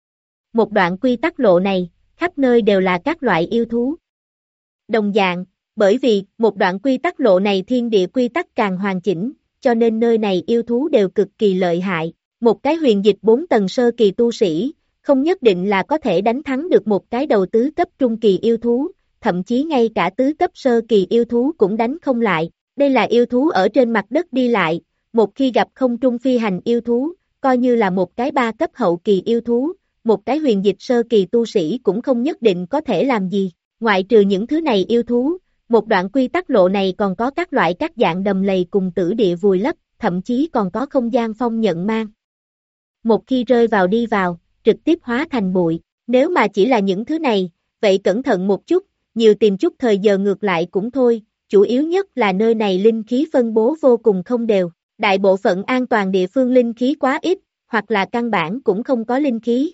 Một đoạn quy tắc lộ này, khắp nơi đều là các loại yêu thú. Đồng dạng, bởi vì một đoạn quy tắc lộ này thiên địa quy tắc càng hoàn chỉnh, cho nên nơi này yêu thú đều cực kỳ lợi hại. Một cái huyền dịch 4 tầng sơ kỳ tu sĩ, không nhất định là có thể đánh thắng được một cái đầu tứ cấp trung kỳ yêu thú, thậm chí ngay cả tứ cấp sơ kỳ yêu thú cũng đánh không lại. Đây là yêu thú ở trên mặt đất đi lại, một khi gặp không trung phi hành yêu thú, coi như là một cái 3 cấp hậu kỳ yêu thú, một cái huyền dịch sơ kỳ tu sĩ cũng không nhất định có thể làm gì. Ngoại trừ những thứ này yêu thú, một đoạn quy tắc lộ này còn có các loại các dạng đầm lầy cùng tử địa vùi lấp, thậm chí còn có không gian phong nhận mang. Một khi rơi vào đi vào, trực tiếp hóa thành bụi. Nếu mà chỉ là những thứ này, vậy cẩn thận một chút, nhiều tìm chút thời giờ ngược lại cũng thôi, chủ yếu nhất là nơi này linh khí phân bố vô cùng không đều. Đại bộ phận an toàn địa phương linh khí quá ít, hoặc là căn bản cũng không có linh khí.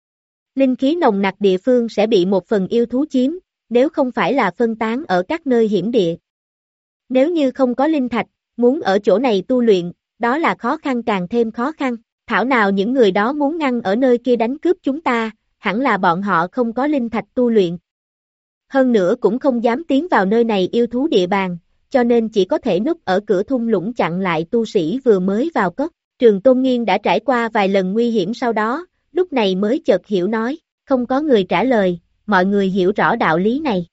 Linh khí nồng nặc địa phương sẽ bị một phần yêu thú chiếm, nếu không phải là phân tán ở các nơi hiểm địa. Nếu như không có linh thạch, muốn ở chỗ này tu luyện, đó là khó khăn càng thêm khó khăn. Thảo nào những người đó muốn ngăn ở nơi kia đánh cướp chúng ta, hẳn là bọn họ không có linh thạch tu luyện. Hơn nữa cũng không dám tiến vào nơi này yêu thú địa bàn, cho nên chỉ có thể núp ở cửa thung lũng chặn lại tu sĩ vừa mới vào cốc. Trường Tôn Nghiên đã trải qua vài lần nguy hiểm sau đó, lúc này mới chợt hiểu nói, không có người trả lời, mọi người hiểu rõ đạo lý này.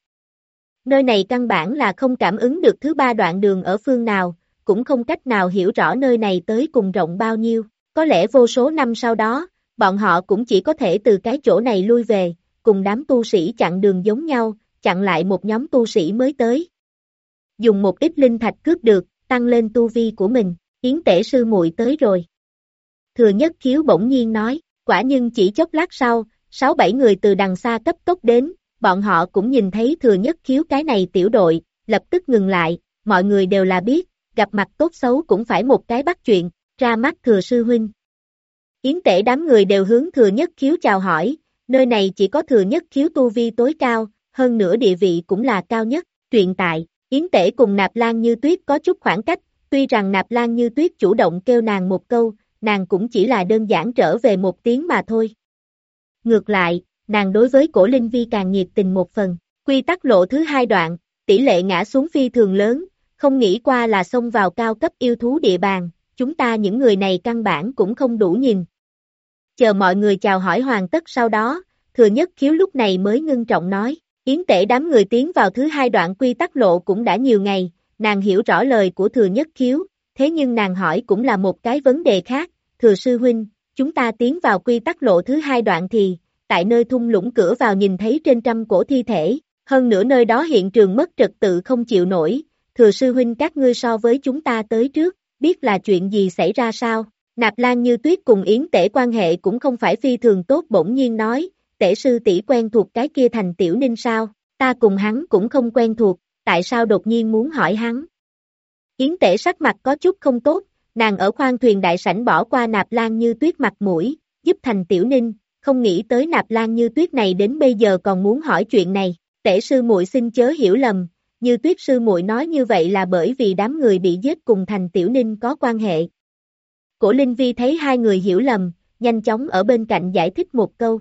Nơi này căn bản là không cảm ứng được thứ 3 đoạn đường ở phương nào, cũng không cách nào hiểu rõ nơi này tới cùng rộng bao nhiêu. Có lẽ vô số năm sau đó, bọn họ cũng chỉ có thể từ cái chỗ này lui về, cùng đám tu sĩ chặn đường giống nhau, chặn lại một nhóm tu sĩ mới tới. Dùng một ít linh thạch cướp được, tăng lên tu vi của mình, Yến Tể sư muội tới rồi. Thừa Nhất Khiếu bỗng nhiên nói, quả nhưng chỉ chốc lát sau, 6-7 người từ đằng xa cấp tốc đến, bọn họ cũng nhìn thấy Thừa Nhất Khiếu cái này tiểu đội, lập tức ngừng lại, mọi người đều là biết, gặp mặt tốt xấu cũng phải một cái bắt chuyện, ra mắt Thừa sư huynh. Yến Tể đám người đều hướng Thừa Nhất Khiếu chào hỏi, nơi này chỉ có Thừa Nhất Khiếu tu vi tối cao, hơn nữa địa vị cũng là cao nhất, truyện tại, Yến Tể cùng Nạp Lan Như Tuyết có chút khoảng cách, tuy rằng Nạp Lan Như Tuyết chủ động kêu nàng một câu, nàng cũng chỉ là đơn giản trở về một tiếng mà thôi. Ngược lại, nàng đối với Cổ Linh Vi càng nhiệt tình một phần, quy tắc lộ thứ 2 đoạn, tỷ lệ ngã xuống phi thường lớn, không nghĩ qua là xông vào cao cấp yêu thú địa bàn, chúng ta những người này căn bản cũng không đủ nhìn. Chờ mọi người chào hỏi hoàn tất sau đó, Thừa Nhất Khiếu lúc này mới ngưng trọng nói, Yến Tể đám người tiến vào thứ 2 đoạn quy tắc lộ cũng đã nhiều ngày, nàng hiểu rõ lời của Thừa Nhất Khiếu, thế nhưng nàng hỏi cũng là một cái vấn đề khác, Thừa sư huynh, chúng ta tiến vào quy tắc lộ thứ 2 đoạn thì, tại nơi thung lũng cửa vào nhìn thấy trên 100 cổ thi thể, hơn nữa nơi đó hiện trường mất trật tự không chịu nổi, Thừa sư huynh các ngươi so với chúng ta tới trước, biết là chuyện gì xảy ra sao? Nạp Lan Như Tuyết cùng Yến Tể quan hệ cũng không phải phi thường tốt, bỗng nhiên nói, Tể sư tỷ quen thuộc cái kia Thành Tiểu Ninh sao? Ta cùng hắn cũng không quen thuộc, tại sao đột nhiên muốn hỏi hắn? Yến Tể sắc mặt có chút không tốt, nàng ở khoang thuyền đại sảnh bỏ qua Nạp Lan Như Tuyết mặt mũi, giúp Thành Tiểu Ninh, không nghĩ tới Nạp Lan Như Tuyết này đến bây giờ còn muốn hỏi chuyện này. Tể sư muội xin chớ hiểu lầm, Như Tuyết sư muội nói như vậy là bởi vì đám người bị giết cùng Thành Tiểu Ninh có quan hệ. Cổ Linh Vi thấy hai người hiểu lầm, nhanh chóng ở bên cạnh giải thích một câu,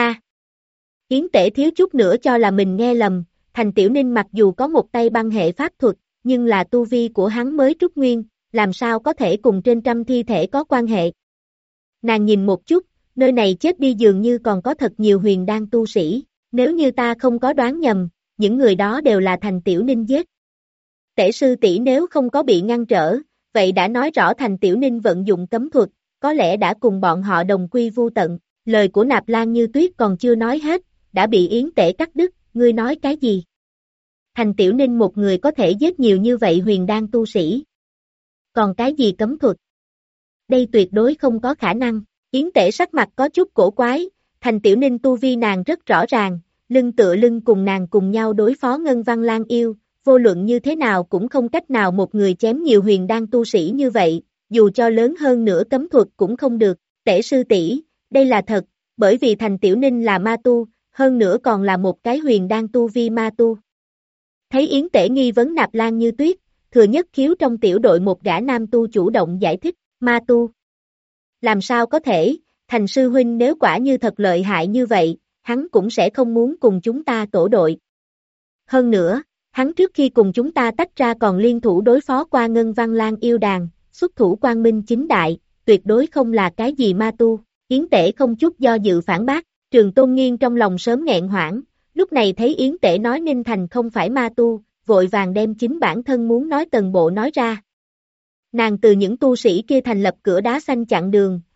Yến Tể thiếu chút nữa cho là mình nghe lầm, Thành Tiểu Ninh mặc dù có một tay băng hệ pháp thuật, nhưng là tu vi của hắn mới trúc nguyên, làm sao có thể cùng trên 100 thi thể có quan hệ. Nàng nhìn một chút, nơi này chết đi dường như còn có thật nhiều huyền đan tu sĩ, nếu như ta không có đoán nhầm, những người đó đều là Thành Tiểu Ninh giết. Tể sư tỷ nếu không có bị ngăn trở, vậy đã nói rõ Thành Tiểu Ninh vận dụng cấm thuật, có lẽ đã cùng bọn họ đồng quy vu tận. Lời của Nạp Lan Như Tuyết còn chưa nói hết, đã bị Yến Tể cắt đứt, ngươi nói cái gì? Thành Tiểu Ninh một người có thể giết nhiều như vậy huyền đan tu sĩ. Còn cái gì cấm thuật? Đây tuyệt đối không có khả năng. Yến Tể sắc mặt có chút cổ quái, Thành Tiểu Ninh tu vi nàng rất rõ ràng, lưng tựa lưng cùng nàng cùng nhau đối phó Ngân Văn Lan yêu, vô luận như thế nào cũng không cách nào một người chém nhiều huyền đan tu sĩ như vậy, dù cho lớn hơn nữa cấm thuật cũng không được. Tể sư tỷ, đây là thật, bởi vì Thành Tiểu Ninh là ma tu, hơn nữa còn là một cái huyền đan tu vi ma tu. Thấy Yến Tể nghi vấn Nạp Lan Như Tuyết, Thừa Nhất Khiếu trong tiểu đội một gã nam tu chủ động giải thích, ma tu. Làm sao có thể, Thành sư huynh nếu quả như thật lợi hại như vậy, hắn cũng sẽ không muốn cùng chúng ta tổ đội. Hơn nữa, hắn trước khi cùng chúng ta tách ra còn liên thủ đối phó qua Ngân Văn Lan yêu đàn, xuất thủ quang minh chính đại, tuyệt đối không là cái gì ma tu. Yến Tể không chút do dự phản bác, Trường Tôn Nghiên trong lòng sớm nghẹn hoảng, lúc này thấy Yến Tể nói Ninh Thành không phải ma tu, vội vàng đem chính bản thân muốn nói toàn bộ nói ra. Nàng từ những tu sĩ kia thành lập cửa đá xanh chặn đường,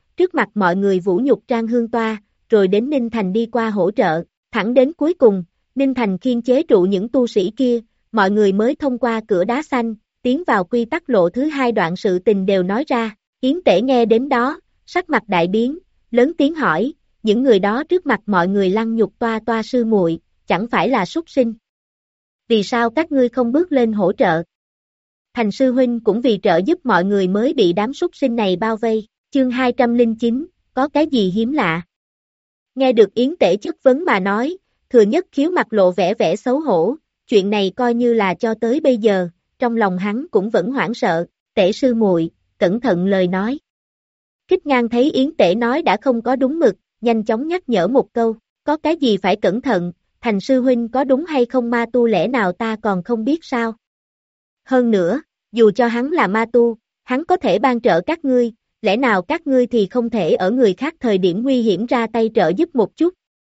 trước mặt mọi người vũ nhục Trang Hương Toa, rồi đến Ninh Thành đi qua hỗ trợ, thẳng đến cuối cùng, Ninh Thành khiên chế trụ những tu sĩ kia, mọi người mới thông qua cửa đá xanh, tiến vào quy tắc lộ thứ 2 đoạn sự tình đều nói ra. Yến Tể nghe đến đó, sắc mặt đại biến, lớn tiếng hỏi, những người đó trước mặt mọi người lăng nhục Toa Toa sư muội, chẳng phải là súc sinh? Vì sao các ngươi không bước lên hỗ trợ? Thành sư huynh cũng vì trợ giúp mọi người mới bị đám súc sinh này bao vây. Chương 209, có cái gì hiếm lạ? Nghe được Yến Tể chất vấn mà nói, Thừa Nhất Khiếu mặt lộ vẻ vẻ xấu hổ, chuyện này coi như là cho tới bây giờ, trong lòng hắn cũng vẫn hoảng sợ. Tể sư muội, cẩn thận lời nói. Kích Ngang thấy Yến Tể nói đã không có đúng mực, nhanh chóng nhắc nhở một câu, có cái gì phải cẩn thận, Thành sư huynh có đúng hay không ma tu lẽ nào ta còn không biết sao? Hơn nữa, dù cho hắn là ma tu, hắn có thể ban trợ các ngươi, lẽ nào các ngươi thì không thể ở người khác thời điểm nguy hiểm ra tay trợ giúp một chút?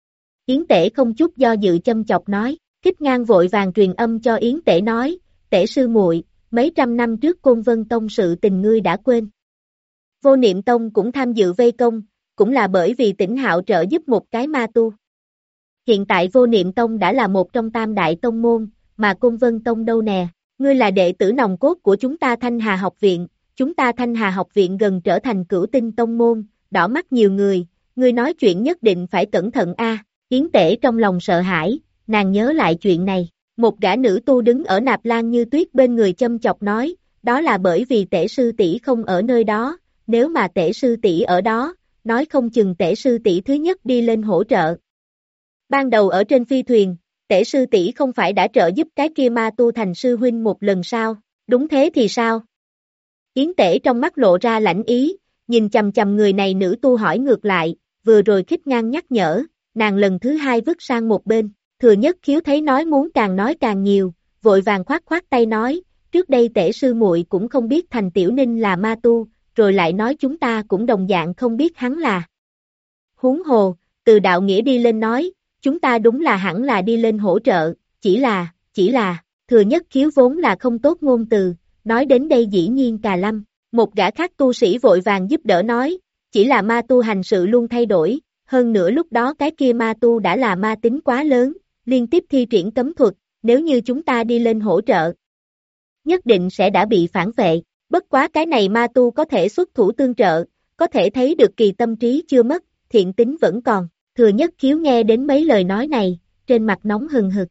Yến Tể không chút do dự châm chọc nói. Kích Ngang vội vàng truyền âm cho Yến Tể nói, Tể sư muội, mấy trăm năm trước Côn Vân Tông sự tình ngươi đã quên. Vô Niệm Tông cũng tham dự vây công, cũng là bởi vì Tĩnh Hạo trợ giúp một cái ma tu. Hiện tại Vô Niệm Tông đã là một trong tam đại tông môn, mà Côn Vân Tông đâu nè, ngươi là đệ tử nòng cốt của chúng ta Thanh Hà học viện, chúng ta Thanh Hà học viện gần trở thành cửu tinh tông môn, đỏ mắt nhiều người, ngươi nói chuyện nhất định phải cẩn thận a. Yến Tể trong lòng sợ hãi, nàng nhớ lại chuyện này, một gã nữ tu đứng ở Nạp Lan Như Tuyết bên người châm chọc nói, đó là bởi vì Tể sư tỷ không ở nơi đó, nếu mà Tể sư tỷ ở đó, nói không chừng Tể sư tỷ thứ nhất đi lên hỗ trợ. Ban đầu ở trên phi thuyền, Tể sư tỷ không phải đã trợ giúp cái kia ma tu Thành sư huynh một lần sao, đúng thế thì sao? Yến Tể trong mắt lộ ra lãnh ý, nhìn chằm chằm người này nữ tu hỏi ngược lại, vừa rồi Kích Ngang nhắc nhở, nàng lần thứ 2 vứt sang một bên. Thừa Nhất Khiếu thấy nói càng nhiều, vội vàng khoát khoát tay nói, trước đây Tể sư muội cũng không biết Thành Tiểu Ninh là ma tu, rồi lại nói chúng ta cũng đồng dạng không biết hắn là. Huống hồ, từ đạo nghĩa đi lên nói, chúng ta đúng là hẳn là đi lên hỗ trợ, chỉ là, Thừa Nhất Khiếu vốn là không tốt ngôn từ, nói đến đây dĩ nhiên cà lâm, một gã khác tu sĩ vội vàng giúp đỡ nói, chỉ là ma tu hành sự luôn thay đổi, hơn nữa lúc đó cái kia ma tu đã là ma tính quá lớn, liên tiếp thi triển cấm thuật, nếu như chúng ta đi lên hỗ trợ, nhất định sẽ đã bị phản vệ, bất quá cái này ma tu có thể xuất thủ tương trợ, có thể thấy được kỳ tâm trí chưa mất, thiện tính vẫn còn. Thừa Nhất Khiếu nghe đến mấy lời nói này, trên mặt nóng hừng hực.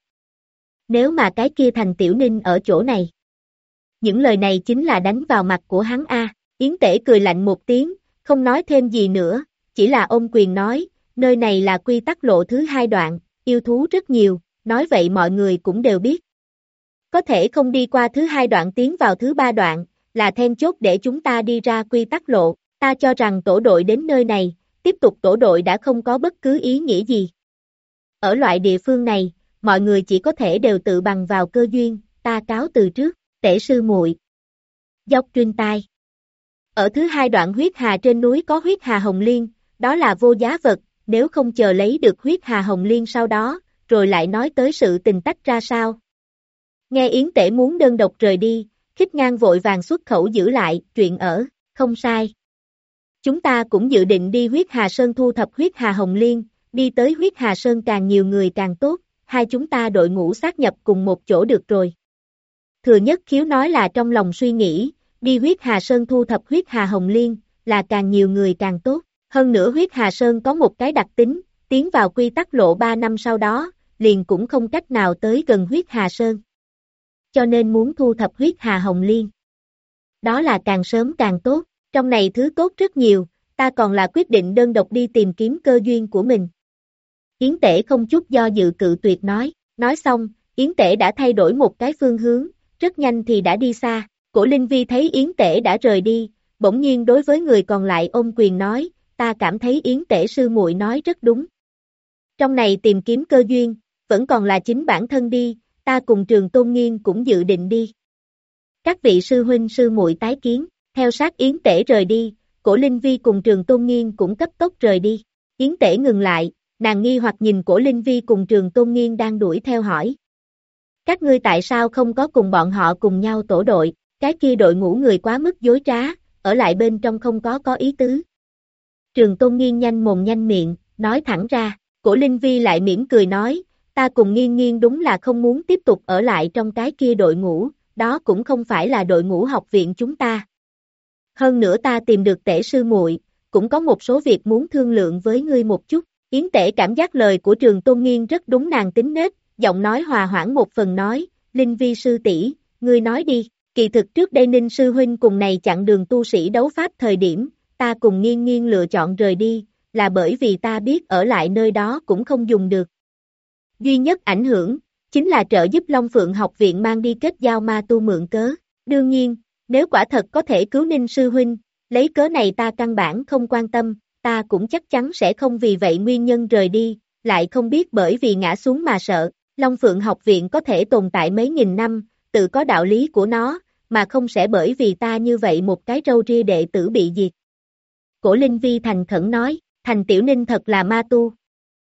Nếu mà cái kia Thành Tiểu Ninh ở chỗ này, những lời này chính là đánh vào mặt của hắn a. Yến Tể cười lạnh một tiếng, không nói thêm gì nữa, chỉ là ôm quyền nói, nơi này là quy tắc lộ thứ 2 đoạn, yêu thú rất nhiều, nói vậy mọi người cũng đều biết. Có thể không đi qua thứ 2 đoạn tiến vào thứ 3 đoạn, là then chốt để chúng ta đi ra quy tắc lộ, ta cho rằng tổ đội đến nơi này, tiếp tục tổ đội đã không có bất cứ ý nghĩa gì. Ở loại địa phương này, mọi người chỉ có thể đều tự bằng vào cơ duyên, ta cáo từ trước, Tể sư muội. Dốc truyền tai. Ở thứ 2 đoạn huyết hà trên núi có huyết hà hồng liên, đó là vô giá vật, nếu không chờ lấy được huyết hà hồng liên sau đó, rồi lại nói tới sự tình tách ra sao. Nghe Yến Tể muốn đơn độc rời đi, Kích Ngang vội vàng xuất khẩu giữ lại, chuyện ở, không sai. Chúng ta cũng dự định đi huyết hà sơn thu thập huyết hà hồng liên, đi tới huyết hà sơn càng nhiều người càng tốt, hai chúng ta đội ngũ sát nhập cùng một chỗ được rồi. Thừa Nhất Khiếu nói là trong lòng suy nghĩ, đi huyết hà sơn thu thập huyết hà hồng liên, là càng nhiều người càng tốt. Hơn nữa huyết hà sơn có một cái đặc tính, tiến vào quy tắc lộ 3 năm sau đó, liền cũng không cách nào tới gần huyết hà sơn. Cho nên muốn thu thập huyết hà hồng liên. Đó là càng sớm càng tốt, trong này thứ tốt rất nhiều, ta còn là quyết định đơn độc đi tìm kiếm cơ duyên của mình. Yến Tể không chút do dự cự tuyệt nói xong, Yến Tể đã thay đổi một cái phương hướng, rất nhanh thì đã đi xa. Cổ Linh Vi thấy Yến Tể đã rời đi, bỗng nhiên đối với người còn lại ôm quyền nói, ta cảm thấy Yến Tể sư muội nói rất đúng. Trong này tìm kiếm cơ duyên, vẫn còn là chính bản thân đi, ta cùng Trường Tôn Nghiên cũng dự định đi. Các vị sư huynh sư muội tái kiến, theo sát Yến Tể rời đi, Cổ Linh Vi cùng Trường Tôn Nghiên cũng cấp tốc rời đi. Yến Tể ngừng lại, nàng nghi hoặc nhìn Cổ Linh Vi cùng Trường Tôn Nghiên đang đuổi theo hỏi. Các ngươi tại sao không có cùng bọn họ cùng nhau tổ đội, cái kia đội ngũ người quá mức dối trá, ở lại bên trong không có ý tứ. Trường Tôn Nghiên nhanh mồm nhanh miệng, nói thẳng ra, Cổ Linh Vi lại mỉm cười nói, ta cùng Nghiên Nghiên đúng là không muốn tiếp tục ở lại trong cái kia đội ngũ, đó cũng không phải là đội ngũ học viện chúng ta. Hơn nữa ta tìm được Tể sư muội, cũng có một số việc muốn thương lượng với ngươi một chút. Yến Tể cảm giác lời của Trường Tôn Nghiên rất đúng nàng tính nết, giọng nói hòa hoãn một phần nói, Linh Vi sư tỷ, ngươi nói đi, kỳ thực trước đây Ninh sư huynh cùng này chặn đường tu sĩ đấu pháp thời điểm, ta cùng Nghiên Nghiên lựa chọn rời đi, là bởi vì ta biết ở lại nơi đó cũng không dùng được. Duy nhất ảnh hưởng, chính là trợ giúp Long Phượng học viện mang đi kết giao ma tu mượn cớ. Đương nhiên, nếu quả thật có thể cứu Ninh sư huynh, lấy cớ này ta căn bản không quan tâm, ta cũng chắc chắn sẽ không vì vậy nguyên nhân rời đi, lại không biết bởi vì ngã xuống mà sợ. Long Phượng học viện có thể tồn tại mấy nghìn năm, tự có đạo lý của nó, mà không sẽ bởi vì ta như vậy một cái râu ria đệ tử bị diệt. Cổ Linh Vi thành khẩn nói, Thành Tiểu Ninh thật là ma tu.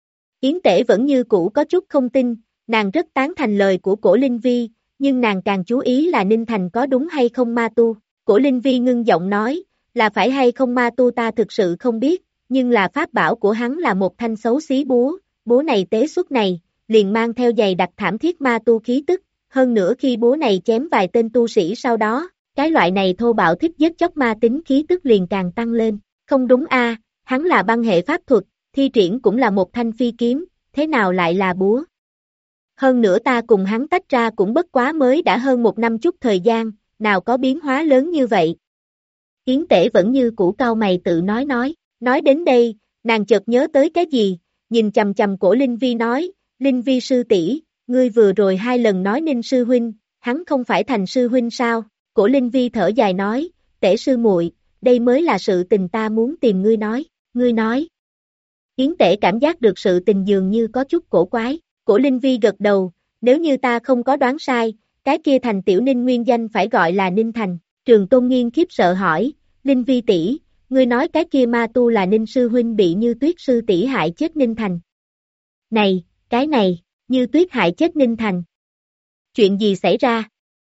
Yến Tể vẫn như cũ có chút không tin, nàng rất tán thành lời của Cổ Linh Vi, nhưng nàng càng chú ý là Ninh Thành có đúng hay không ma tu. Cổ Linh Vi ngưng giọng nói, là phải hay không ma tu ta thực sự không biết, nhưng là pháp bảo của hắn là một thanh xấu xí búa, búa này tế xuất này, liền mang theo dày đặc thảm thiết ma tu khí tức, hơn nữa khi búa này chém vài tên tu sĩ sau đó, cái loại này thô bạo thích giết chóc ma tính khí tức liền càng tăng lên. Không đúng a, hắn là băng hệ pháp thuật, thi triển cũng là một thanh phi kiếm, thế nào lại là búa? Hơn nữa ta cùng hắn tách ra cũng bất quá mới đã hơn một năm chút thời gian, nào có biến hóa lớn như vậy. Yến Tể vẫn như cũ cau mày tự nói đến đây, nàng chợt nhớ tới cái gì, nhìn chằm chằm Cổ Linh Vi nói, Linh Vi sư tỷ, ngươi vừa rồi 2 lần nói Ninh sư huynh, hắn không phải Thành sư huynh sao? Cổ Linh Vi thở dài nói, Tể sư muội, đây mới là sự tình ta muốn tìm ngươi nói. Yến Tể cảm giác được sự tình dường như có chút cổ quái, Cổ Linh Vi gật đầu, nếu như ta không có đoán sai, cái kia Thành Tiểu Ninh nguyên danh phải gọi là Ninh Thành. Trường Tôn Nghiên khiếp sợ hỏi, Linh Vi tỷ, ngươi nói cái kia ma tu là Ninh sư huynh bị Như Tuyết sư tỷ hại chết Ninh Thành. Này, cái này, Như Tuyết hại chết Ninh Thành. Chuyện gì xảy ra?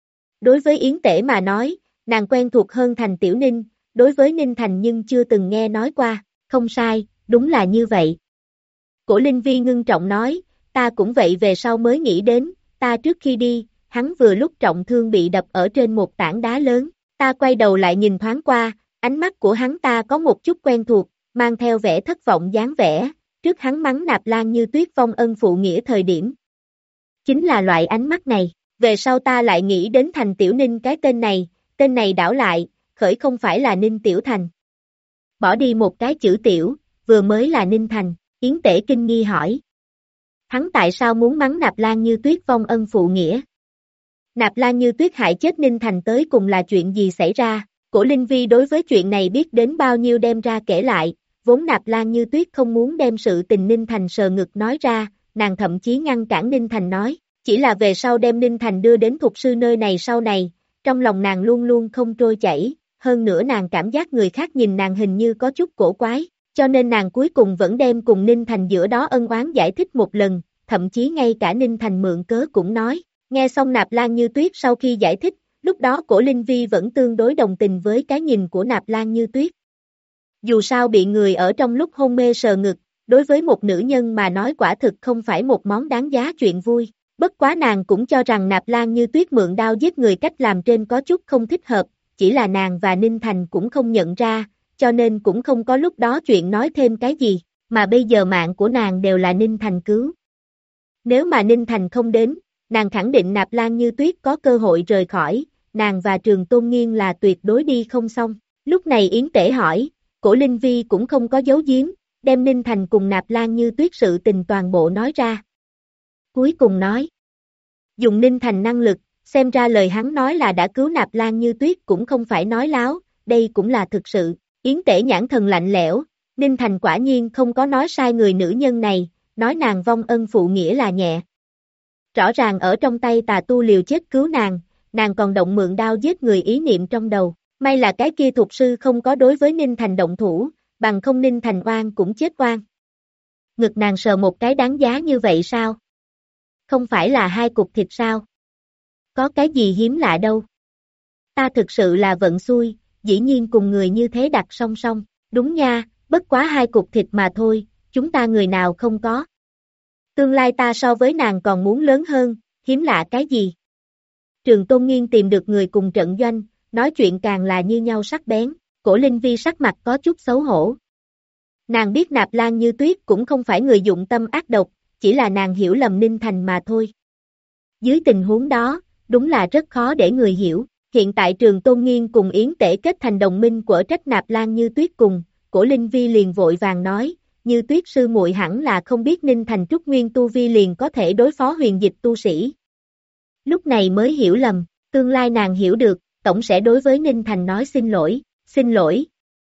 Đối với Yến Tể mà nói, nàng quen thuộc hơn Thành Tiểu Ninh, đối với Ninh Thành nhưng chưa từng nghe nói qua, không sai, đúng là như vậy. Cổ Linh Vi ngưng trọng nói, ta cũng vậy về sau mới nghĩ đến, ta trước khi đi, hắn vừa lúc trọng thương bị đập ở trên một tảng đá lớn, ta quay đầu lại nhìn thoáng qua, ánh mắt của hắn ta có một chút quen thuộc, mang theo vẻ thất vọng dáng vẻ, trước hắn mắng Nạp Lan Như Tuyết vong ân phụ nghĩa thời điểm. Chính là loại ánh mắt này, về sau ta lại nghĩ đến Thành Tiểu Ninh cái tên này đảo lại, khởi không phải là Ninh Tiểu Thành. Bỏ đi một cái chữ tiểu, vừa mới là Ninh Thành, Yến Tể kinh nghi hỏi. Hắn tại sao muốn mắng Nạp Lan Như Tuyết vong ân phụ nghĩa? Nạp Lan Như Tuyết hại chết Ninh Thành tới cùng là chuyện gì xảy ra? Cổ Linh Vi đối với chuyện này biết đến bao nhiêu đem ra kể lại, vốn Nạp Lan Như Tuyết không muốn đem sự tình Ninh Thành sờ ngực nói ra, nàng thậm chí ngăn cản Ninh Thành nói, chỉ là về sau đem Ninh Thành đưa đến thục sư nơi này sau này, trong lòng nàng luôn luôn không trôi chảy, hơn nữa nàng cảm giác người khác nhìn nàng hình như có chút cổ quái, cho nên nàng cuối cùng vẫn đem cùng Ninh Thành giữa đó ân oán giải thích một lần, thậm chí ngay cả Ninh Thành mượn cớ cũng nói. Nghe xong Nạp Lan Như Tuyết sau khi giải thích, lúc đó Cổ Linh Vi vẫn tương đối đồng tình với cái nhìn của Nạp Lan Như Tuyết. Dù sao bị người ở trong lúc hôn mê sờ ngực, đối với một nữ nhân mà nói quả thực không phải một món đáng giá chuyện vui. Bất quá nàng cũng cho rằng Nạp Lan Như Tuyết mượn đao giết người cách làm trên có chút không thích hợp, chỉ là nàng và Ninh Thành cũng không nhận ra, cho nên cũng không có lúc đó chuyện nói thêm cái gì, mà bây giờ mạng của nàng đều là Ninh Thành cứu. Nếu mà Ninh Thành không đến, nàng khẳng định Nạp Lan Như Tuyết có cơ hội rời khỏi, nàng và Trường Tôn Nghiên là tuyệt đối đi không xong. Lúc này Yến Tể hỏi, Cổ Linh Vi cũng không có giấu giếm, đem Ninh Thành cùng Nạp Lan Như Tuyết sự tình toàn bộ nói ra. Cuối cùng nói, dùng Ninh Thành năng lực, xem ra lời hắn nói là đã cứu Nạp Lan Như Tuyết cũng không phải nói láo, đây cũng là thực sự. Yến Tể nhãn thần lạnh lẽo, Ninh Thành quả nhiên không có nói sai người nữ nhân này, nói nàng vong ân phụ nghĩa là nhẹ. Rõ ràng ở trong tay tà tu liều chết cứu nàng còn động mượn đao giết người ý niệm trong đầu. May là cái kia thục sư không có đối với Ninh Thành động thủ, bằng không Ninh Thành oan cũng chết oan. Ngực nàng sờ một cái đáng giá như vậy sao? Không phải là 2 cục thịt sao? Có cái gì hiếm lạ đâu. Ta thực sự là vận xui, dĩ nhiên cùng người như thế đặt song song. Đúng nha, bất quá 2 cục thịt mà thôi, chúng ta người nào không có. Tương lai ta so với nàng còn muốn lớn hơn, hiếm lạ cái gì. Trường Tôn Nghiên tìm được người cùng trận doanh, nói chuyện càng là như nhau sắc bén, Cổ Linh Vi sắc mặt có chút xấu hổ. Nàng biết Nạp Lan Như Tuyết cũng không phải người dụng tâm ác độc, chỉ là nàng hiểu lầm Ninh Thành mà thôi. Dưới tình huống đó, đúng là rất khó để người hiểu. Hiện tại Trường Tôn Nghiên cùng Yến Tể kết thành đồng minh của trách Nạp Lan Như Tuyết cùng, Cổ Linh Vi liền vội vàng nói, Như Tuyết sư muội hẳn là không biết Ninh Thành trúc nguyên tu vi liền có thể đối phó huyền dịch tu sĩ. Lúc này mới hiểu lầm, tương lai nàng hiểu được, tổng sẽ đối với Ninh Thành nói xin lỗi.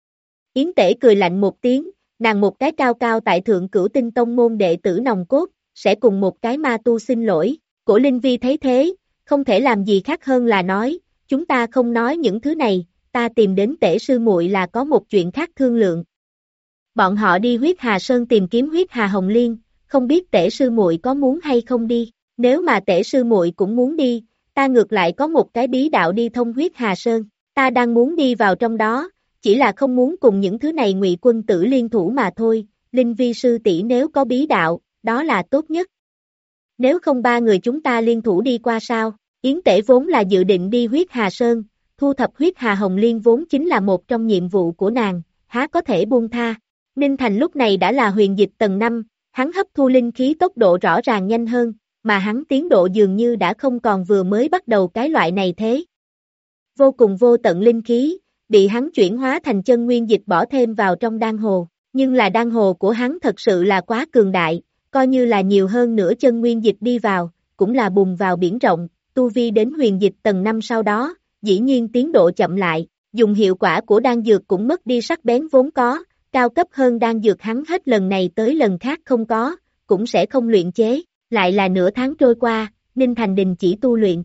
Yến Tể cười lạnh một tiếng, nàng một cái cao cao tại thượng cửu tinh tông môn đệ tử nòng cốt, sẽ cùng một cái ma tu xin lỗi. Cổ Linh Vi thấy thế, không thể làm gì khác hơn là nói, chúng ta không nói những thứ này, ta tìm đến Tể sư muội là có một chuyện khác thương lượng. Bọn họ đi Huyết Hà Sơn tìm kiếm Huyết Hà Hồng Liên, không biết Tể sư muội có muốn hay không đi, nếu mà Tể sư muội cũng muốn đi, ta ngược lại có một cái bí đạo đi thông Huyết Hà Sơn, ta đang muốn đi vào trong đó, chỉ là không muốn cùng những thứ này Ngụy quân tử liên thủ mà thôi, Linh Vi sư tỷ nếu có bí đạo, đó là tốt nhất. Nếu không 3 người chúng ta liên thủ đi qua sao? Yến Tể vốn là dự định đi Huyết Hà Sơn, thu thập Huyết Hà Hồng Liên vốn chính là một trong nhiệm vụ của nàng, há có thể buông tha. Ninh Thành lúc này đã là huyền dịch tầng 5, hắn hấp thu linh khí tốc độ rõ ràng nhanh hơn, mà hắn tiến độ dường như đã không còn vừa mới bắt đầu cái loại này thế. Vô cùng vô tận linh khí, bị hắn chuyển hóa thành chân nguyên dịch bỏ thêm vào trong đan hồ, nhưng là đan hồ của hắn thật sự là quá cường đại, coi như là nhiều hơn nửa chân nguyên dịch đi vào, cũng là bùng vào biển rộng, tu vi đến huyền dịch tầng 5 sau đó, dĩ nhiên tiến độ chậm lại, dùng hiệu quả của đan dược cũng mất đi sắc bén vốn có, cao cấp hơn đan dược hắn hết lần này tới lần khác không có, cũng sẽ không luyện chế, lại là nửa tháng trôi qua, Ninh Thành đình chỉ tu luyện.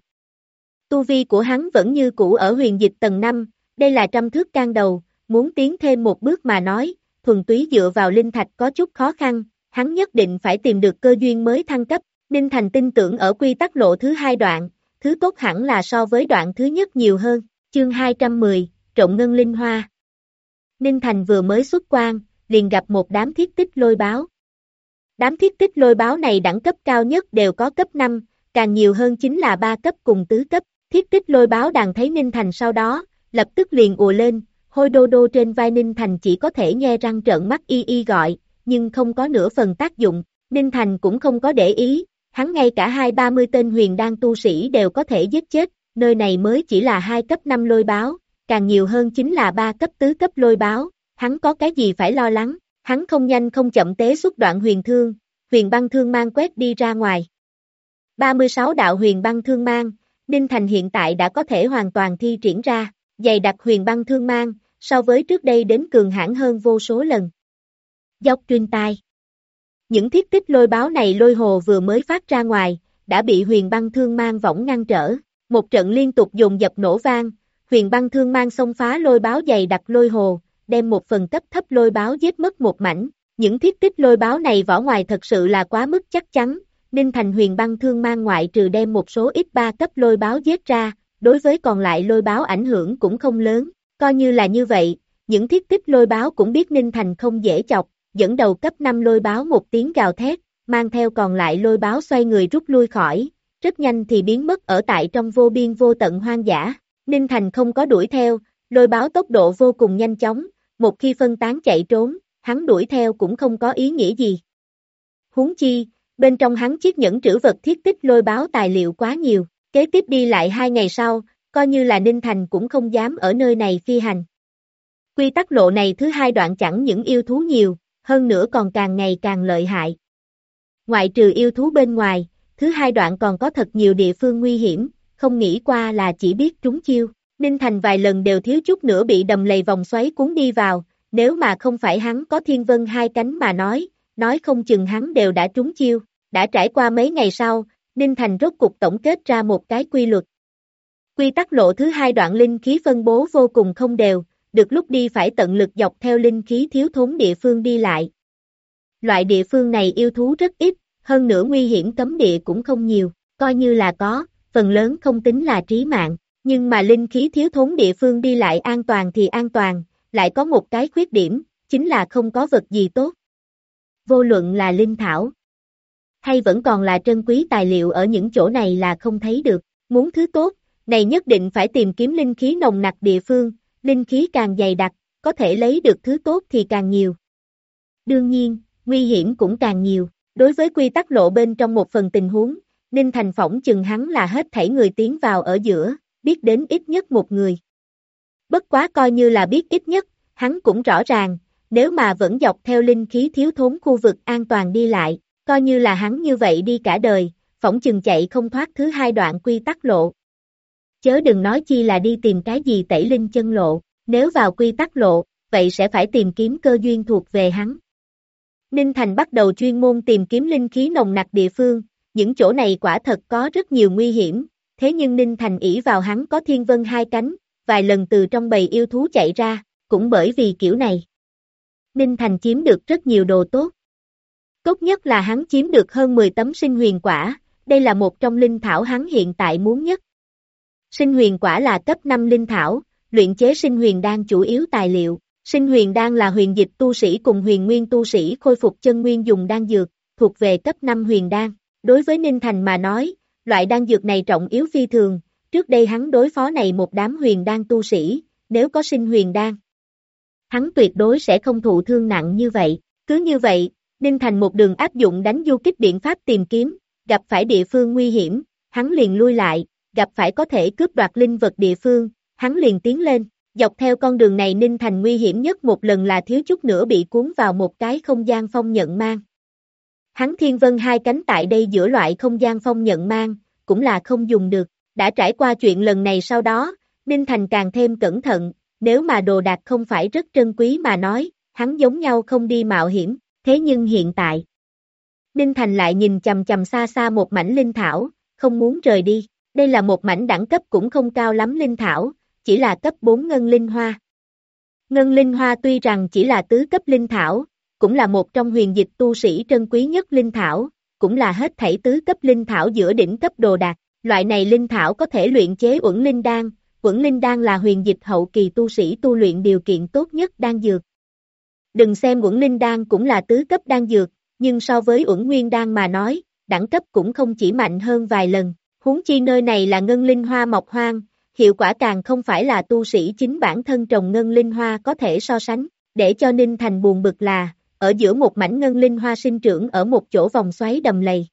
Tu vi của hắn vẫn như cũ ở huyền dịch tầng 5, đây là trăm thước can đầu, muốn tiến thêm một bước mà nói, thuần túy dựa vào linh thạch có chút khó khăn, hắn nhất định phải tìm được cơ duyên mới thăng cấp, Ninh Thành tin tưởng ở quy tắc lộ thứ 2 đoạn, thứ tốt hẳn là so với đoạn thứ nhất nhiều hơn, chương 210, trộn ngân linh hoa. Ninh Thành vừa mới xuất quan, liền gặp một đám thiết tích lôi báo. Đám thiết tích lôi báo này đẳng cấp cao nhất đều có cấp 5, càng nhiều hơn chính là 3 cấp cùng tứ cấp, thiết tích lôi báo đàn thấy Ninh Thành sau đó, lập tức liền ùa lên, hôi đô đô trên vai Ninh Thành chỉ có thể nhe răng trợn mắt y gọi, nhưng không có nửa phần tác dụng, Ninh Thành cũng không có để ý, hắn ngay cả 20-30 tên huyền đan tu sĩ đều có thể giết chết, nơi này mới chỉ là 2 cấp 5 lôi báo, càng nhiều hơn chính là 3 cấp tứ cấp lôi báo, hắn có cái gì phải lo lắng, hắn không nhanh không chậm tế xuất đoạn huyền băng thương mang quét đi ra ngoài. 36 đạo huyền băng thương mang, Ninh Thành hiện tại đã có thể hoàn toàn thi triển ra, dày đặc huyền băng thương mang, so với trước đây đến cường hãn hơn vô số lần. Dốc truyền tai. Những thiết tích lôi báo này lôi hồ vừa mới phát ra ngoài, đã bị huyền băng thương mang võng ngăn trở, một trận liên tục dồn dập nổ vang, huyền băng thương mang xông phá lôi báo dày đặc lôi hồ, đem một phần cấp thấp lôi báo giết mất một mảnh, những thiết tích lôi báo này vỏ ngoài thật sự là quá mức chắc chắn, Ninh Thành huyền băng thương mang ngoại trừ đem một số ít 3 cấp lôi báo giết ra, đối với còn lại lôi báo ảnh hưởng cũng không lớn, coi như là như vậy, những thiết tích lôi báo cũng biết Ninh Thành không dễ chọc, dẫn đầu cấp 5 lôi báo một tiếng gào thét, mang theo còn lại lôi báo xoay người rút lui khỏi, rất nhanh thì biến mất ở tại trong vô biên vô tận hoang dã, Ninh Thành không có đuổi theo, lôi báo tốc độ vô cùng nhanh chóng, một khi phân tán chạy trốn, hắn đuổi theo cũng không có ý nghĩa gì. Huống chi, bên trong hắn chiếc nhẫn trữ vật thiết tích lôi báo tài liệu quá nhiều, kế tiếp đi lại 2 ngày sau, coi như là Ninh Thành cũng không dám ở nơi này phi hành. Quy tắc lộ này thứ 2 đoạn chẳng những yêu thú nhiều, hơn nữa còn càng ngày càng lợi hại. Ngoại trừ yêu thú bên ngoài, thứ 2 đoạn còn có thật nhiều địa phương nguy hiểm, không nghĩ qua là chỉ biết trúng chiêu. Ninh Thành vài lần đều thiếu chút nữa bị đầm lầy vòng xoáy cuốn đi vào, nếu mà không phải hắn có thiên vân 2 cánh mà nói không chừng hắn đều đã trúng chiêu. Đã trải qua mấy ngày sau, Ninh Thành rốt cục tổng kết ra một cái quy luật. Quy tắc lộ thứ 2 đoạn linh khí phân bố vô cùng không đều, được lúc đi phải tận lực dọc theo linh khí thiếu thốn địa phương đi lại. Loại địa phương này yêu thú rất ít, hơn nữa nguy hiểm cấm địa cũng không nhiều, coi như là có, phần lớn không tính là trí mạng, nhưng mà linh khí thiếu thốn địa phương đi lại an toàn thì an toàn, lại có một cái khuyết điểm, chính là không có vật gì tốt. Vô luận là linh thảo, hay vẫn còn là trân quý tài liệu ở những chỗ này là không thấy được. Muốn thứ tốt, này nhất định phải tìm kiếm linh khí nồng nặc địa phương, linh khí càng dày đặc, có thể lấy được thứ tốt thì càng nhiều. Đương nhiên, nguy hiểm cũng càng nhiều. Đối với quy tắc lộ bên trong một phần tình huống, Ninh Thành phỏng chừng hắn là hết thảy người tiến vào ở giữa, biết đến ít nhất một người. Bất quá coi như là biết ít nhất, hắn cũng rõ ràng, nếu mà vẫn dọc theo linh khí thiếu thốn khu vực an toàn đi lại, coi như là hắn như vậy đi cả đời, phỏng chừng chạy không thoát thứ hai đoạn quy tắc lộ. Chớ đừng nói chi là đi tìm cái gì tẩy linh chân lộ, nếu vào quy tắc lộ, vậy sẽ phải tìm kiếm cơ duyên thuộc về hắn. Ninh Thành bắt đầu chuyên môn tìm kiếm linh khí nồng nặc địa phương, những chỗ này quả thật có rất nhiều nguy hiểm, thế nhưng Ninh Thành ỷ vào hắn có thiên vân hai cánh, vài lần từ trong bầy yêu thú chạy ra, cũng bởi vì kiểu này. Ninh Thành chiếm được rất nhiều đồ tốt. Tốt nhất là hắn chiếm được hơn 10 tấm sinh huyền quả, đây là một trong linh thảo hắn hiện tại muốn nhất. Sinh huyền quả là cấp 5 linh thảo, luyện chế sinh huyền đan chủ yếu tài liệu. Sinh huyền đan là huyền dịch tu sĩ cùng huyền nguyên tu sĩ khôi phục chân nguyên dùng đan dược, thuộc về cấp 5 huyền đan. Đối với Ninh Thành mà nói, loại đan dược này trọng yếu phi thường, trước đây hắn đối phó này một đám huyền đan tu sĩ, nếu có sinh huyền đan, hắn tuyệt đối sẽ không thụ thương nặng như vậy. Cứ như vậy, Ninh Thành một đường áp dụng đánh du kích biện pháp tìm kiếm, gặp phải địa phương nguy hiểm, hắn liền lui lại, gặp phải có thể cướp đoạt linh vật địa phương, hắn liền tiến lên. Dọc theo con đường này Ninh Thành nguy hiểm nhất một lần là thiếu chút nữa bị cuốn vào một cái không gian phong nhận mang. Hắn thiên vân hai cánh tại đây giữa loại không gian phong nhận mang, cũng là không dùng được. Đã trải qua chuyện lần này sau đó, Ninh Thành càng thêm cẩn thận, nếu mà đồ đạc không phải rất trân quý mà nói, hắn giống nhau không đi mạo hiểm, thế nhưng hiện tại, Ninh Thành lại nhìn chằm chằm xa xa một mảnh linh thảo, không muốn rời đi. Đây là một mảnh đẳng cấp cũng không cao lắm linh thảo, chỉ là cấp 4 ngân linh hoa. Ngân linh hoa tuy rằng chỉ là tứ cấp linh thảo, cũng là một trong huyền dịch tu sĩ trân quý nhất linh thảo, cũng là hết thảy tứ cấp linh thảo giữa đỉnh cấp đồ đạc. Loại này linh thảo có thể luyện chế uẩn linh đan là huyền dịch hậu kỳ tu sĩ tu luyện điều kiện tốt nhất đan dược. Đừng xem uẩn linh đan cũng là tứ cấp đan dược, nhưng so với uẩn nguyên đan mà nói, đẳng cấp cũng không chỉ mạnh hơn vài lần. Huống chi nơi này là ngân linh hoa mọc hoang, hiệu quả càng không phải là tu sĩ chính bản thân trồng ngân linh hoa có thể so sánh, để cho Ninh Thành buồn bực là, ở giữa một mảnh ngân linh hoa sinh trưởng ở một chỗ vòng xoáy đầm lầy.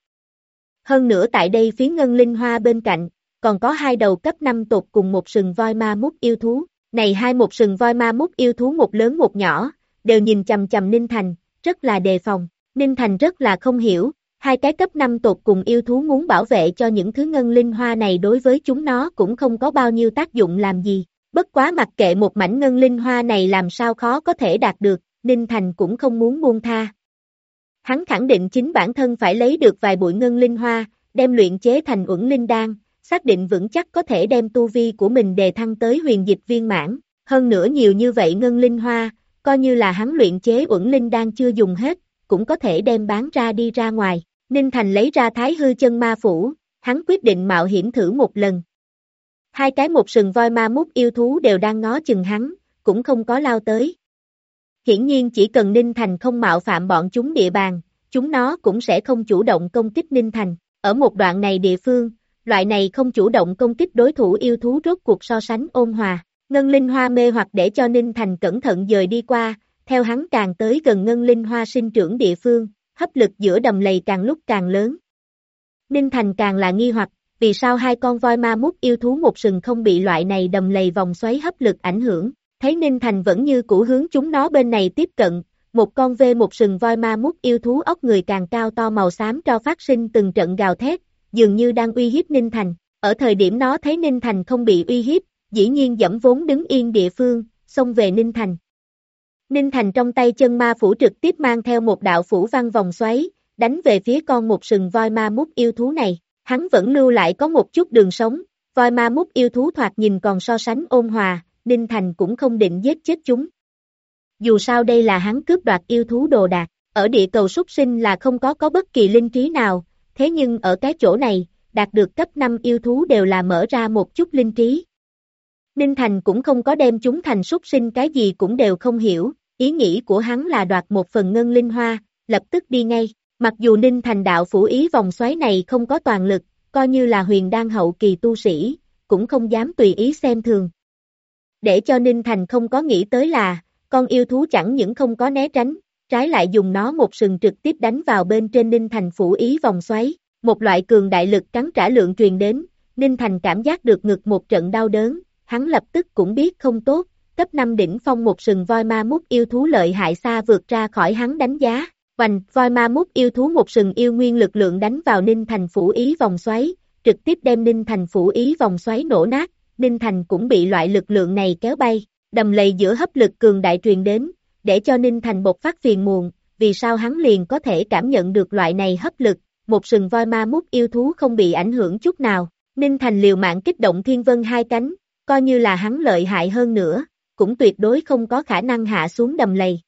Hơn nữa tại đây phía ngân linh hoa bên cạnh, còn có hai đầu cấp 5 tột cùng một sừng voi ma mút yêu thú, này hai một sừng voi ma mút yêu thú một lớn một nhỏ, đều nhìn chằm chằm Ninh Thành, rất là đề phòng. Ninh Thành rất là không hiểu, hai cái cấp 5 tột cùng yêu thú muốn bảo vệ cho những thứ ngân linh hoa này đối với chúng nó cũng không có bao nhiêu tác dụng làm gì. Bất quá mặc kệ một mảnh ngân linh hoa này làm sao khó có thể đạt được, Ninh Thành cũng không muốn buông tha. Hắn khẳng định chính bản thân phải lấy được vài bụi ngân linh hoa, đem luyện chế thành uẩn linh đan, xác định vững chắc có thể đem tu vi của mình đề thăng tới huyền dịch viên mãn. Hơn nữa nhiều như vậy ngân linh hoa, coi như là hắn luyện chế uẩn linh đan chưa dùng hết, cũng có thể đem bán ra đi ra ngoài. Ninh Thành lấy ra Thái Hư Chân Ma Phủ, hắn quyết định mạo hiểm thử một lần. Hai cái một sừng voi ma mút yêu thú đều đang ngó chừng hắn, cũng không có lao tới. Hiển nhiên chỉ cần Ninh Thành không mạo phạm bọn chúng địa bàn, chúng nó cũng sẽ không chủ động công kích Ninh Thành. Ở một đoạn này địa phương, loại này không chủ động công kích đối thủ yêu thú rốt cuộc so sánh ôn hòa. Ngân linh hoa mê hoặc để cho Ninh Thành cẩn thận dời đi qua, theo hắn càng tới gần ngân linh hoa sinh trưởng địa phương, hấp lực giữa đầm lầy càng lúc càng lớn. Ninh Thành càng là nghi hoặc, vì sao hai con voi ma mút yêu thú một sừng không bị loại này đầm lầy vòng xoáy hấp lực ảnh hưởng. Thấy Ninh Thành vẫn như cũ hướng chúng nó bên này tiếp cận, một con một sừng voi ma mút yêu thú ốc người càng cao to màu xám cho phát sinh từng trận gào thét, dường như đang uy hiếp Ninh Thành. Ở thời điểm nó thấy Ninh Thành không bị uy hiếp, dĩ nhiên dẫm vốn đứng yên địa phương, xông về Ninh Thành. Ninh Thành trong tay chân ma phủ trực tiếp mang theo một đạo phủ văn vòng xoáy, đánh về phía con một sừng voi ma mút yêu thú này. Hắn vẫn lưu lại có một chút đường sống, voi ma mút yêu thú thoạt nhìn còn so sánh ôn hòa, Ninh Thành cũng không định giết chết chúng. Dù sao đây là hắn cướp đoạt yêu thú đồ đạc, ở địa cầu súc sinh là không có bất kỳ linh trí nào, thế nhưng ở cái chỗ này, đạt được cấp 5 yêu thú đều là mở ra một chút linh trí. Ninh Thành cũng không có đem chúng thành súc sinh cái gì cũng đều không hiểu, ý nghĩ của hắn là đoạt một phần ngân linh hoa, lập tức đi ngay. Mặc dù Ninh Thành đạo phủ ý vòng xoáy này không có toàn lực, coi như là huyền đan hậu kỳ tu sĩ, cũng không dám tùy ý xem thường. Để cho Ninh Thành không có nghĩ tới là, con yêu thú chẳng những không có né tránh, trái lại dùng nó một sừng trực tiếp đánh vào bên trên Ninh Thành phủ ý vòng xoáy, một loại cường đại lực cắn trả lượng truyền đến, Ninh Thành cảm giác được ngực một trận đau đớn, hắn lập tức cũng biết không tốt, cấp 5 đỉnh phong một sừng voi ma mút yêu thú lợi hại xa vượt ra khỏi hắn đánh giá. Hoành, voi ma mút yêu thú một sừng yêu nguyên lực lượng đánh vào Ninh Thành phủ ý vòng xoáy, trực tiếp đem Ninh Thành phủ ý vòng xoáy nổ nát, Ninh Thành cũng bị loại lực lượng này kéo bay, đầm lầy giữa hấp lực cường đại truyền đến, để cho Ninh Thành bộc phát phiền muộn, vì sao hắn liền có thể cảm nhận được loại này hấp lực, một sừng voi ma mút yêu thú không bị ảnh hưởng chút nào, Ninh Thành liều mạng kích động thiên vân hai cánh, coi như là hắn lợi hại hơn nữa, cũng tuyệt đối không có khả năng hạ xuống đầm lầy.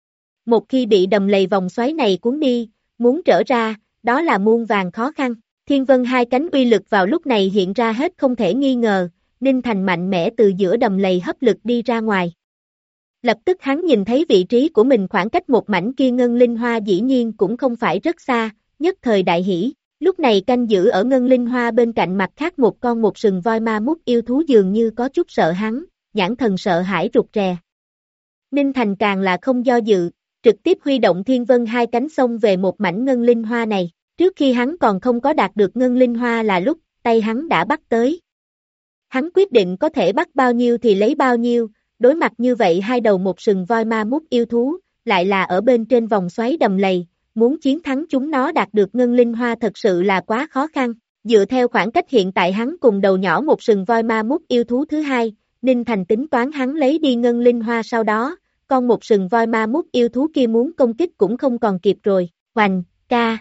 Một khi bị đầm lầy vòng xoáy này cuốn đi, muốn trở ra, đó là muôn vàn khó khăn. Thiên vân hai cánh uy lực vào lúc này hiện ra hết không thể nghi ngờ, Ninh Thành mạnh mẽ từ giữa đầm lầy hấp lực đi ra ngoài. Lập tức hắn nhìn thấy vị trí của mình khoảng cách một mảnh kia ngân linh hoa dĩ nhiên cũng không phải rất xa, nhất thời đại hỉ. Lúc này canh giữ ở ngân linh hoa bên cạnh mặt khác một con một sừng voi ma mút yêu thú dường như có chút sợ hắn, nhãn thần sợ hãi rụt rè. Ninh Thành càng là không do dự, trực tiếp huy động thiên vân hai cánh xông về một mảnh ngân linh hoa này, trước khi hắn còn không có đạt được ngân linh hoa là lúc, tay hắn đã bắt tới. Hắn quyết định có thể bắt bao nhiêu thì lấy bao nhiêu, đối mặt như vậy hai đầu một sừng voi ma mút yêu thú, lại là ở bên trên vòng xoáy đầm lầy, muốn chiến thắng chúng nó đạt được ngân linh hoa thật sự là quá khó khăn, dựa theo khoảng cách hiện tại hắn cùng đầu nhỏ một sừng voi ma mút yêu thú thứ hai, Ninh Thành tính toán hắn lấy đi ngân linh hoa sau đó, con một sừng voi ma mút yêu thú kia muốn công kích cũng không còn kịp rồi, hoành, ca.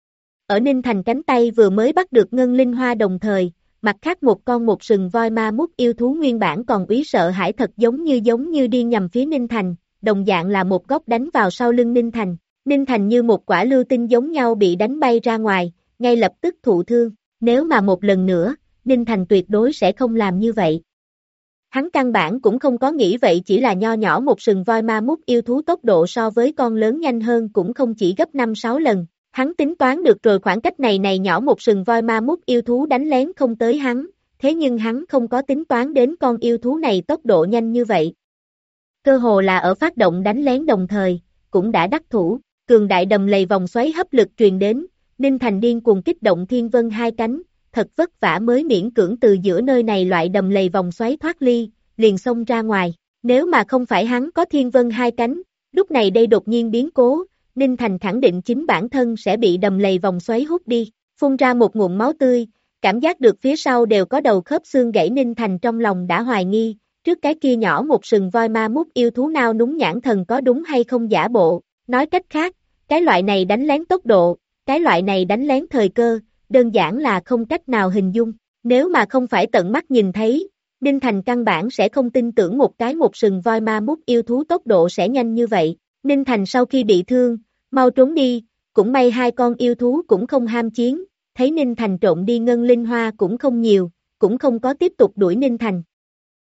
Ở Ninh Thành cánh tay vừa mới bắt được ngân linh hoa đồng thời, mặt khác một con một sừng voi ma mút yêu thú nguyên bản còn úy sợ hãi thật giống như đi nhằm phía Ninh Thành, đồng dạng là một góc đánh vào sau lưng Ninh Thành. Ninh Thành như một quả lưu tinh giống nhau bị đánh bay ra ngoài, ngay lập tức thụ thương, nếu mà một lần nữa, Ninh Thành tuyệt đối sẽ không làm như vậy. Hắn căn bản cũng không có nghĩ vậy chỉ là nho nhỏ một sừng voi ma mút yêu thú tốc độ so với con lớn nhanh hơn cũng không chỉ gấp 5-6 lần. Hắn tính toán được rồi khoảng cách này nhỏ một sừng voi ma mút yêu thú đánh lén không tới hắn, thế nhưng hắn không có tính toán đến con yêu thú này tốc độ nhanh như vậy. Cơ hồ là ở phát động đánh lén đồng thời, cũng đã đắc thủ, cường đại đầm lầy vòng xoáy hấp lực truyền đến, Ninh Thành điên cuồng kích động thiên vân hai cánh, thật vất vả mới miễn cưỡng từ giữa nơi này loại đầm lầy vòng xoáy thoát ly, liền xông ra ngoài, nếu mà không phải hắn có thiên vân hai cánh, lúc này đây đột nhiên biến cố, Ninh Thành khẳng định chính bản thân sẽ bị đầm lầy vòng xoáy hút đi, phun ra một ngụm máu tươi, cảm giác được phía sau đều có đầu khớp xương gãy Ninh Thành trong lòng đã hoài nghi, trước cái kia nhỏ một sừng voi ma mút yêu thú nào núng nhãn thần có đúng hay không giả bộ, nói cách khác, cái loại này đánh lén tốc độ, cái loại này đánh lén thời cơ, đơn giản là không cách nào hình dung, nếu mà không phải tận mắt nhìn thấy, Ninh Thành căn bản sẽ không tin tưởng một cái một sừng voi ma mút yêu thú tốc độ sẽ nhanh như vậy, Ninh Thành sau khi bị thương, mau trốn đi, cũng may hai con yêu thú cũng không ham chiến, thấy Ninh Thành trộn đi ngân linh hoa cũng không nhiều, cũng không có tiếp tục đuổi Ninh Thành,